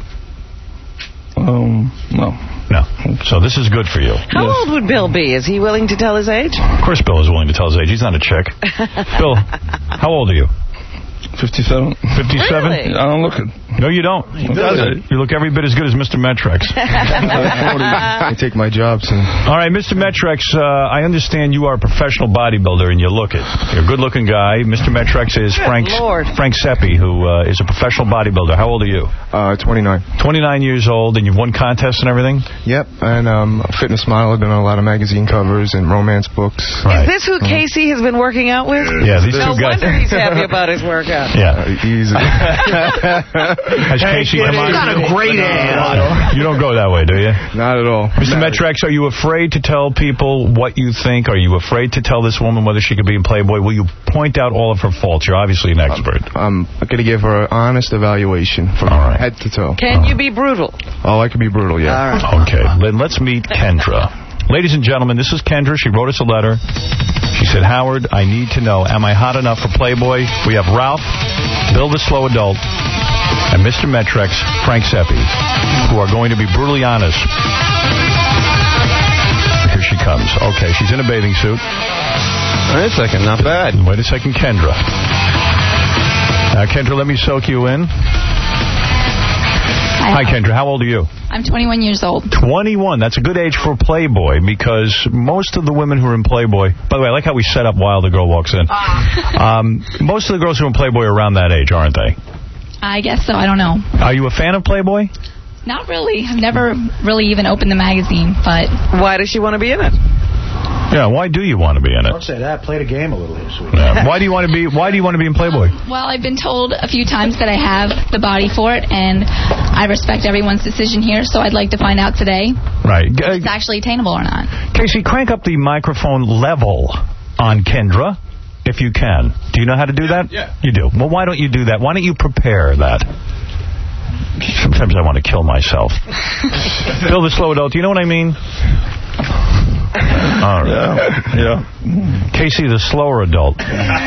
Um, no. No. So this is good for you. How yes. old would Bill be? Is he willing to tell his age? Of course Bill is willing to tell his age. He's not a chick. Bill, how old are you? fifty-seven. fifty-seven? Really? I don't look it. No, you don't. You, you look every bit as good as Mister Metrex. I take my jobs. And... All right, Mister Metrex, uh, I understand you are a professional bodybuilder and you look it. You're a good-looking guy. Mister Metrex is Frank, Frank Seppi, who uh, is a professional bodybuilder. How old are you? Uh, twenty-nine. twenty-nine years old, and you've won contests and everything? Yep, and um, a fitness model. I've been on a lot of magazine covers and romance books. Is Right. this who Casey has been working out with? Yeah, these no two guys. wonder he's happy about his workout. Yeah. Uh, easy. Has Casey come on? He's got a great ad. You don't go that way, do you? Not at all. Mister Metrex, are you afraid to tell people what you think? Are you afraid to tell this woman whether she could be in Playboy? Will you point out all of her faults? You're obviously an expert. I'm, I'm going to give her an honest evaluation from right. head to toe. Can you be brutal? Oh, I can be brutal, yeah. All right. Okay, then let's meet Kendra. Ladies and gentlemen, this is Kendra. She wrote us a letter. She said, Howard, I need to know, am I hot enough for Playboy? We have Ralph, Bill the Slow Adult, and Mister Metrex, Frank Seppi, who are going to be brutally honest. Here she comes. Okay, she's in a bathing suit. Wait a second, not bad. Wait a second, Kendra. Now, Kendra, let me soak you in. Hi, Kendra. How old are you? I'm twenty-one years old. twenty-one. That's a good age for Playboy, because most of the women who are in Playboy... By the way, I like how we set up while the girl walks in. um, most of the girls who are in Playboy are around that age, aren't they? I guess so. I don't know. Are you a fan of Playboy? Not really. I've never really even opened the magazine, but... Why does she want to be in it? Yeah, why do you want to be in it? Don't say that. Play the game a little here, sweetie. Yeah. Why do you want to be Why do you want to be in Playboy? Well, I've been told a few times that I have the body for it, and I respect everyone's decision here, so I'd like to find out today Right. if it's actually attainable or not. Casey, crank up the microphone level on Kendra, if you can. Do you know how to do that? Yeah. You do. Well, why don't you do that? Why don't you prepare that? Sometimes I want to kill myself. Bill the Slow Adult, do you know what I mean? All right. Yeah. yeah. Casey the Slower Adult.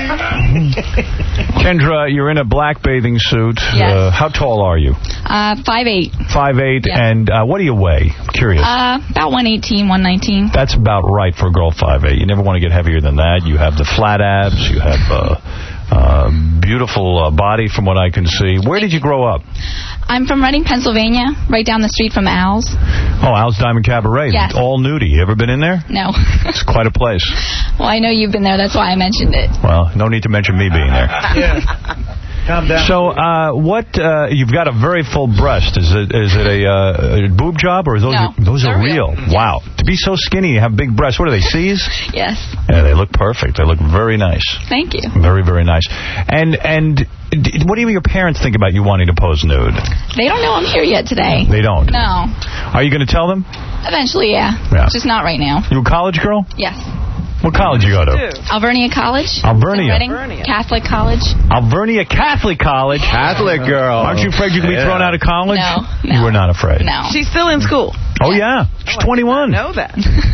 Kendra, you're in a black bathing suit. Yes. Uh, how tall are you? Uh, five eight. five eight. Yeah. And uh, what do you weigh? I'm curious. Uh, about one eighteen, one nineteen. That's about right for a girl five eight. You never want to get heavier than that. You have the flat abs. You have a uh, uh, beautiful uh, body from what I can see. Where did you grow up? I'm from Reading, Pennsylvania, right down the street from Al's. Oh, Al's Diamond Cabaret. Yes. All nudie. You ever been in there? No. It's quite a place. Well, I know you've been there. That's why I mentioned it. Well, no need to mention me being there. Yeah. Calm down. So, uh, what, uh, you've got a very full breast. Is it is it a, uh, a boob job, or are those, no, are, those are real. real? Wow. To be so skinny, you have big breasts. What are they, C's? Yes. Yeah, they look perfect. They look very nice. Thank you. Very, very nice. And, and what do your parents think about you wanting to pose nude? They don't know I'm here yet today. They don't? No. Are you going to tell them? Eventually, yeah. Yeah. Just not right now. You a college girl? Yes. What college you go to? Alvernia College. Alvernia. Reading. Catholic College. Alvernia Catholic College. Catholic girl. Aren't you afraid you could be Yeah. thrown out of college? No, no. You were not afraid. No. She's still in school. Oh, yeah. She's twenty-one. I know that.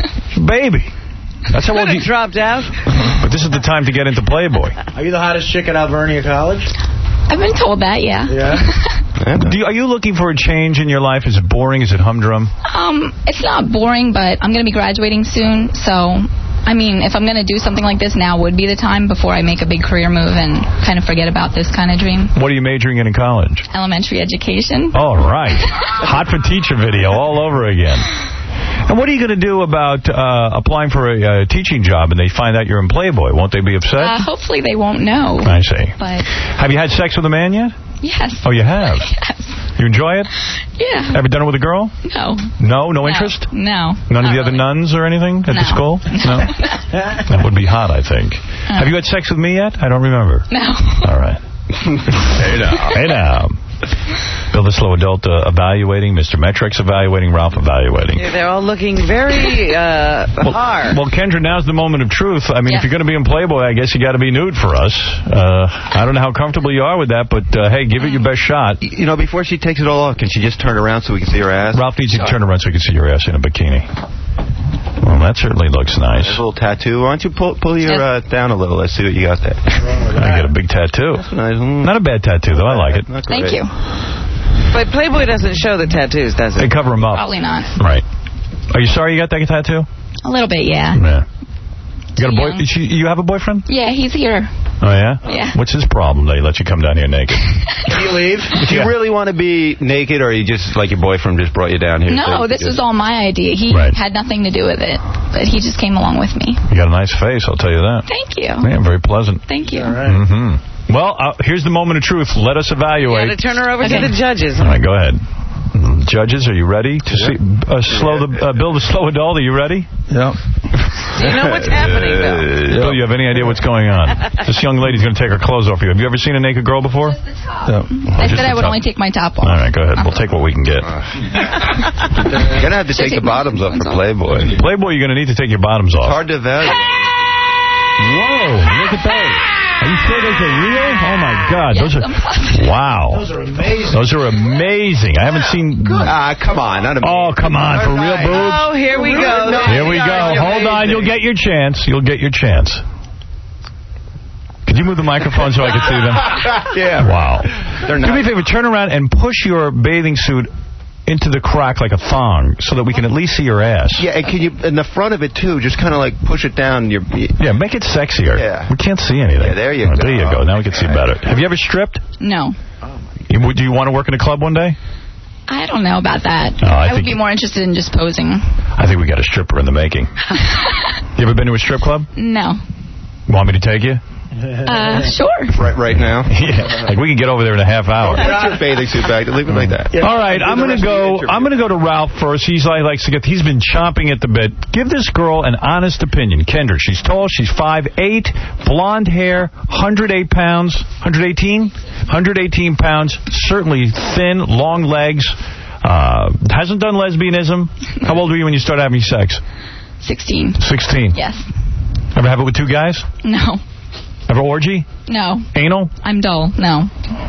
Baby. That's how old you... dropped out. But this is the time to get into Playboy. Are you the hottest chick at Alvernia College? I've been told that, yeah. Yeah. Do you, are you looking for a change in your life? Is it boring? Is it humdrum? Um, it's not boring, but I'm going to be graduating soon, so... I mean, if I'm going to do something like this, now would be the time before I make a big career move and kind of forget about this kind of dream. What are you majoring in in college? Elementary education. All right. Hot for teacher video all over again. And what are you going to do about uh, applying for a uh, teaching job and they find out you're in Playboy? Won't they be upset? Uh, hopefully they won't know. I see. But have you had sex with a man yet? Yes. Oh, you have? Yes. You enjoy it? Yeah. Ever done it with a girl? No. No? No interest? No. None of the really. other nuns or anything at no. the school? No. No? That would be hot, I think. Uh. Have you had sex with me yet? I don't remember. No. All right. Hey now. Hey now. Bill the Slow Adult uh, evaluating, Mister Metrex evaluating, Ralph evaluating. Yeah, they're all looking very uh, well, hard. Well, Kendra, now's the moment of truth. I mean, Yeah. if you're going to be in Playboy, I guess you got to be nude for us. Uh, I don't know how comfortable you are with that, but uh, hey, give it your best shot. You know, before she takes it all off, can she just turn around so we can see her ass? Ralph needs you to turn around so we can see your ass in a bikini. Well, that certainly looks nice. A little tattoo. Why don't you pull pull your uh, down a little? Let's see what you got there. I got a big tattoo. That's nice. Mm. Not a bad tattoo, though. I like it. Thank you. But Playboy doesn't show the tattoos, does it? They cover them up. Probably not. Right. Are you sorry you got that tattoo? A little bit, yeah. Yeah. You got a boy? young. She, you have a boyfriend? Yeah, he's here. Oh, yeah? Yeah. What's his problem that he lets you come down here naked? Can you leave? Do you Yeah. really want to be naked, or you just, like, your boyfriend just brought you down here? No, so this just... was all my idea. He Right. had nothing to do with it, but he just came along with me. You got a nice face, I'll tell you that. Thank you. Yeah, very pleasant. Thank you. Mm-hmm. Well, uh, here's the moment of truth. Let us You evaluate. got to turn her over Okay. to the judges. All right, go ahead. Judges, are you ready to see uh, slow the uh, Bill the slow adult? Are you ready? Yeah. Do you know what's happening, Bill? Uh, Bill, you have any idea what's going on? This young lady's going to take her clothes off you. Have you ever seen a naked girl before? Yeah. I said I would only take my top off. All right, go ahead. We'll take what we can get. You're going to have to take the bottoms off for Playboy. Playboy, you're going to need to take your bottoms off. It's hard to evaluate. Whoa, look at those. Are you sure those are real? Oh, my God. Yes, those are, I'm positive. wow. Those are amazing. Those are amazing. I haven't seen... Ah, come on. Not Oh, come on. For real boobs? Oh, here we go. Here we go. Hold on. You'll get your chance. You'll get your chance. Could you move the microphone so I can see them? Yeah. Wow. They're Do not. me a favor. Turn around and push your bathing suit into the crack like a thong so that we can at least see your ass. Yeah, and can you, in the front of it, too, just kind of, like, push it down your... Yeah, make it sexier. Yeah. We can't see anything. Yeah, there you Oh, go. There you go. Now we can see better. Have you ever stripped? No. You- Do you want to work in a club one day? I don't know about that. Oh, I I, would think- be more interested in just posing. I think we got a stripper in the making. You ever been to a strip club? No. Want me to take you? Uh, sure. Right, right now? Yeah. Like we can get over there in a half hour. Put your bathing suit back. Leave it like that. All right, I'm going to go. I'm going to go to Ralph first. He's like likes to get. He's been chomping at the bit. Give this girl an honest opinion. Kendra, she's tall. She's five eight, blonde hair, one hundred eight pounds, one hundred eighteen, one hundred eighteen pounds. Certainly thin, long legs. Uh, hasn't done lesbianism. How old were you when you started having sex? Sixteen. Sixteen. Yes. Ever have it with two guys? No. Ever orgy? No. Anal? I'm dull. No.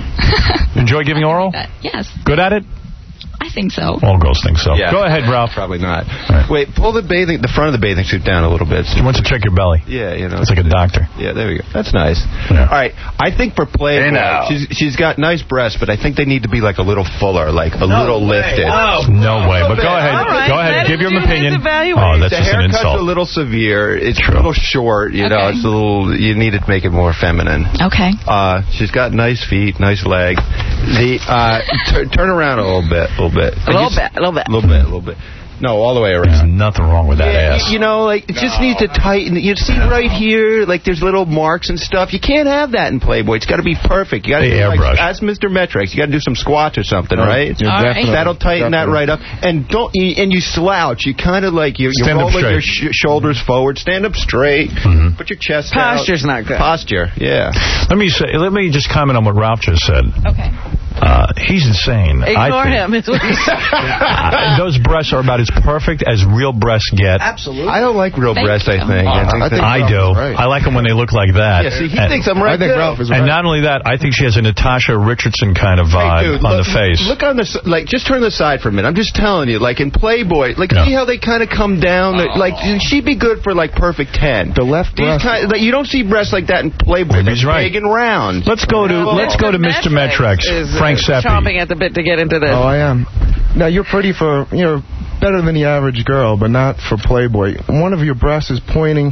Enjoy giving oral? Yes. Good at it? I think so. All girls think so. Yeah. Go ahead, Ralph. Probably not. Wait, pull the bathing, the front of the bathing suit down a little bit. She wants to check your belly. Yeah, you know. It's like a doctor. Yeah, there we go. That's nice. Yeah. All right, I think for Playboy, Hey, now. she's she's got nice breasts, but I think they need to be like a little fuller, like a little lifted. Oh. No way. But go ahead. All right, Go ahead. let Give him your do his opinion. evaluation. Oh, that's The just an haircut's insult. a little severe. It's True. a little short. You know, Okay. it's a little. You need to make it more feminine. Okay. Uh, she's got nice feet, nice leg. The uh, t- turn around a little bit, a little bit, A little bit, a little bit. a little bit, a little bit. No, all the way There's around. nothing wrong with that Yeah, ass. you, you know, like it just needs to tighten. You see right here, like there's little marks and stuff. You can't have that in Playboy. It's got to be perfect. You got to They do like, airbrush. as Mister Metrics. You got to do some squats or something, right? Yeah, All right. definitely. That'll tighten Definitely. that right up. And don't you, and you slouch. You kind of like you're, you're Stand up rolling your straight. sh- shoulders forward. Stand up straight. Mhm. Put your chest out. Posture's not good. Posture, yeah. Let me say. Let me just comment on what Ralph just said. Okay. Uh, he's insane. I Ignore think. him. Is what he said. Uh, those breasts are about as perfect as real breasts get. Absolutely. I don't like real Thank breasts. I you. think. I, think I think that- I do. Right. I like them when they look like that. Yeah, see, he and, thinks I'm right. I think too. Ralph is and right. not only that, I think she has a Natasha Richardson kind of Hey, vibe dude, on look, the face. Look on the s- like. Just turn the side for a minute. I'm just telling you. Like in Playboy, like Yeah. see how they kind of come down. Like she'd be good for like perfect ten. The left These breast. kind, like, you don't see breasts like that in Playboy. Maybe he's They're right. big and round. Let's go to Well, let's go to Mister Metrex, is, uh, Frank Seppi. chomping at the bit to get into this. Oh, I am. Now, you're pretty for, you're better than the average girl, but not for Playboy. One of your breasts is pointing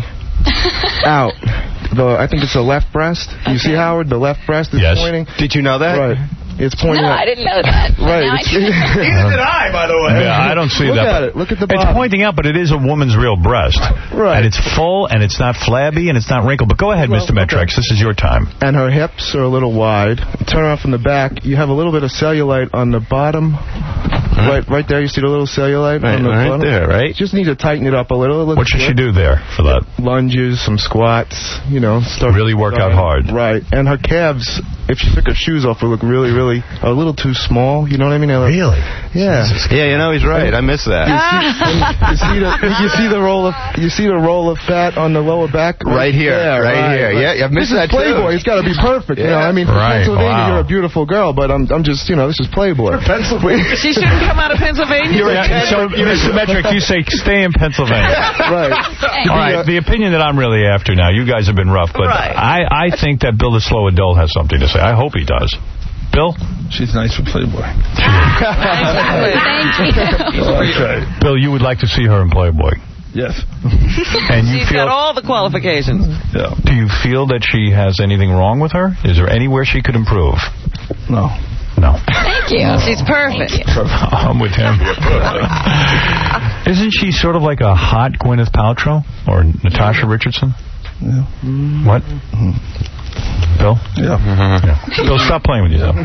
out. The I think it's the left breast. You see, Howard? The left breast is Yes. pointing. Did you know that? Right. It's pointing No, out. I didn't know that. Right. Now I It's- do. Neither did I, by the way. Yeah, I don't see Look that. at it. Look at the It's bottom. pointing out, but it is a woman's real breast. Right. And it's full, and it's not flabby, and it's not wrinkled. But go ahead, Well, Mister Metrex. This is your time. And her hips are a little wide. Turn around from the back. You have a little bit of cellulite on the bottom. Right, right there. You see the little cellulite Right, on the right bottom. there, right? Just need to tighten it up a little. It looks What should she good. do there for that? Lunges, some squats. You know, start Really work out hard. Right. And her calves, if she took her shoes off, would look really, really a little too small. You know what I mean? They look- Really? Yeah. Yeah, you know he's right. I miss that. You see the you see the roll of you see the roll of fat on the lower back Right here, there, right here. Yeah, I've missed this that is Playboy. too. It's got to be perfect. You know, Yeah. I mean, for Right, Pennsylvania, wow. you're a beautiful girl, but I'm I'm just you know this is Playboy. Pennsylvania. She shouldn't come out of Pennsylvania. Yeah, so, Mister Metrex, you say stay in Pennsylvania. Right. All right, the opinion that I'm really after now, you guys have been rough, but Right. I, I think that Bill the Slow Adult has something to say. I hope he does. Bill? She's nice for Playboy. Thank you. Bill, you would like to see her in Playboy. Yes. And you She's feel, got all the qualifications. Yeah. do you feel that she has anything wrong with her? Is there anywhere she could improve? No. No. Thank you. She's perfect. I'm with him. Isn't she sort of like a hot Gwyneth Paltrow or Natasha Richardson? Yeah. What? Bill? Yeah. yeah. Bill, stop playing with yourself. no,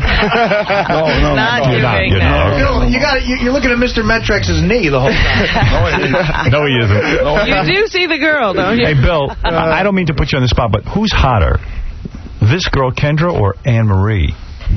no, Not no. you, You're not, Big you're Man. not. Bill, you got you, you're looking at Mister Metrex's knee the whole time. No, he isn't. You do see the girl, don't you? Hey, Bill, I I don't mean to put you on the spot, but who's hotter? This girl, Kendra, or Anne-Marie?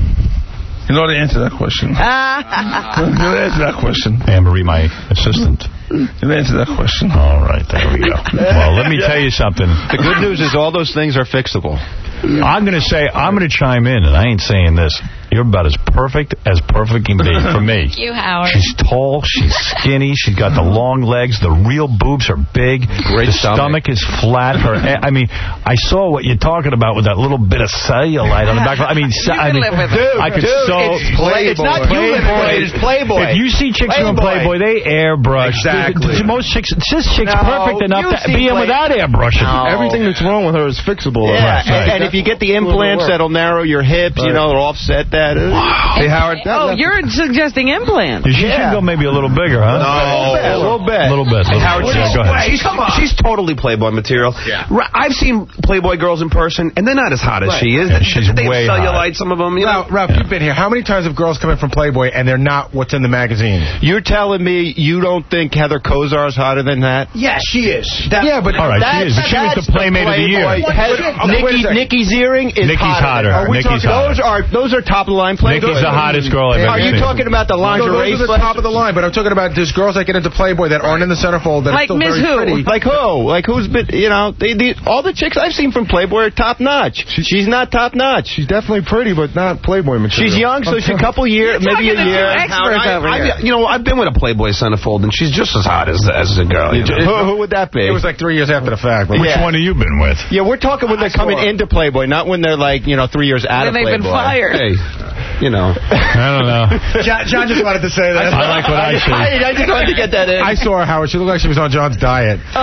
You know the answer to that question. You know the answer to that question. Anne-Marie, my assistant. You know the answer to that question. All right, there we go. Well, let me tell you something. The good news is all those things are fixable. I'm going to say, I'm going to chime in, and I ain't saying this. You're about as perfect as perfect can be for me. Thank you, Howard. She's tall, she's skinny, she's got the long legs, the real boobs are big, Great the stomach. stomach is flat. Her, I mean, I saw what you're talking about with that little bit of cellulite on the back. I mean, You I can mean, live with it. Dude, I could dude, so. it's Playboy. It's not you living with it, it's Playboy. If you see chicks doing Playboy. Playboy, they airbrush. Exactly. The- the- Most chicks, it's just chicks No, perfect enough you to see be in Play- without airbrushing. No. Everything that's wrong with her is fixable. Yeah, Right, right. and, and if you get the implants that'll narrow your hips, you know, it'll offset that. Hey, Howard. Oh, you're suggesting implants. She Yeah. should go maybe a little bigger, huh? No, a little bit. A little bit. Hey, little Howard, bit. she's, Yeah, go ahead. she's, she's totally Playboy material. Yeah. Right, I've seen Playboy girls in person, and they're not as hot as Right. she is. Yeah, she's they way have hot. cellulite, some of them. You know? Ralph, Ralph you've been here. How many times have girls come in from Playboy and they're not what's in the magazine? You're telling me you don't think Heather Kozar is hotter than that? Yeah, she is. That, Yeah, but All right, she is. But she was the Playmate of the year. Playboy. Heather- Nikki, Nikki Ziering is Nikki's hotter. Are we Nikki's talking- hotter. Those are those are top of the line Playboy. Nikki's the hottest girl I've Are ever you seen. talking about the No, lingerie? those are the top of the line, but I'm talking about there's girls that get into Playboy that aren't in the centerfold that Like are still Miss very Who? pretty. Like who? Like who's been, you know, they, they, all the chicks I've seen from Playboy are top notch. She's not top notch. She's definitely pretty, but not Playboy material. She's young, so she's a couple years, maybe a talking to year. two experts I, over I, here. you know, I've been with a Playboy centerfold, and she's just as hot as as a girl. You know. who, who would that be? It was like three years after the fact. But Which Yeah. one have you been with? Yeah, we're talking when they're coming into Playboy, not when they're like, you know, three years out When of they've Playboy. been fired. Hey, you know. I don't know. John, John just wanted to say that. I like what I see. I, I just wanted to get that in. I saw her, Howard. She looked like she was on John's diet. Oh,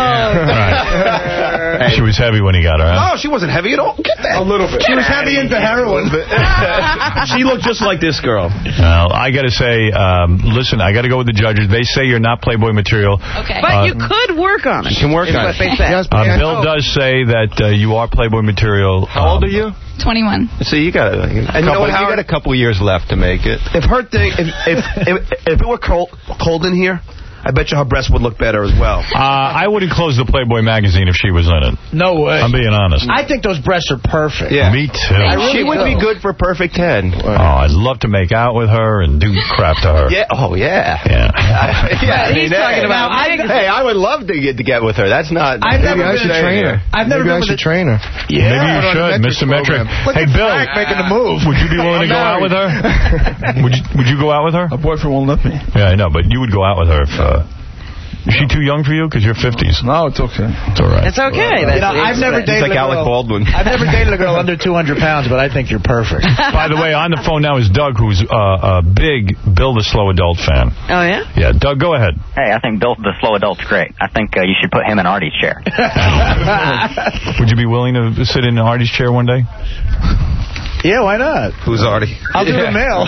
Right. She was heavy when he got her, huh? No, she wasn't heavy at all. Get that. A little bit. She was heavy into heroin. She looked just like this girl. Well, I got to say, um, listen, I got to go with the judges. They say you're not Playboy material. Okay. but Uh, you could work on it. You can work is on what it. they said. Yes, but Uh, yeah, Bill no. does say that uh, you are Playboy material. How old are you? twenty-one. See, you got and you know what, you got a couple years left to make it. If her thing, if if if, if it were cold, cold in here, I bet you her breasts would look better as well. Uh, I wouldn't close the Playboy magazine if she was in it. No way. I'm being honest. I think those breasts are perfect. Yeah. Me too. I really She would do. be good for Perfect ten. Oh, I'd love to make out with her and do crap to her. Yeah. Oh, yeah. Yeah. yeah. I He's mean, talking hey, about I, magazine. hey, I would love to get to get with her. That's not. I've never Maybe I been should a- train her. I've never Maybe been I with should a- train her. Maybe Yeah. you Put on a should, metric Mister Metric. program. Look Hey, at Bill. Frank making the move. Would you be willing to go out with her? would you Would you go out with her? A boyfriend won't let me. Yeah, I know, but you would go out with her if. Uh, is she too young for you? Because you're fifties. No, it's okay. It's all right. It's okay. That's You know, I've never He's dated like a girl. Alec Baldwin. I've never dated a girl under two hundred pounds, but I think you're perfect. By the way, on the phone now is Doug, who's uh, a big Bill the Slow Adult fan. Oh, yeah? Yeah, Doug, go ahead. Hey, I think Bill the Slow Adult's great. I think uh, you should put him in Artie's chair. Would you be willing to sit in Artie's chair one day? Yeah, why not? Who's Artie? I'll do the mail.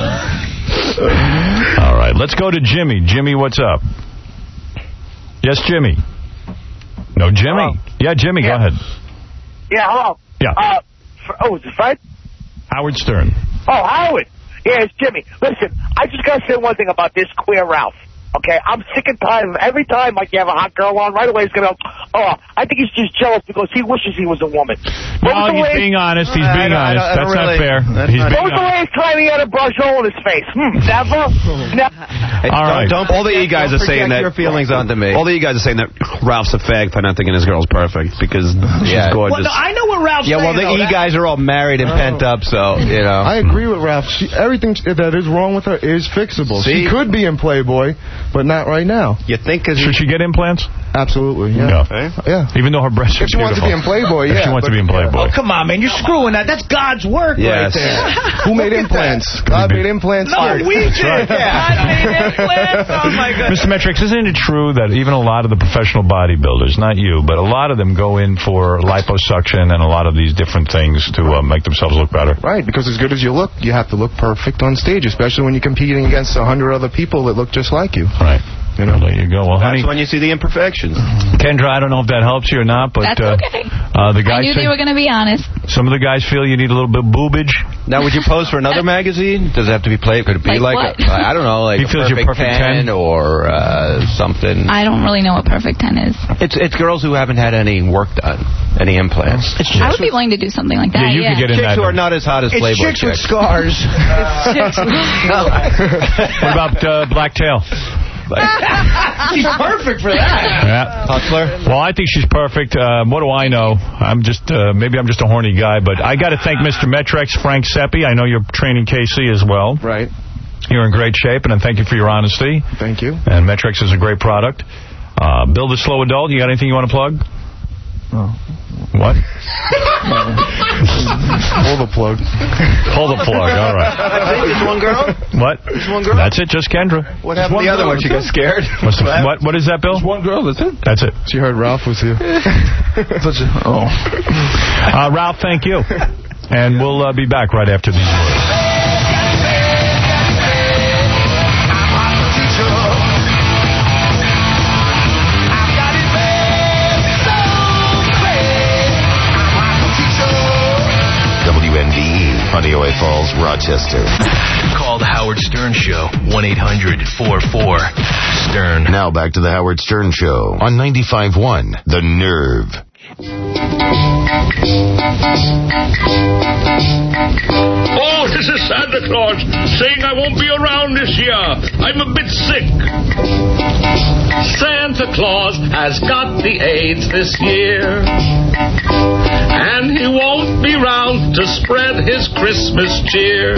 All right, let's go to Jimmy. Jimmy, what's up? Yes, Jimmy. No, Jimmy. Hello. Yeah, Jimmy, go Yeah. ahead. Yeah, hello. Yeah. Uh, for, oh, is it Fred? Howard Stern. Oh, Howard. Yeah, it's Jimmy. Listen, I just got to say one thing about this queer Ralph. Okay, I'm sick and tired of every time like you have a hot girl on, right away he's going to go, oh, I think he's just jealous because he wishes he was a woman. What No, was the he's last- being honest. He's I being don't- I honest. don't- I don't That's not really- fair. that's He's not- being When was the honest. last time he had a brush hole in his face? Hmm, never? never. Hey, All don't- right. Don't, all the E guys are Don't saying project that. your feelings onto me. All the E guys are saying that Ralph's a fag for not thinking his girl's perfect because she's Yeah. gorgeous. Well, no, I know what Ralph's yeah, well, saying, the E though. guys are all married and pent up, so you know. I agree with Ralph. She, everything that is wrong with her is fixable. See? She could be in Playboy, but not right now. You think? Cause Should she get implants? Absolutely, yeah. Yeah. yeah. Even though her breasts are If she wants to be in Playboy, If yeah. she wants to be in Playboy. Oh, come on, man. You're screwing that. That's God's work right Yes. there. Who made implants? God made implants. No, first. we did. God made implants. Oh, my goodness. Mister Metrix, isn't it true that even a lot of the professional bodybuilders, not you, but a lot of them go in for liposuction and a lot of these different things to uh, make themselves look better? Right, because as good as you look, you have to look perfect on stage, especially when you're competing against a hundred other people that look just like you. Right. You know, there you go. Well, That's honey, when you see the imperfections. Kendra, I don't know if that helps you or not, but That's uh, okay. uh, the I guys knew say, they were going to be honest. some of the guys feel you need a little bit of boobage. Now, would you pose for another magazine? Does it have to be played? Could it be Like like, what? a, I don't know, like He a feels perfect, you're perfect ten? or uh, something? I don't really know what perfect ten is. It's it's girls who haven't had any work done, any implants. It's I would be willing to do something like that. Yeah, you yeah. could get in Chicks that. who are not as hot as It's Playboy chicks with scars. Chicks with scars. What about uh, Black Tail? She's perfect for that. Yeah. Hustler? Well, I think she's perfect. Uh, what do I know? I'm just, uh, maybe I'm just a horny guy, but I got to thank Mister Metrex, Frank Seppi. I know you're training K C as well. Right. You're in great shape, and I thank you for your honesty. Thank you. And Metrex is a great product. Uh, Bill the Slow Adult, you got anything you want to plug? Oh. What? Pull the plug. Pull the plug, all right. Just one girl? What? Just one girl? That's it, just Kendra. What happened to the other one? She got scared? What's the, what, what is that, Bill? Just one girl, that's it? That's it. She heard Ralph was here. Such a, oh. Uh, Ralph, thank you. And we'll uh, be back right after these words. W N V E, Honeoye Falls, Rochester. Call the Howard Stern Show, one eight hundred four four Stern. Now back to the Howard Stern Show on ninety-five point one, The Nerve. Oh, this is Santa Claus saying I won't be around this year. I'm a bit sick. Santa Claus has got the AIDS this year, and he won't be round to spread his Christmas cheer.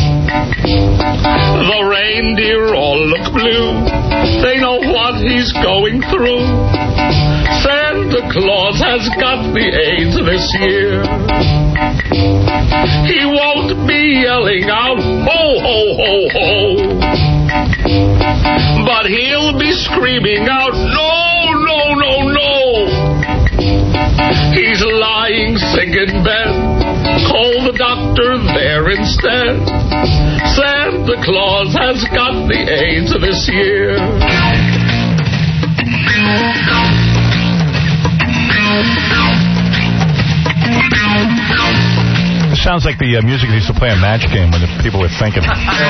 The reindeer all look blue. They know what he's going through. Santa Claus has got the AIDS this year. He won't be yelling out, ho, ho, ho, ho. But he'll be screaming out, no, no, no, no. He's lying sick in bed. Call the doctor there instead. Santa Claus has got the AIDS this year. This sounds like the uh, music they used to play on Match Game when the people were thinking.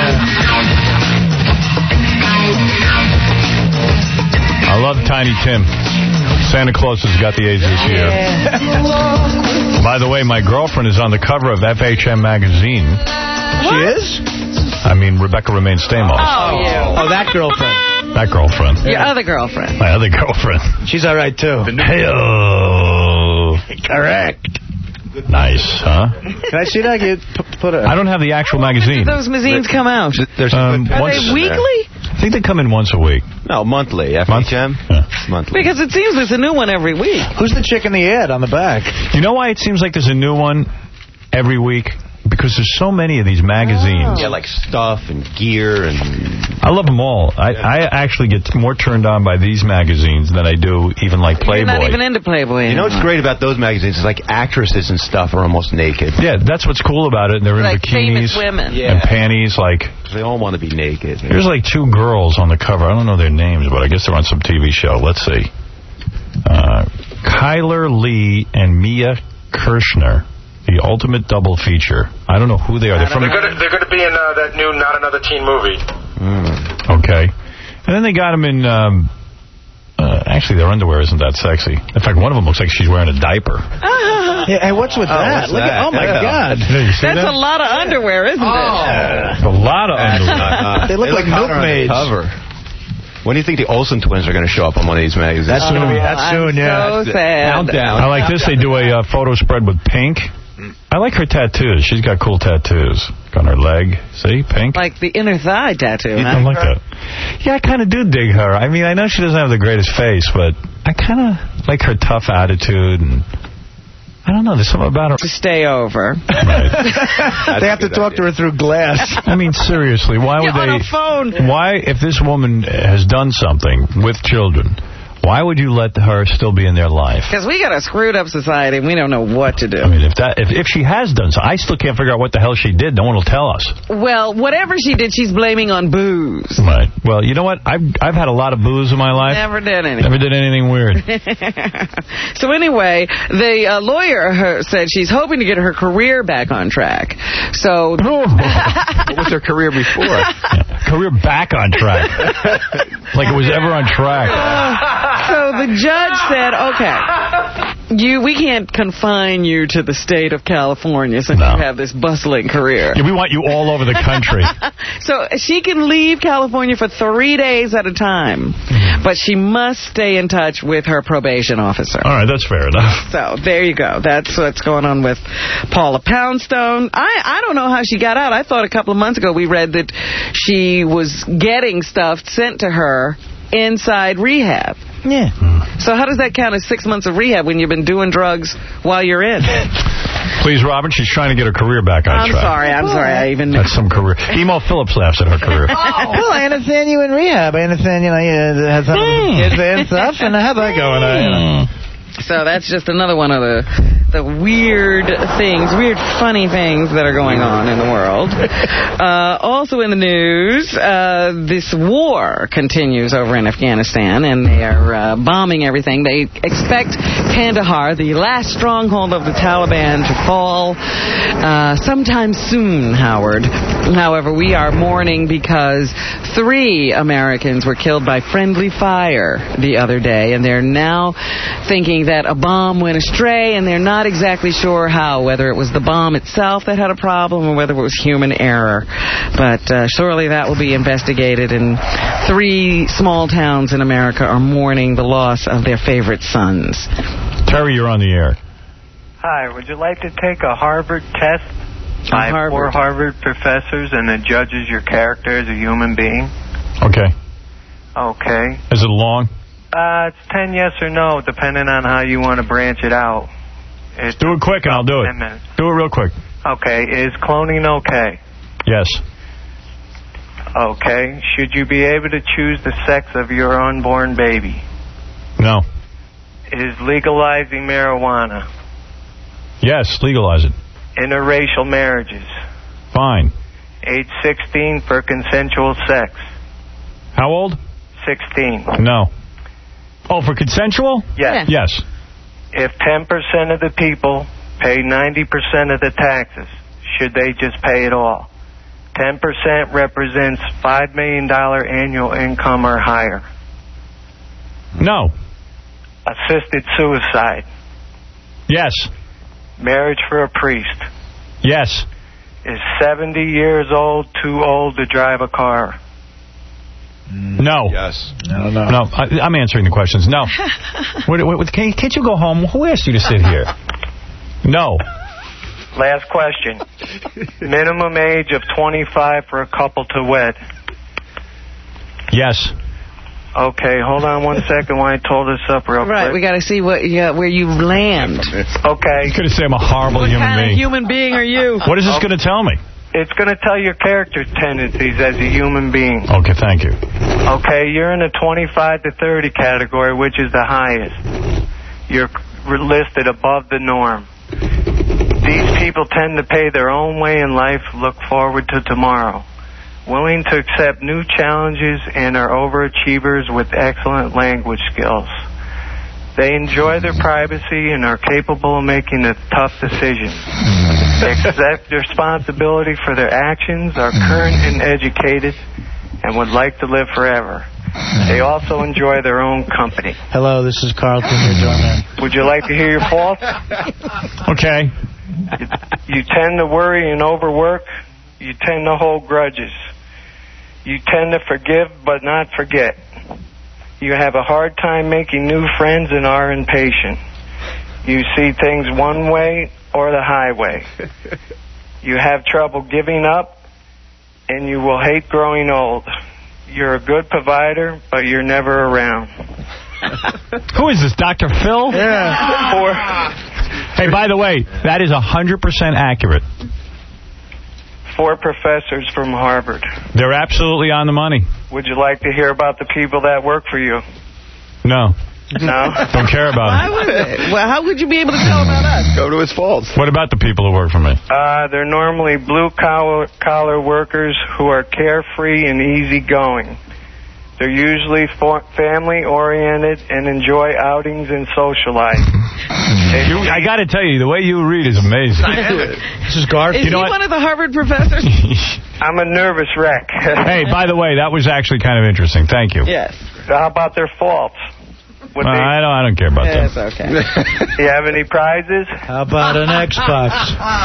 I love Tiny Tim. Santa Claus has got the AIDS this year. Yeah. By the way, my girlfriend is on the cover of F H M magazine. What? She is? I mean, Rebecca Romaine Stamos. Oh, yeah. Oh, that girlfriend. That girlfriend. Your other girlfriend. My other girlfriend. She's all right, too. Hey-oh. Correct. Nice, huh? Can I see that? You put it. I don't have the actual magazine. Those magazines come out. There's um, Are once, they weekly? I think they come in once a week. No, monthly. F H M? Yeah. Monthly. Because it seems there's a new one every week. Who's the chick in the ad on the back? You know why it seems like there's a new one every week? Because there's so many of these magazines. Yeah, like stuff and gear and... I love them all. I, I actually get more turned on by these magazines than I do even like Playboy. You're not even into Playboy You know anymore. what's great about those magazines is like actresses and stuff are almost naked. Yeah, that's what's cool about it. They're in Like bikinis famous women. and Yeah. panties. Like They all want to be naked. There's like two girls on the cover. I don't know their names, but I guess they're on some T V show. Let's see. Uh, Kyler Lee and Mia Kirshner. The ultimate double feature. I don't know who they are. They're from. They're going to they're going to be in uh, that new Not Another Teen movie. Mm. Okay, and then they got them in. Um, uh, actually, their underwear isn't that sexy. In fact, one of them looks like she's wearing a diaper. Yeah, hey, what's with Oh, that? what's Look that? At, oh my Yeah. God! Yeah, you see That's that? a lot of underwear, isn't Oh. it? A lot of underwear. They look like milkmaids. Cover. When do you think the Olsen twins are going to show up on one of these magazines? That's Oh, gonna be that's I'm soon, yeah. so sad. Countdown. I like this. They do a uh, photo spread with Pink. I like her tattoos. She's got cool tattoos on her leg. See, Pink. Like the inner thigh tattoo. I Huh? like that. Yeah, I kind of do dig her. I mean, I know she doesn't have the greatest face, but I I kind of like her tough attitude, and I don't know, there's something about her. To stay over. Right. They have to talk to her through glass. I mean, seriously, why would You're they... on a phone. Why, if this woman has done something with children, why would you let her still be in their life? Because we got a screwed up society and we don't know what to do. I mean, if that if, if she has done so, I still can't figure out what the hell she did. No one will tell us. Well, whatever she did, she's blaming on booze. Right. Well, you know what? I've, I've had a lot of booze in my life. Never did anything. Never did anything weird. So anyway, the uh, lawyer her, said she's hoping to get her career back on track. So what was her career before? Yeah. Career back on track. Like it was ever on track. Uh, so the judge said, okay, you we can't confine you to the state of California since no. you have this bustling career. Yeah, we want you all over the country. So she can leave California for three days at a time, mm. but she must stay in touch with her probation officer. All right, that's fair enough. So there you go. That's what's going on with Paula Poundstone. I, I don't know how she got out. I thought a couple of months ago we read that she was getting stuff sent to her inside rehab. Yeah. So how does that count as six months of rehab when you've been doing drugs while you're in? Please, Robin, she's trying to get her career back on I'm track. I'm sorry, I'm sorry. I even knew. That's some career. Emo Phillips laughs at her career. Oh. Well, I understand you in rehab. I understand, you know, you had some mm. kids and stuff, and how's that going? Mm. You know? So that's just another one of the the weird things, weird funny things that are going on in the world. Uh, also in the news, uh, this war continues over in Afghanistan, and they are uh, bombing everything. They expect Kandahar, the last stronghold of the Taliban, to fall uh, sometime soon, Howard. However, we are mourning because three Americans were killed by friendly fire the other day, and they're now thinking that a bomb went astray, and they're not exactly sure how, whether it was the bomb itself that had a problem or whether it was human error. But uh, surely that will be investigated, and three small towns in America are mourning the loss of their favorite sons. Terry, you're on the air. Hi, would you like to take a Harvard test by Harvard. four Harvard professors, and it judges your character as a human being? Okay. Okay. Is it long? Uh, it's ten yes or no, depending on how you want to branch it out. It's do it quick and I'll do it. ten minutes. Do it real quick. Okay. Is cloning okay? Yes. Okay. Should you be able to choose the sex of your unborn baby? No. Is legalizing marijuana? Yes, legalize it. Interracial marriages? Fine. Age sixteen for consensual sex? How old? sixteen. No. Oh, for consensual? Yes. Yes. If ten percent of the people pay ninety percent of the taxes, should they just pay it all? ten percent represents five million dollars annual income or higher. No. Assisted suicide? Yes. Marriage for a priest? Yes. Is seventy years old too old to drive a car? No. Yes. No, no. No, I, I'm answering the questions. No. wait, wait, wait, can't, can't you go home? Who asked you to sit here? No. Last question. Minimum age of twenty-five for a couple to wed? Yes. Okay, hold on one second while I told this up real right, quick. Right, we got to see what yeah, where you land. Okay. You could have said I'm a horrible what human kind being. Of human being are you? What is this going to tell me? It's going to tell your character tendencies as a human being. Okay, thank you. Okay, you're in the twenty-five to thirty category, which is the highest. You're listed above the norm. These people tend to pay their own way in life, look forward to tomorrow. Willing to accept new challenges and are overachievers with excellent language skills. They enjoy their privacy and are capable of making a tough decision. They accept responsibility for their actions, are current and educated, and would like to live forever. They also enjoy their own company. Hello, this is Carlton, your doorman. Would you like to hear your faults? Okay. You, you tend to worry and overwork. You tend to hold grudges. You tend to forgive but not forget. You have a hard time making new friends and are impatient. You see things one way or the highway. You have trouble giving up, and you will hate growing old. You're a good provider, but you're never around. Who is this, Doctor Phil? Yeah. Four. Hey, by the way, that is one hundred percent accurate. Four professors from Harvard. They're absolutely on the money. Would you like to hear about the people that work for you? No. No? Don't care about Why it. would it? Well, how would you be able to tell about us? Go to his faults. What about the people who work for me? Uh, they're normally blue-collar collar workers who are carefree and easygoing. They're usually for family-oriented and enjoy outings and socialize. You, I got to tell you, the way you read is amazing. This is Garth. Is You know he what? one of the Harvard professors? I'm a nervous wreck. Hey, by the way, that was actually kind of interesting. Thank you. Yes. How about their faults? Would Uh, they, I don't. I don't care about Yeah, that. it's okay. do you have any prizes? How about an Xbox?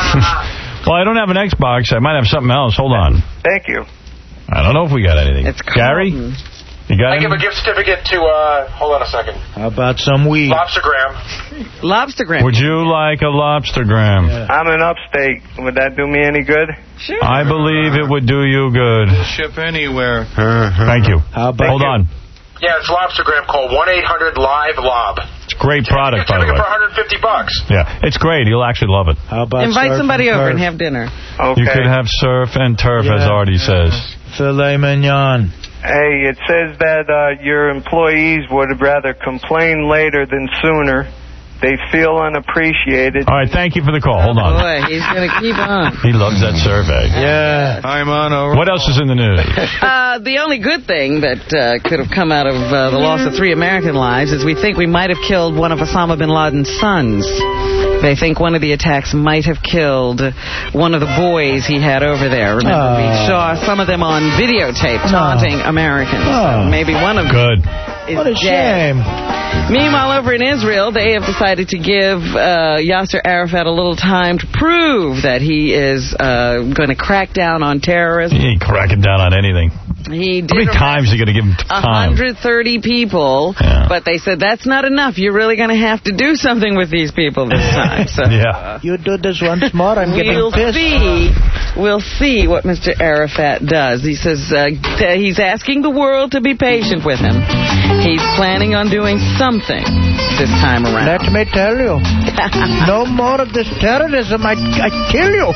Well, I don't have an Xbox. I might have something else. Hold on. Thank you. I don't know if we got anything. It's Gary, Carlton. you got I give a anything? gift certificate to, uh, hold on a second. How about some weed? Lobstergram. Lobstergram. Would you like a lobstergram? Yeah. I'm in upstate. Would that do me any good? Sure. I believe it would do you good. Ship anywhere. Thank you. How about Hold on. Yeah, it's Lobstergram. Call one eight hundred live lob. It's a great product, by the Certificate way. for one hundred fifty bucks. Yeah, it's great. You'll actually love it. How about Invite surf somebody and over turf? and have dinner. Okay. You could have surf and turf, as Yeah. Artie says. Filet mignon. Hey, it says that uh, your employees would rather complain later than sooner. They feel unappreciated. All right, thank you for the call. Hold on. Boy, he's going to keep on. He loves that survey. Yeah. I'm on over. What else is in the news? Uh, the only good thing that uh, could have come out of uh, the loss of three American lives is we think we might have killed one of Osama bin Laden's sons. They think one of the attacks might have killed one of the boys he had over there. Remember, we Oh. saw some of them on videotape taunting Americans. Oh. So maybe one of them Good. is What a dead. shame. Meanwhile, over in Israel, they have decided to give uh, Yasser Arafat a little time to prove that he is uh, going to crack down on terrorism. He ain't cracking down on anything. He did How many times are you going to give him t- one time? hundred thirty people, Yeah. but they said that's not enough. You're really going to have to do something with these people this time. So Yeah. You do this once more, I'm getting we'll pissed. see. We'll see what Mister Arafat does. He says uh, th- he's asking the world to be patient with him. He's planning on doing something this time around. Let me tell you. No more of this terrorism. I, I kill you.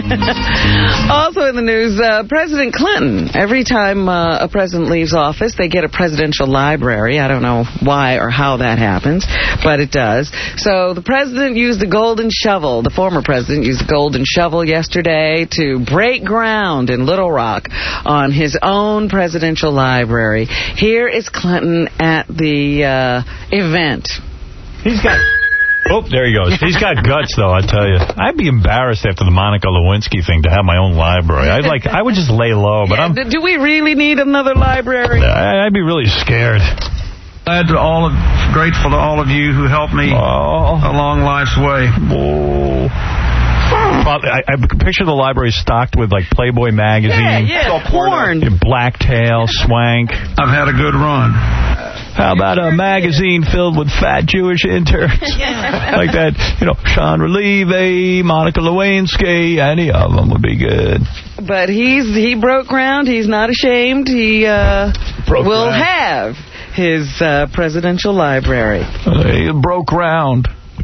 Also in the news, uh, President Clinton, every time uh, a president leaves office, they get a presidential library. I don't know why or how that happens, but it does. So the president used the golden shovel, the former president used the golden shovel yesterday to break ground in Little Rock on his own presidential library. Here is Clinton at the uh, event. He's got... Oh, there he goes. He's got guts, though, I tell you. I'd be embarrassed after the Monica Lewinsky thing to have my own library. I'd like, I would just lay low, but Yeah, I'm, d- do we really need another library? I- I'd be really scared. Glad to all of, grateful to all of you who helped me Oh. along life's way. Oh. Well, I, I picture the library stocked with, like, Playboy magazine. Yeah, yeah, porn. Blacktail, Swank. I've had a good run. How about a magazine filled with fat Jewish interns? Like that, you know, Sean Relieve, Monica Lewinsky, any of them would be good. But he's he broke ground. He's not ashamed. He uh, Broke will ground. have his uh, presidential library. Uh, he broke ground.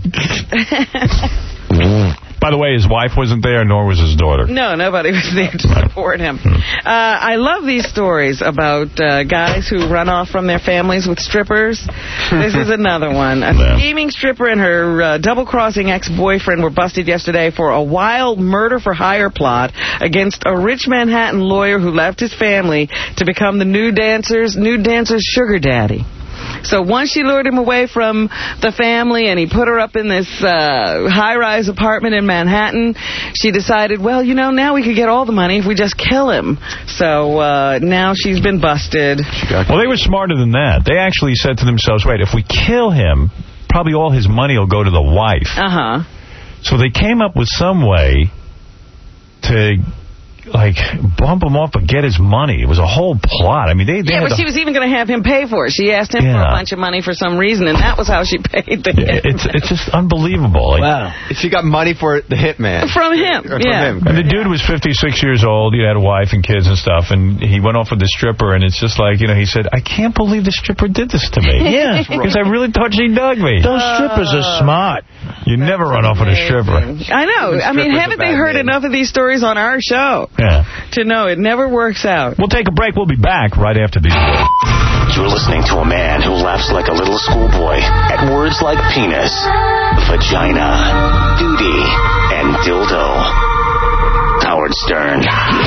By the way, his wife wasn't there, nor was his daughter. No, nobody was there to support him. Uh, I love these stories about uh, guys who run off from their families with strippers. This is another one. A Yeah. scheming stripper and her uh, double-crossing ex-boyfriend were busted yesterday for a wild murder-for-hire plot against a rich Manhattan lawyer who left his family to become the new dancer's, new dancer's sugar daddy. So once she lured him away from the family and he put her up in this uh, high-rise apartment in Manhattan, she decided, well, you know, now we could get all the money if we just kill him. So uh, now she's been busted. Well, they were smarter than that. They actually said to themselves, wait, if we kill him, probably all his money will go to the wife. Uh-huh. So they came up with some way to like, bump him off but get his money. It was a whole plot. I mean, they... they yeah, had but the... she was even going to have him pay for it. She asked him Yeah. for a bunch of money for some reason, and that was how she paid the Yeah, hitman. it's, it's just unbelievable. Like, Wow. She got money for the hitman. From him, From yeah. him. And the dude was fifty-six years old. He had a wife and kids and stuff, and he went off with the stripper, and it's just like, you know, he said, I can't believe the stripper did this to me. Yeah. Because I really thought she dug me. Those strippers are smart. You never run off with a stripper. I know. I mean, haven't they heard enough of these stories on our show Yeah. to know it never works out? We'll take a break. We'll be back right after these words. You're listening to a man who laughs like a little schoolboy at words like penis, vagina, duty, and dildo. Howard Stern.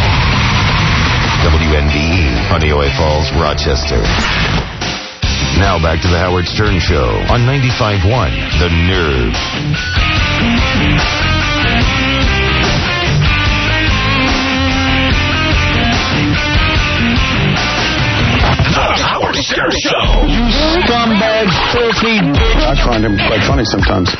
W N V E, Honeoye Falls, Rochester. Now back to the Howard Stern Show on ninety-five point one, The Nerve. The Howard Stern Show. You scumbag, filthy bitch. I find him quite funny sometimes.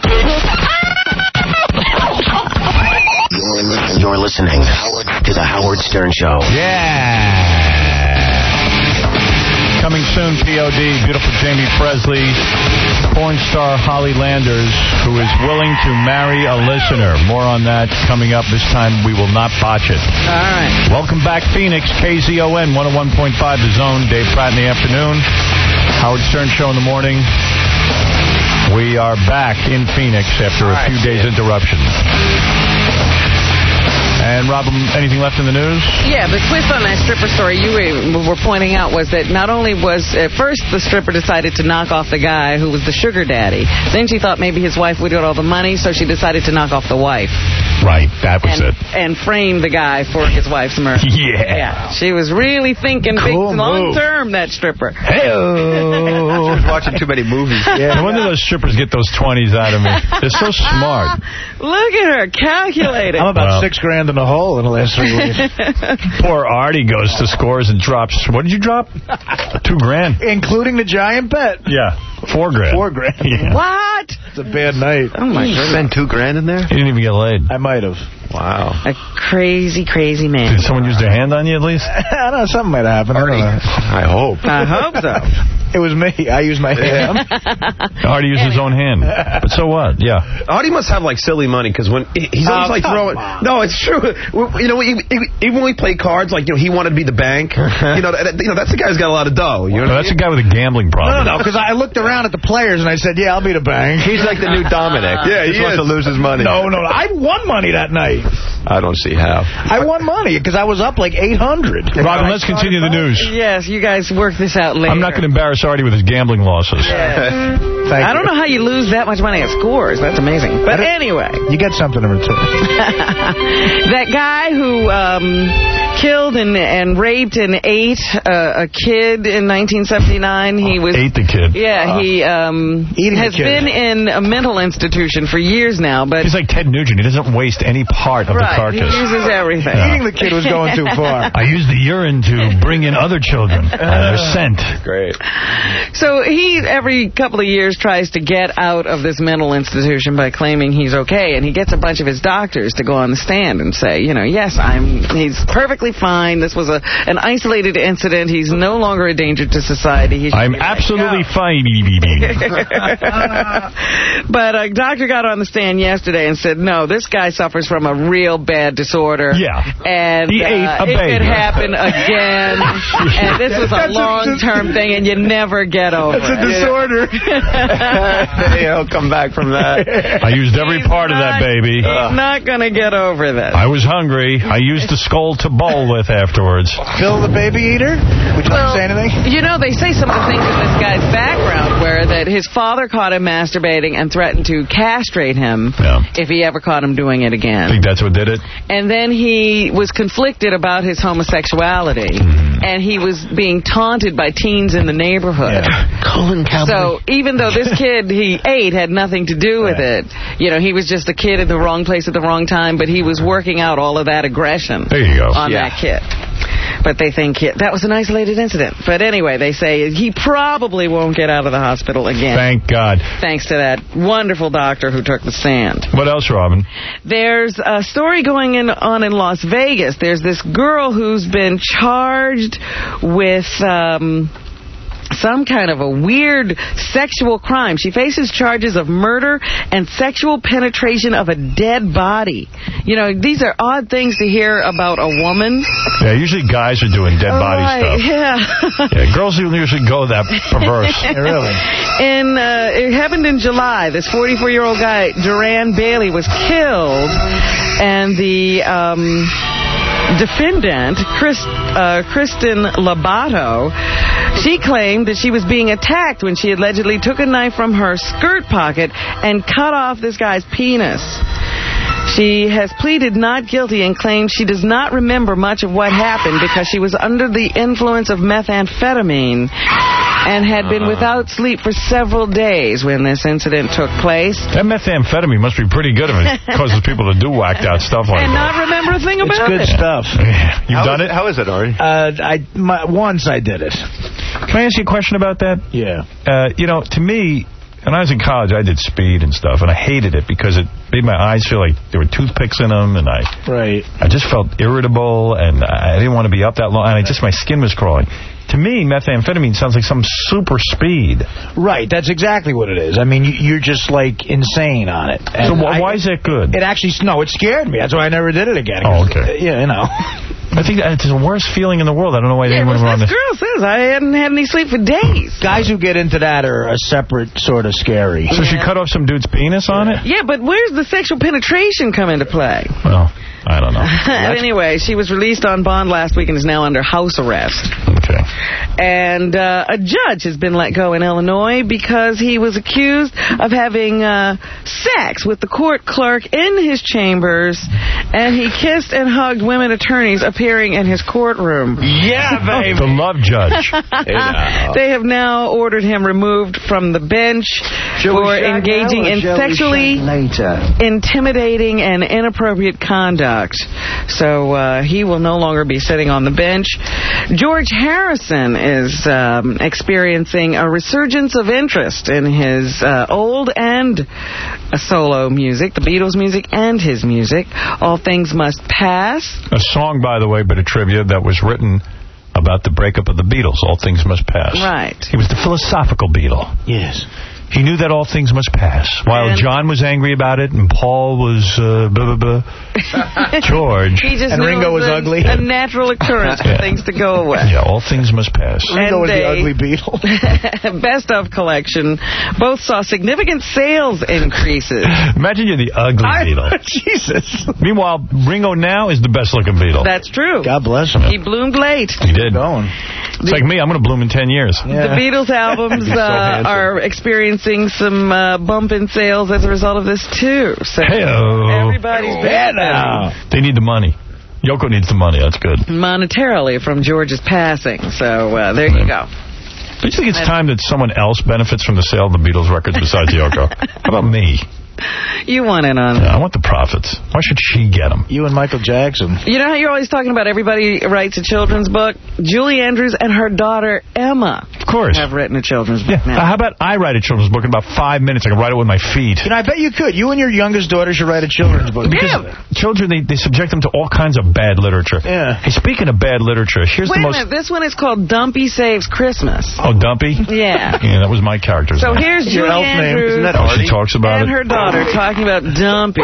You're listening to the Howard Stern Show. Yeah. Coming soon, P O D, beautiful Jamie Presley, porn star Holly Landers, who is willing to marry a listener. More on that coming up. This time we will not botch it. All right. Welcome back, Phoenix, K Z O N, one oh one point five, The Zone. Dave Pratt in the afternoon. Howard Stern Show in the morning. We are back in Phoenix after a few days interruption. And, Rob, anything left in the news? Yeah, the twist on that stripper story you were pointing out was that not only was, at first, the stripper decided to knock off the guy who was the sugar daddy. Then she thought maybe his wife would get all the money, so she decided to knock off the wife. Right, that was and, it. And frame the guy for his wife's murder. Yeah. Yeah. She was really thinking Cool big, long term, that stripper. Hey-oh. She was watching too many movies. Yeah. No wonder those strippers get those twenties out of me. They're so smart. Look at her, calculating. I'm about Well. six grand in the hole in the last three weeks. Poor Artie goes to Scores and drops, what did you drop? Two grand. Including the giant bet. Yeah, four grand. Four grand. Yeah. What? It's a bad night. Oh, my You goodness. spend two grand in there? You didn't even get laid. I might have. Wow. A crazy, crazy man. Did someone use their hand on you at least? I don't know. Something might have happened. I don't know. I hope. I hope so. It was me. I used my hand. Artie used his own hand. But so what? Yeah. Artie must have, like, silly money, because when he- he's always, Oh, like, come throwing... on. No, it's true. We- You know, even even when we play cards, like, you know, he wanted to be the bank. You know, that, you know that's the guy who's got a lot of dough. You know No, what that's I a guy with a gambling problem. No, no, because I looked around at the players and I said, yeah, I'll be the bank. He's like the new Dominic. Yeah, he, He wants is. to lose his money. No, no, I won money that night. I don't see how. I won money because I was up like eight hundred. Robin, let's continue the news. Yes, you guys work this out later. I'm not going to embarrass Artie with his gambling losses. Thank I you. don't know how you lose that much money at Scores. That's amazing. But anyway. You get something in return. That guy who um, killed and, and raped and ate uh, a kid in nineteen seventy-nine, he was... Ate the kid. Yeah, he um, Eating has the kid. been in a mental institution for years now, but... He's like Ted Nugent. He doesn't waste any part of right, the he carcass. uses everything. Yeah. Eating the kid was going too far. I use the urine to bring in other children. And they're scent. Great. So he, every couple of years, tries to get out of this mental institution by claiming he's okay, and he gets a bunch of his doctors to go on the stand and say, you know, yes, I'm. He's perfectly fine. This was a an isolated incident. He's no longer a danger to society. He should I'm be let absolutely go. fine. But a doctor got on the stand yesterday and said, no, this guy suffers from a real bad disorder. Yeah. And He ate uh, a it baby. could happen again. And this was a That's a- long-term thing, and you never get over It's a it. disorder. He'll come back from that. I used every part of that baby. He's not going to get over this. I was hungry. I used the skull to bowl with afterwards. Phil the baby eater? Would you like to say anything? You know, they say some of the things in this guy's background were that his father caught him masturbating and threatened to castrate him Yeah. if he ever caught him doing it I again. think that's what did it. And then he was conflicted about his homosexuality, Mm-hmm. and he was being taunted by teens in the neighborhood. Colin So even though this kid he ate had nothing to do with it, you know, he was just a kid in the wrong place at the wrong time, but he was working out all of that aggression There you go. on Yeah. that kid. But they think he, that was an isolated incident. But anyway, they say he probably won't get out of the hospital again. Thank God. Thanks to that wonderful doctor who took the stand. What else, Robin? There's a story going in, on in Las Vegas. There's this girl who's been charged with... Um, some kind of a weird sexual crime. She faces charges of murder and sexual penetration of a dead body. You know, these are odd things to hear about a woman. Yeah, usually guys are doing dead body right, stuff. Yeah. yeah, girls don't usually go that perverse. Yeah, really. And uh, it happened in July. This forty-four-year-old guy, Duran Bailey, was killed, and the... Um, defendant, Chris, uh, Kristen Labato, she claimed that she was being attacked when she allegedly took a knife from her skirt pocket and cut off this guy's penis. She has pleaded not guilty and claims she does not remember much of what happened because she was under the influence of methamphetamine and had been without sleep for several days when this incident took place. That methamphetamine must be pretty good if it causes people to do whacked out stuff like and that. And not remember a thing about it. It's good it. stuff. Yeah. You've how done is, it? How is it, Ari? Uh, I my, once I did it. Can I ask you a question about that? Yeah. Uh, you know, to me, when I was in college, I did speed and stuff, and I hated it because it made my eyes feel like there were toothpicks in them, and I right. I just felt irritable, and I didn't want to be up that long, and I just my skin was crawling. To me, methamphetamine sounds like some super speed. Right, that's exactly what it is. I mean, you're just, like, insane on it. And so why, why is that good? It actually, no, it scared me. That's why I never did it again. Oh, okay. Yeah, you know. I think it's the worst feeling in the world. I don't know why yeah, anyone well, around this this. girl says I hadn't had any sleep for days. Guys who get into that are a separate sort of scary. So yeah. she cut off some dude's penis on it? Yeah, but where's the sexual penetration come into play? Well, I don't know. Anyway, she was released on bond last week and is now under house arrest. Okay. And uh, a judge has been let go in Illinois because he was accused of having uh, sex with the court clerk in his chambers, and he kissed and hugged women attorneys appearing in his courtroom. Yeah, baby. The love judge. They have now ordered him removed from the bench for engaging in sexually intimidating and inappropriate conduct. So uh, he will no longer be sitting on the bench. George Harrison is um, experiencing a resurgence of interest in his uh, old and uh, solo music, the Beatles music and his music. All Things Must Pass. A song, by the way, but a trivia that was written about the breakup of the Beatles. All Things Must Pass. Right. He was the philosophical Beatle. Yes. He knew that all things must pass. While and John was angry about it, and Paul was uh, blah, blah, blah. George. He just and knew Ringo it was, was a, ugly. a natural occurrence for yeah. things to go away. Yeah, all things must pass. Ringo was they, the ugly Beatle. Best of collection. Both saw significant sales increases. Imagine you're the ugly I, Beatle. Jesus. Meanwhile, Ringo now is the best looking Beatle. That's true. God bless him. He bloomed late. He did. Going. It's like me. I'm going to bloom in ten years. The Yeah. Beatles albums so uh, are experiencing some uh, bump in sales as a result of this, too. So Hey-o. everybody's Yeah, benefiting now. They need the money. Yoko needs the money. That's good. monetarily from George's passing. So uh, there you go. Don't you think it's time that someone else benefits from the sale of the Beatles records besides Yoko? How about me? You want in on it. Yeah, I want the profits. Why should she get them? You and Michael Jackson. You know how you're always talking about everybody writes a children's book? Julie Andrews and her daughter, Emma, of course, have written a children's book yeah. now. How about I write a children's book in about five minutes? I can write it with my feet. You know, I bet you could. You and your youngest daughter should write a children's book. Because Yeah. children, they, they subject them to all kinds of bad literature. Yeah. Hey, speaking of bad literature, here's Wait the a most... minute, this one is called Dumpy Saves Christmas. Oh, Dumpy? Yeah. Yeah, that was my character's So name. here's Your Julie elf name. Andrews Isn't that Oh, she talks about and it. her daughter talking about Dumpy.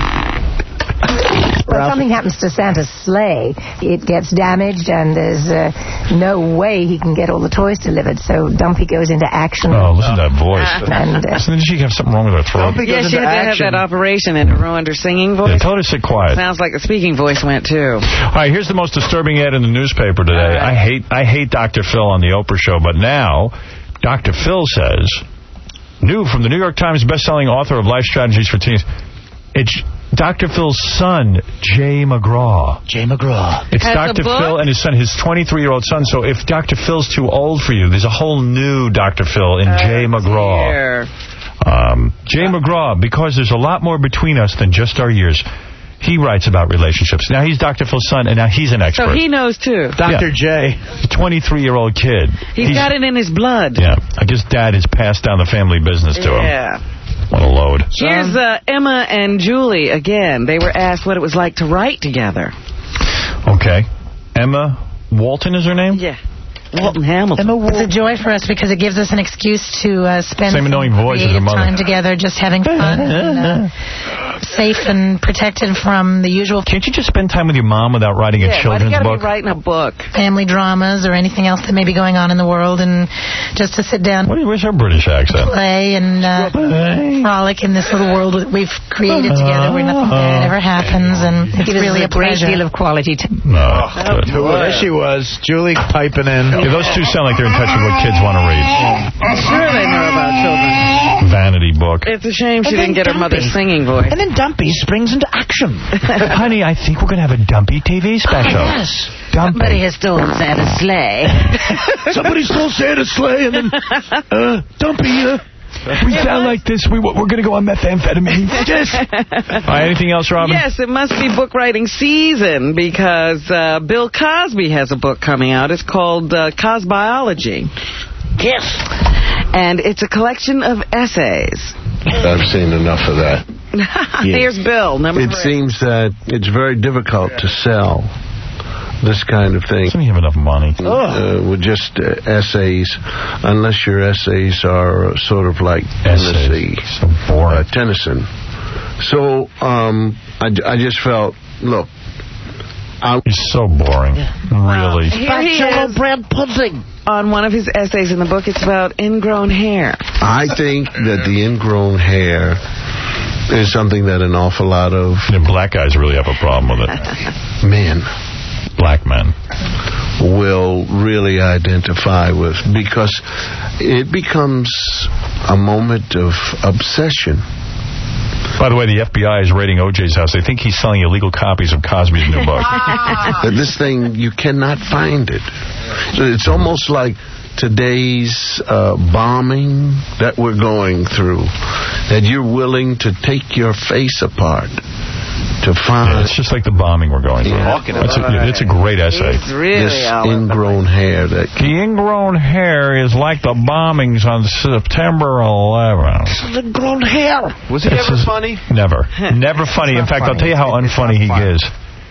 When something happens to Santa's sleigh, it gets damaged, and there's uh, no way he can get all the toys delivered. So Dumpy goes into action. Oh, listen to that voice. And, uh, Didn't she have something wrong with her throat? Dumpy Yeah, goes she into had to have action. that operation and it ruined her singing voice. Yeah, tell her to sit quiet. Sounds like the speaking voice went, too. All right, here's the most disturbing ad in the newspaper today. Right. I hate I hate Doctor Phil on the Oprah show, but now Doctor Phil says, new from the New York Times bestselling author of Life Strategies for Teens, it's Doctor Phil's son, Jay McGraw. Jay McGraw. It's Has Doctor a book? Phil and his son, his twenty-three-year-old son. So if Doctor Phil's too old for you, there's a whole new Doctor Phil in Oh, Jay McGraw. dear. Um, Jay McGraw, because there's a lot more between us than just our years. He writes about relationships. Now, he's Doctor Phil's son, and now he's an expert. So he knows, too. Doctor J. A twenty-three-year-old kid. He's, he's got it in his blood. Yeah. I guess Dad has passed down the family business to him. Yeah. What a load. Here's uh, Emma and Julie again. They were asked what it was like to write together. Okay. Emma Walton is her name? Yeah. Walton Hamilton. It's a joy for us because it gives us an excuse to uh, spend Same annoying voice as her creative mother. time together, just having fun, and, uh, safe and protected from the usual. Can't you just spend time with your mom without writing yeah, a children's why do you gotta book? be writing a book? Family dramas or anything else that may be going on in the world, and just to sit down. What, where's her British accent? Play and uh, frolic in this little world that we've created together where nothing bad ever happens, and it's really a great pleasure. deal of quality time. No. Oh, there she was. Julie piping in. Yeah, those two sound like they're in touch with what kids want to read. Sure they know about children. Vanity book. It's a shame she And didn't get her Dumpy. mother's singing voice. And then Dumpy springs into action. Honey, I think we're going to have a Dumpy T V special. Oh, yes. Dumpy. Somebody has stolen Santa's sleigh. Somebody stole Santa's sleigh, and then uh, Dumpy... Uh, we sound like this. We, we're going to go on methamphetamine. Yes. All right, anything else, Robin? Yes, it must be book writing season because uh, Bill Cosby has a book coming out. It's called uh, Cosbiology. Yes. And it's a collection of essays. I've seen enough of that. Here's Bill, number It three. seems that it's very difficult to sell this kind of thing. Doesn't he have enough money? Uh, with just uh, essays, unless your essays are uh, sort of like Tennessee, so boring. Uh, Tennyson. So um, I, I just felt, look, I, he's so boring. Really. Here he is bread pudding. on one of his essays in the book. It's about ingrown hair. I think that the ingrown hair is something that an awful lot of The black guys really have a problem with it. men Black men. will really identify with, because it becomes a moment of obsession. By the way, the F B I is raiding O J's house. They think he's selling illegal copies of Cosby's new book. But this thing, you cannot find it. So it's almost like today's uh, bombing that we're going through, that you're willing to take your face apart to find. Yeah, it's just like the bombing we're going through. Yeah. That's a, yeah, it's a great essay. It's really This all over the ingrown hair that The ingrown hair is like the bombings on September eleventh. Ingrown hair. Was he This ever is- funny? Never. Never funny. In fact, I'll tell you how unfunny he is.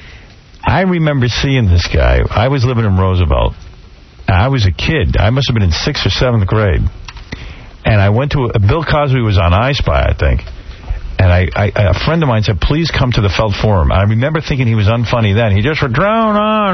I remember seeing this guy. I was living in Roosevelt. I was a kid. I must have been in sixth or seventh grade. And I went to, a, Bill Cosby was on I Spy, I think. And I, I, a friend of mine said, please come to the Felt Forum. I remember thinking he was unfunny then. He just would drone on.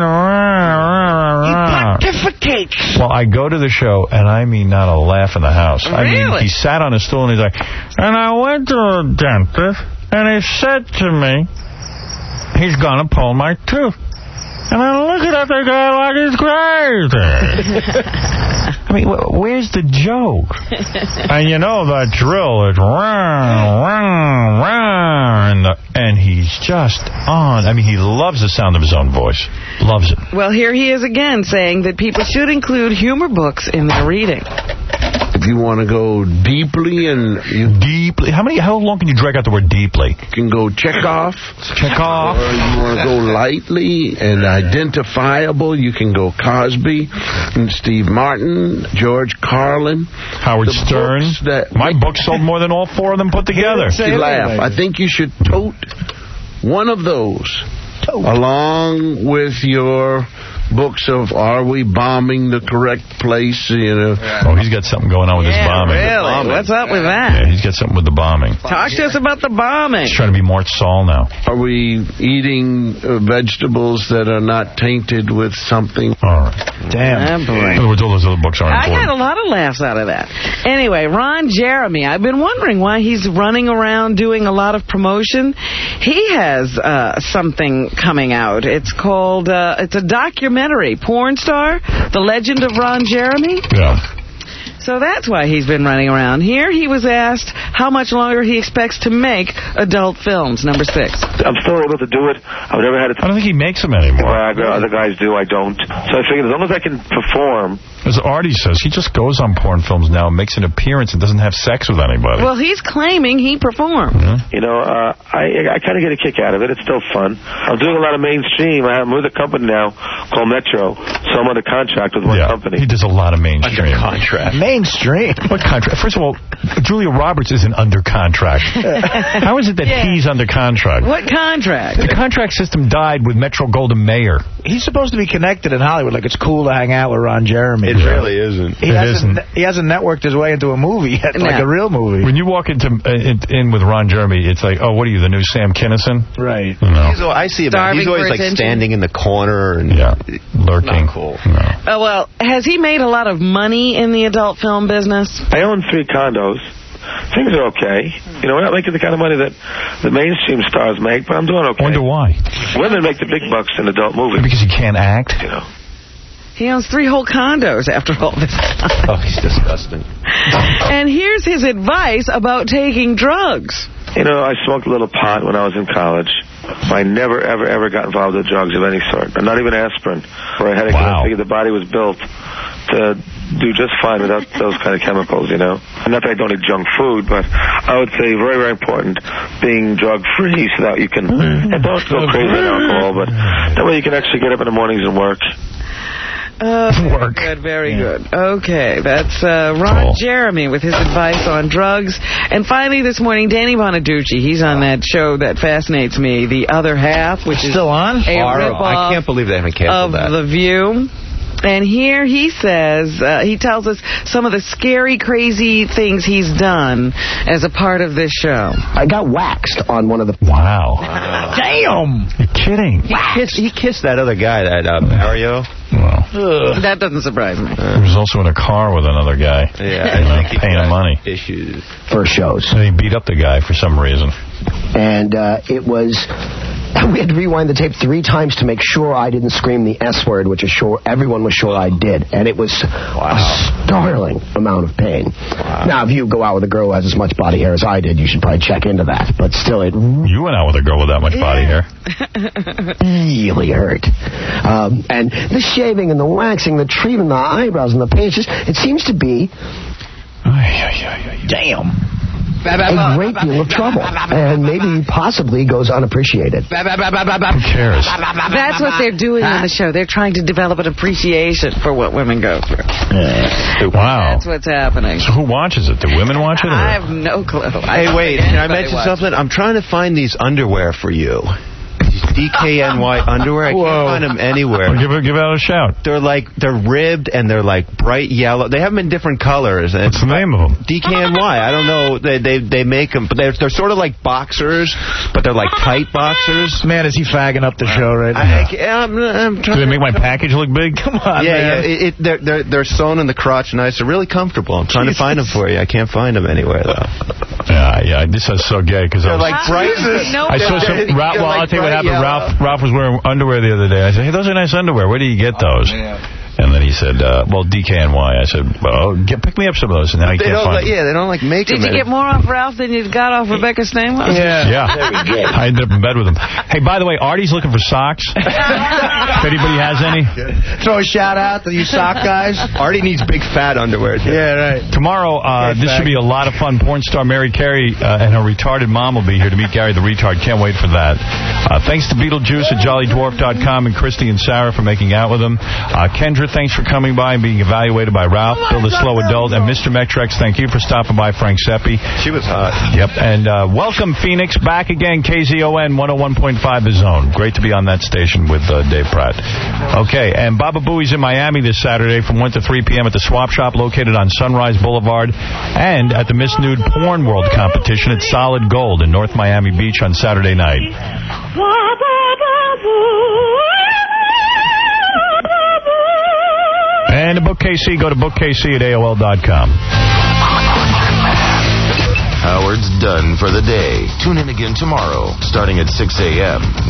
He pontificates. Well, I go to the show, and I mean not a laugh in the house. I mean, Really? he sat on a stool, and he's like, and I went to the dentist, and he said to me, he's going to pull my tooth. And I'm looking at the guy like he's crazy. I mean, wh- where's the joke? And you know the drill is rah, rah, rah, and, the, and he's just on. I mean, he loves the sound of his own voice. Loves it. Well, here he is again saying that people should include humor books in their reading. if you want to go deeply and you deeply, how many? How long can you drag out the word deeply? You can go Chekhov. Chekhov. Or you want to go lightly and identifiable. You can go Cosby, and Steve Martin, George Carlin, Howard the Stern. That My book sold more than all four of them put together. You laugh. I think you should tote one of those along with your books of Are We Bombing the Correct Place? You know. Oh, he's got something going on with yeah, his bombing. Really? Bombing. What's up with that? Yeah, he's got something with the bombing. Talk to us about the bombing. He's trying to be Mort Saul now. Are we eating uh, vegetables that are not tainted with something? All right. Damn. Oh, boy. In other words, all those other books aren't I important. got a lot of laughs out of that. Anyway, Ron Jeremy, I've been wondering why he's running around doing a lot of promotion. He has uh, something coming out. It's called, uh, it's a documentary, Porn Star, The Legend of Ron Jeremy. Yeah. So that's why he's been running around. Here he was asked how much longer he expects to make adult films. Number six. I'm still able to do it. I've never had it. I don't think he makes them anymore. Well, other guys do. I don't. So I figured as long as I can perform As Artie says, he just goes on porn films now and makes an appearance and doesn't have sex with anybody. Well, he's claiming he performed. Mm-hmm. You know, uh, I I kind of get a kick out of it. It's still fun. I'm doing a lot of mainstream. I'm with a company now called Metro, so I'm under contract with one yeah, company. He does a lot of mainstream. Under contract. Mainstream? What contract? First of all, Julia Roberts isn't under contract. How is it that Yeah. he's under contract? What contract? The contract system died with Metro Golden Mayer. He's supposed to be connected in Hollywood. Like, it's cool to hang out with Ron Jeremy. It really isn't. He It hasn't, isn't. He hasn't networked his way into a movie yet, No. like a real movie. When you walk into uh, in, in with Ron Jeremy, it's like, oh, what are you, the new Sam Kinison? Right. You know? He's, al- I see him. Starving He's always for like attention. standing in the corner and yeah, lurking. not cool. No. Oh, well, has he made a lot of money in the adult film business? I own three condos. Things are okay. You know, we're not making the kind of money that the mainstream stars make, but I'm doing okay. Wonder why? Women make the big bucks in adult movies. Because he can't act? You know. He owns three whole condos after all this time. Oh, he's disgusting. And here's his advice about taking drugs. You know, I smoked a little pot when I was in college. I never, ever, ever got involved with drugs of any sort. And not even aspirin. For a headache, Wow. I figured the body was built to do just fine without those kind of chemicals, you know. Not that I don't eat junk food, but I would say very, very important being drug-free so that you can, and don't go crazy on alcohol, but that way you can actually get up in the mornings and work. Uh, very Work. good, very good. Okay, that's uh, Ron Cool. Jeremy with his advice on drugs. And finally this morning, Danny Bonaducci. He's on that show that fascinates me, The Other Half, which is Still on? a Horrible. I ripoff can't believe they haven't of canceled that. The View. And here he says, uh, he tells us some of the scary, crazy things he's done as a part of this show. I got waxed on one of the... Wow. Damn! You're kidding. He kissed, he kissed that other guy, that uh, Mario. Well, That doesn't surprise me. he was also in a car with another guy. Yeah, You know, I think he paying him got money. Issues. For shows. And he beat up the guy for some reason. And uh, it was... We had to rewind the tape three times to make sure I didn't scream the S word, which is sure everyone was sure I did. And it was Wow. a startling amount of pain. Wow. Now, if you go out with a girl who has as much body hair as I did, you should probably check into that. But still, it You went out with a girl with that much body hair. really hurt. Um, and the shaving and the waxing, the treatment, the eyebrows and the paint, it's just, it seems to be Damn. a great deal of trouble. And maybe possibly goes unappreciated. Who cares? That's what they're doing on the show. They're trying to develop an appreciation for what women go through. Wow. That's what's happening. So who watches it? Do women watch it? Or? I have no clue. Hey, wait, can I mention something? I'm trying to find these underwear for you. These D K N Y underwear. I Whoa. can't find them anywhere. Well, give it, give it out a shout. They're like, they're ribbed and they're like bright yellow. They have them in different colors. And What's the name of them? D K N Y. I don't know. They they they make them, but they're they're sort of like boxers, but they're like tight boxers. Man, is he fagging up the show right I, now? I'm, I'm Do trying they to- make my package look big? Come on, yeah, man. yeah. It, it, they're, they're they're sewn in the crotch nice. They're really comfortable. I'm trying to find them for you. I can't find them anywhere though. Yeah, yeah. This is so gay because I They're was. like bright. No, I saw some. They're Ralph, well, like I'll tell you what bright happened. yellow. Ralph, Ralph was wearing underwear the other day. I said, "Hey, those are nice underwear. Where do you get those?" And then he said, uh, "Well, D K N Y." I said, "Well, get, pick me up some of those." And now he They can't don't find like, yeah, they don't like make Did them. you get more off Ralph than you got off Rebecca Stamos? Yeah. Yeah. I ended up in bed with him. Hey, by the way, Artie's looking for socks. If anybody has any. Throw a shout out to you sock guys. Artie needs big fat underwear. Too. Yeah, right. Tomorrow, uh, Okay, this should be a lot of fun. Porn star Mary Carey uh, and her retarded mom will be here to meet Gary the retard. Can't wait for that. Uh, thanks to Beetlejuice at jolly dwarf dot com and Christy and Sarah for making out with him. Uh, Kendra, thanks for coming by and being evaluated by Ralph. Bill the Slow Adult. And Mister Metrex, thank you for stopping by. Frank Seppi. She was hot. Yep. And uh, welcome, Phoenix. Back again, K Z O N one oh one point five The Zone. Great to be on that station with uh, Dave Pratt. Okay, and Baba Booey's in Miami this Saturday from one to three p.m. at the Swap Shop located on Sunrise Boulevard and at the Miss Nude Porn World competition at Solid Gold in North Miami Beach on Saturday night. And to book K C, go to book K C at A O L dot com. Howard's done for the day. Tune in again tomorrow, starting at six a.m.